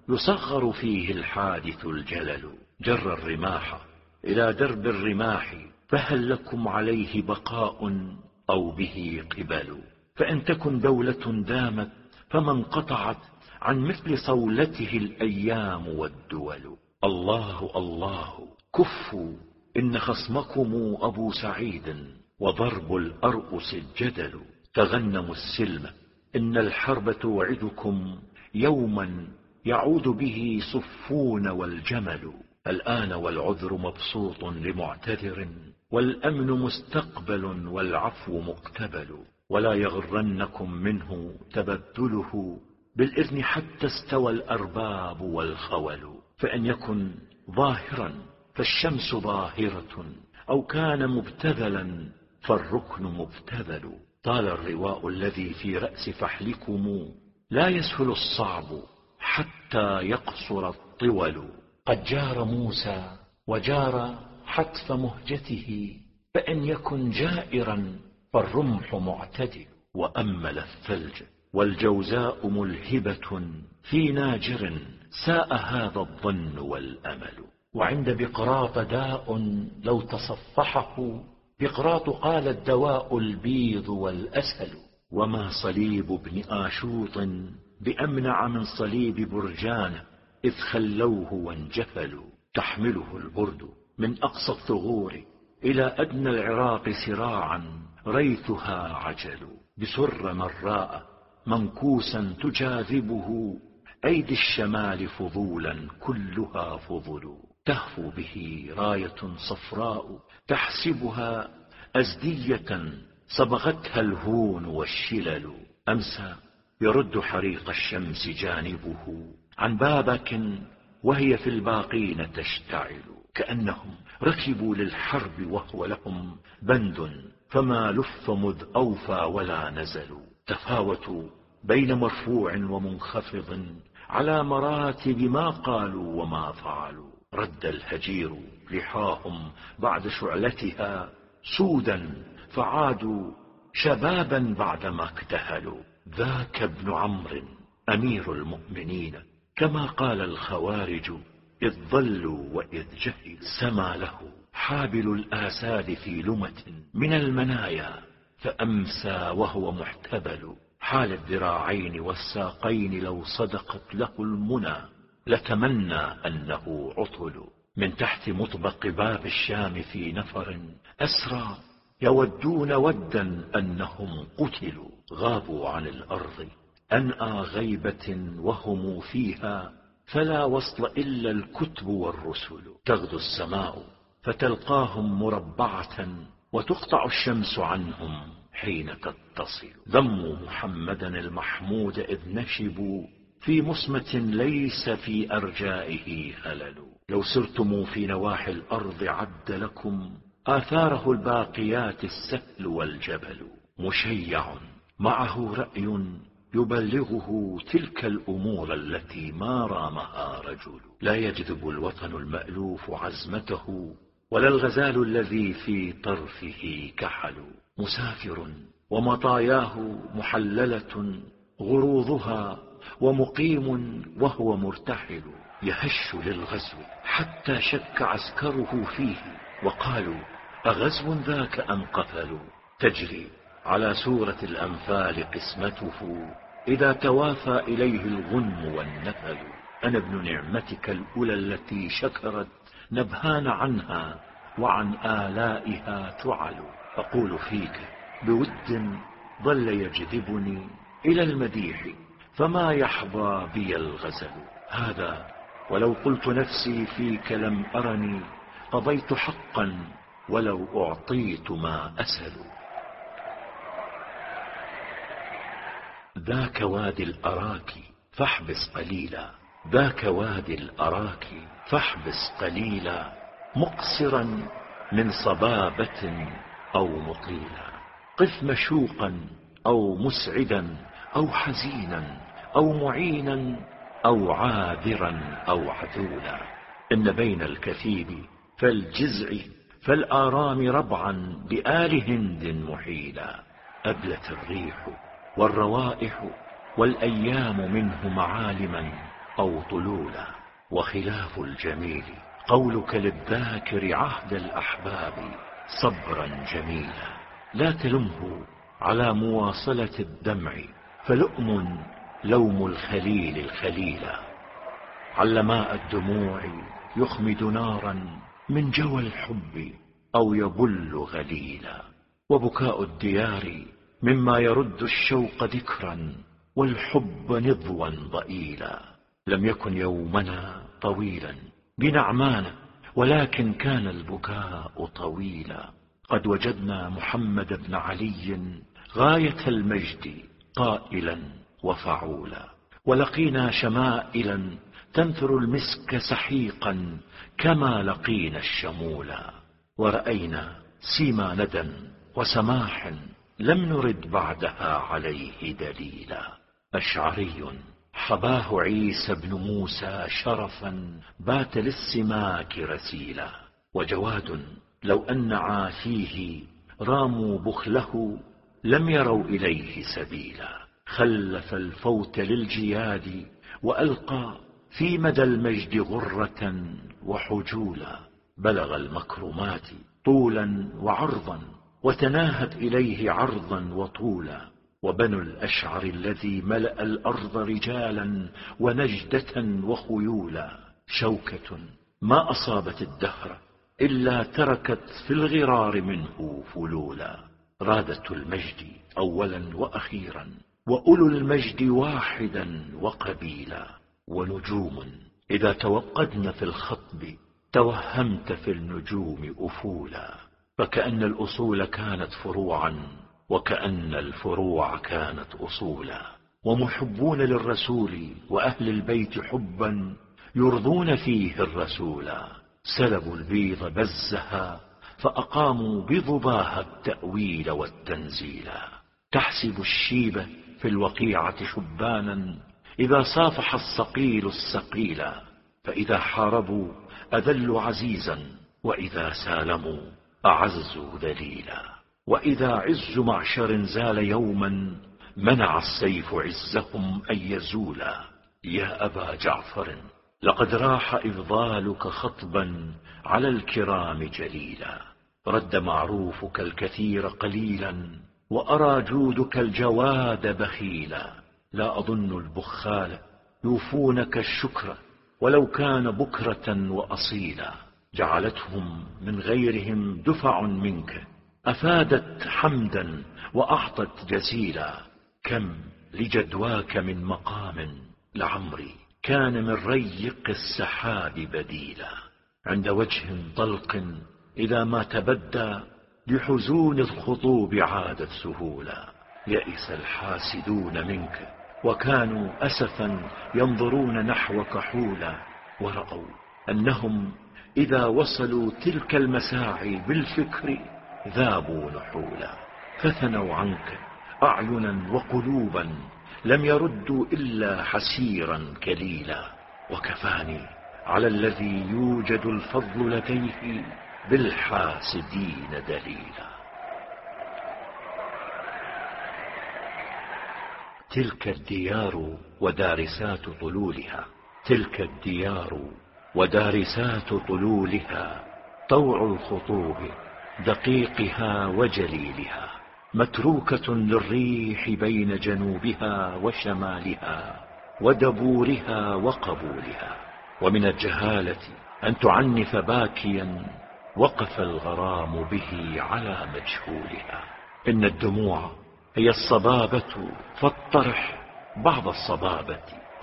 يصغر فيه الحادث الجلل. جر الرماح إلى درب الرماح فهل لكم عليه بقاء أو به قبل. فإن تكن دولة دامت فما انقطعت عن مثل صولته الأيام والدول. الله الله كفوا إن خصمكم أبو سعيد وضرب الأرؤس الجدل. تغنموا السلم إن الحرب توعدكم يوما يعود به صفون والجمل. الآن والعذر مبسوط لمعتذر والأمن مستقبل والعفو مقتبل. ولا يغرنكم منه تبدله بالإذن حتى استوى الأرباب والخول. فإن يكن ظاهرا فالشمس ظاهرة أو كان مبتذلا فالركن مبتذل. طال الرواء الذي في رأس فحلكم لا يسهل الصعب حتى يقصر الطول. قد جار موسى وجار حتف مهجته فإن يكن جائرا فالرمح معتدل. وأمل الثلج والجوزاء ملهبة في ناجر ساء هذا الظن والأمل. وعند بقراط داء لو تصفحه بقراط قال الدواء البيض والأسل. وما صليب ابن آشوط بأمنع من صليب برجان إذ خلوه وانجفلوا. تحمله البرد من أقصى الثغور إلى أدنى العراق سراعا ريثها عجل. بسر مراء منكوسا تجاذبه أيدي الشمال فضولا كلها فضل. تهفو به راية صفراء تحسبها أزدية صبغتها الهون والشلل. أمسى يرد حريق الشمس جانبه عن بابك وهي في الباقين تشتعل. كأنهم ركبوا للحرب وهو لهم بند فما لف مذ أوفى ولا نزلوا. تفاوتوا بين مرفوع ومنخفض على مراتب ما قالوا وما فعلوا. رد الهجير لحاهم بعد شعلتها سودا فعادوا شبابا بعدما اكتهلوا. ذاك ابن عمرو أمير المؤمنين كما قال الخوارج إذ ضلوا وإذ جهلوا. سما له حابل الآساد في لمة من المنايا فأمسى وهو محتبل. حال الذراعين والساقين لو صدقت له المنى لتمنى أنه عطل. من تحت مطبق باب الشام في نفر أسرى يودون ودا أنهم قتلوا. غابوا عن الأرض أنأى غيبة وهم فيها فلا وصل إلا الكتب والرسل. تغدو السماء فتلقاهم مربعة وتقطع الشمس عنهم حين تتصل. ذموا محمدا المحمود إذ نشبوا في مصمة ليس في أرجائه هلل. لو سرتم في نواحي الأرض عد لكم آثاره الباقيات السهل والجبل. مشيع معه رأي يبلغه تلك الأمور التي ما رامها رجل. لا يجذب الوطن المألوف عزمته، ولا الغزال الذي في طرفه كحل. مسافر ومطاياه محللة غروضها، ومقيم وهو مرتحل. يهش للغزو حتى شك عسكره فيه، وقالوا أغزو ذاك أم قتل. تجري على سورة الأنفال قسمته، إذا توافى إليه الغنم والنفل. أنا ابن نعمتك الأولى التي شكرت نبهان عنها، وعن آلائها تعل. أقول فيك بود ظل يجذبني إلى المديح، فما يحظى بي الغزل. هذا ولو قلت نفسي فيك لم أرني، قضيت حقا ولو أعطيت ما أسل. ذاك وادي الأراك فاحبس قليلا، ذاك وادي الأراك فاحبس قليلا، مقصرا من صبابة أو مطيلا. قف مشوقا أو مسعدا أو حزينا أو معينا أو عاذرا أو عذولا. إن بين الكثيب فالجزع فالآرام ربعا بآل هند محيلا. أبلت الريح والروائح والأيام منه معالما أو طلولا. وخلاف الجميل قولك للذاكر عهد الأحباب صبرا جميلا. لا تلمه على مواصلة الدمع، فلؤم لوم الخليل الخليلا. علماء الدموع يخمد نارا من جوى الحب أو يبل غليلا. وبكاء الديار مما يرد الشوق ذكرا، والحب نضوا ضئيلا. لم يكن يومنا طويلا بنعمان، ولكن كان البكاء طويلا. قد وجدنا محمد بن علي غاية المجد قائلا وفعولا، ولقينا شمائلا تنثر المسك سحيقا كما لقينا الشمولا. ورأينا سيما ندى وسماح لم نرد بعدها عليه دليلا. أشعري حباه عيسى بن موسى شرفا بات للسماك رسيلا. وجواد لو أن عافيه راموا بخله لم يروا إليه سبيلا. خلف الفوت للجياد وألقى في مدى المجد غرة وحجولا. بلغ المكرمات طولا وعرضا، وتناهت إليه عرضا وطولا. وبنو الأشعر الذي ملأ الأرض رجالا ونجدة وخيولا. شوكة ما أصابت الدهر إلا تركت في الغرار منه فلولا. رادة المجد أولا وأخيرا، وأولو المجد واحدا وقبيلا. ونجوم إذا توقدن في الخطب توهمت في النجوم أفولا. فكأن الأصول كانت فروعا، وكأن الفروع كانت أصولا. ومحبون للرسول وأهل البيت حبا يرضون فيه الرسولا. سلبوا البيض بزها فأقاموا بضباها التأويل والتنزيلا. تحسب الشيبة في الوقيعة شبانا إذا صافح الصقيل السقيلا. فإذا حاربوا أذلوا عزيزا، وإذا سالموا أعزوا ذليلا. وإذا عز معشر زال يوما منع السيف عزهم أن يزولا. يا أبا جعفر لقد راح إفضالك خطبا على الكرام جليلا. رد معروفك الكثير قليلا، وأرى جودك الجواد بخيلا. لا أظن البخال يوفونك الشكر ولو كان بكرة وأصيلا. جعلتهم من غيرهم دفع منك، أفادت حمدا وأعطت جزيلا. كم لجدواك من مقام لعمري كان من ريق السحاب بديلا. عند وجه طلق إذا ما تبدى لحزون الخطوب عادت سهولا. يئس الحاسدون منك وكانوا أسفا ينظرون نحو كحولة، ورأوا أنهم إذا وصلوا تلك المساعي بالفكر ذابوا نحولا، فثنوا عنك أعينا وقلوبا لم يردوا إلا حسيرا كليلا. وكفاني على الذي يوجد الفضل لديه بالحاسدين دليلا. تلك الديار ودارسات طلولها، تلك الديار ودارسات طلولها، طوع الخطوب دقيقها وجليلها، متروكة للريح بين جنوبها وشمالها ودبورها وقبولها. ومن الجهالة أن تعنف باكيا وقف الغرام به على مجهولها. إن الدموع هي الصبابة، فاطرح بعض الصبابة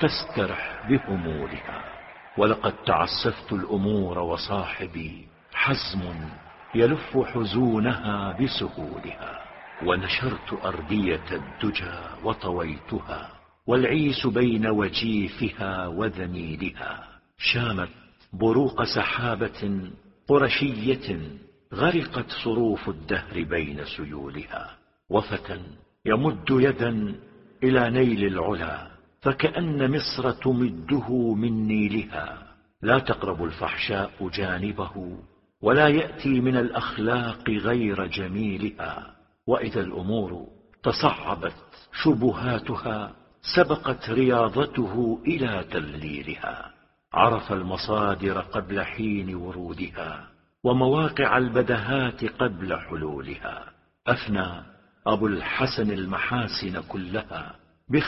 تسترح بهمولها. ولقد تعسفت الأمور وصاحبي حزم يلف حزونها بسهولها، ونشرت أردية الدجى وطويتها، والعيس بين وجيفها وذنيلها. شامت بروق سحابة قرشية غرقت صروف الدهر بين سيولها. وفتى يمد يدا إلى نيل العلا، فكأن مصر تمده من نيلها. لا تقرب الفحشاء جانبه، ولا يأتي من الأخلاق غير جميلها. وإذا الأمور تصعبت شبهاتها، سبقت رياضته إلى تذليلها. عرف المصادر قبل حين ورودها، ومواقع البدهات قبل حلولها. أفنى أبو الحسن المحاسن كلها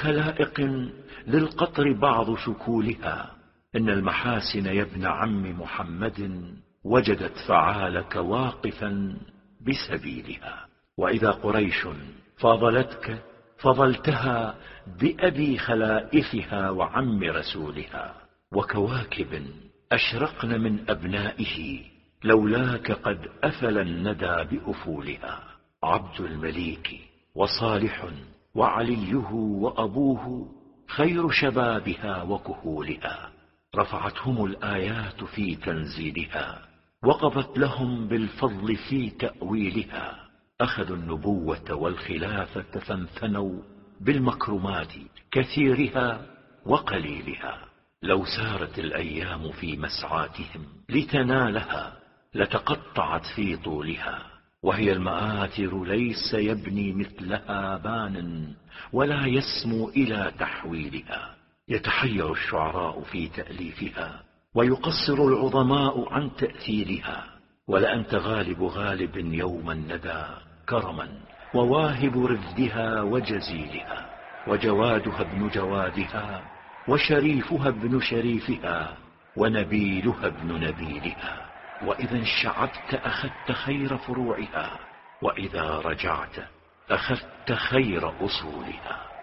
بخلائق للقطر بعض شكولها. إن المحاسن يا ابن عم محمد وجدت فعالك واقفا بسبيلها. وإذا قريش فاضلتك فضلتها بأبي خلائفها وعم رسولها. وكواكب أشرقن من أبنائه، لولاك قد أفل الندى بأفولها. عبد المليك وصالح وعليه وأبوه خير شبابها وكهولها. رفعتهم الآيات في تنزيلها، وقضت لهم بالفضل في تأويلها. أخذوا النبوة والخلافة فانثنوا بالمكرمات كثيرها وقليلها. لو سارت الأيام في مسعاتهم لتنالها، لتقطعت في طولها. وهي المآثر ليس يبني مثلها بان، ولا يسمو إلى تحويلها. يتحير الشعراء في تأليفها، ويقصر العظماء عن تأثيرها. ولأنت غالب غالب يوم الندى كرما، وواهب رفدها وجزيلها. وجوادها ابن جوادها، وشريفها ابن شريفها، ونبيلها ابن نبيلها. وإذا انشعبت أخذت خير فروعها، وإذا رجعت أخذت خير أصولها.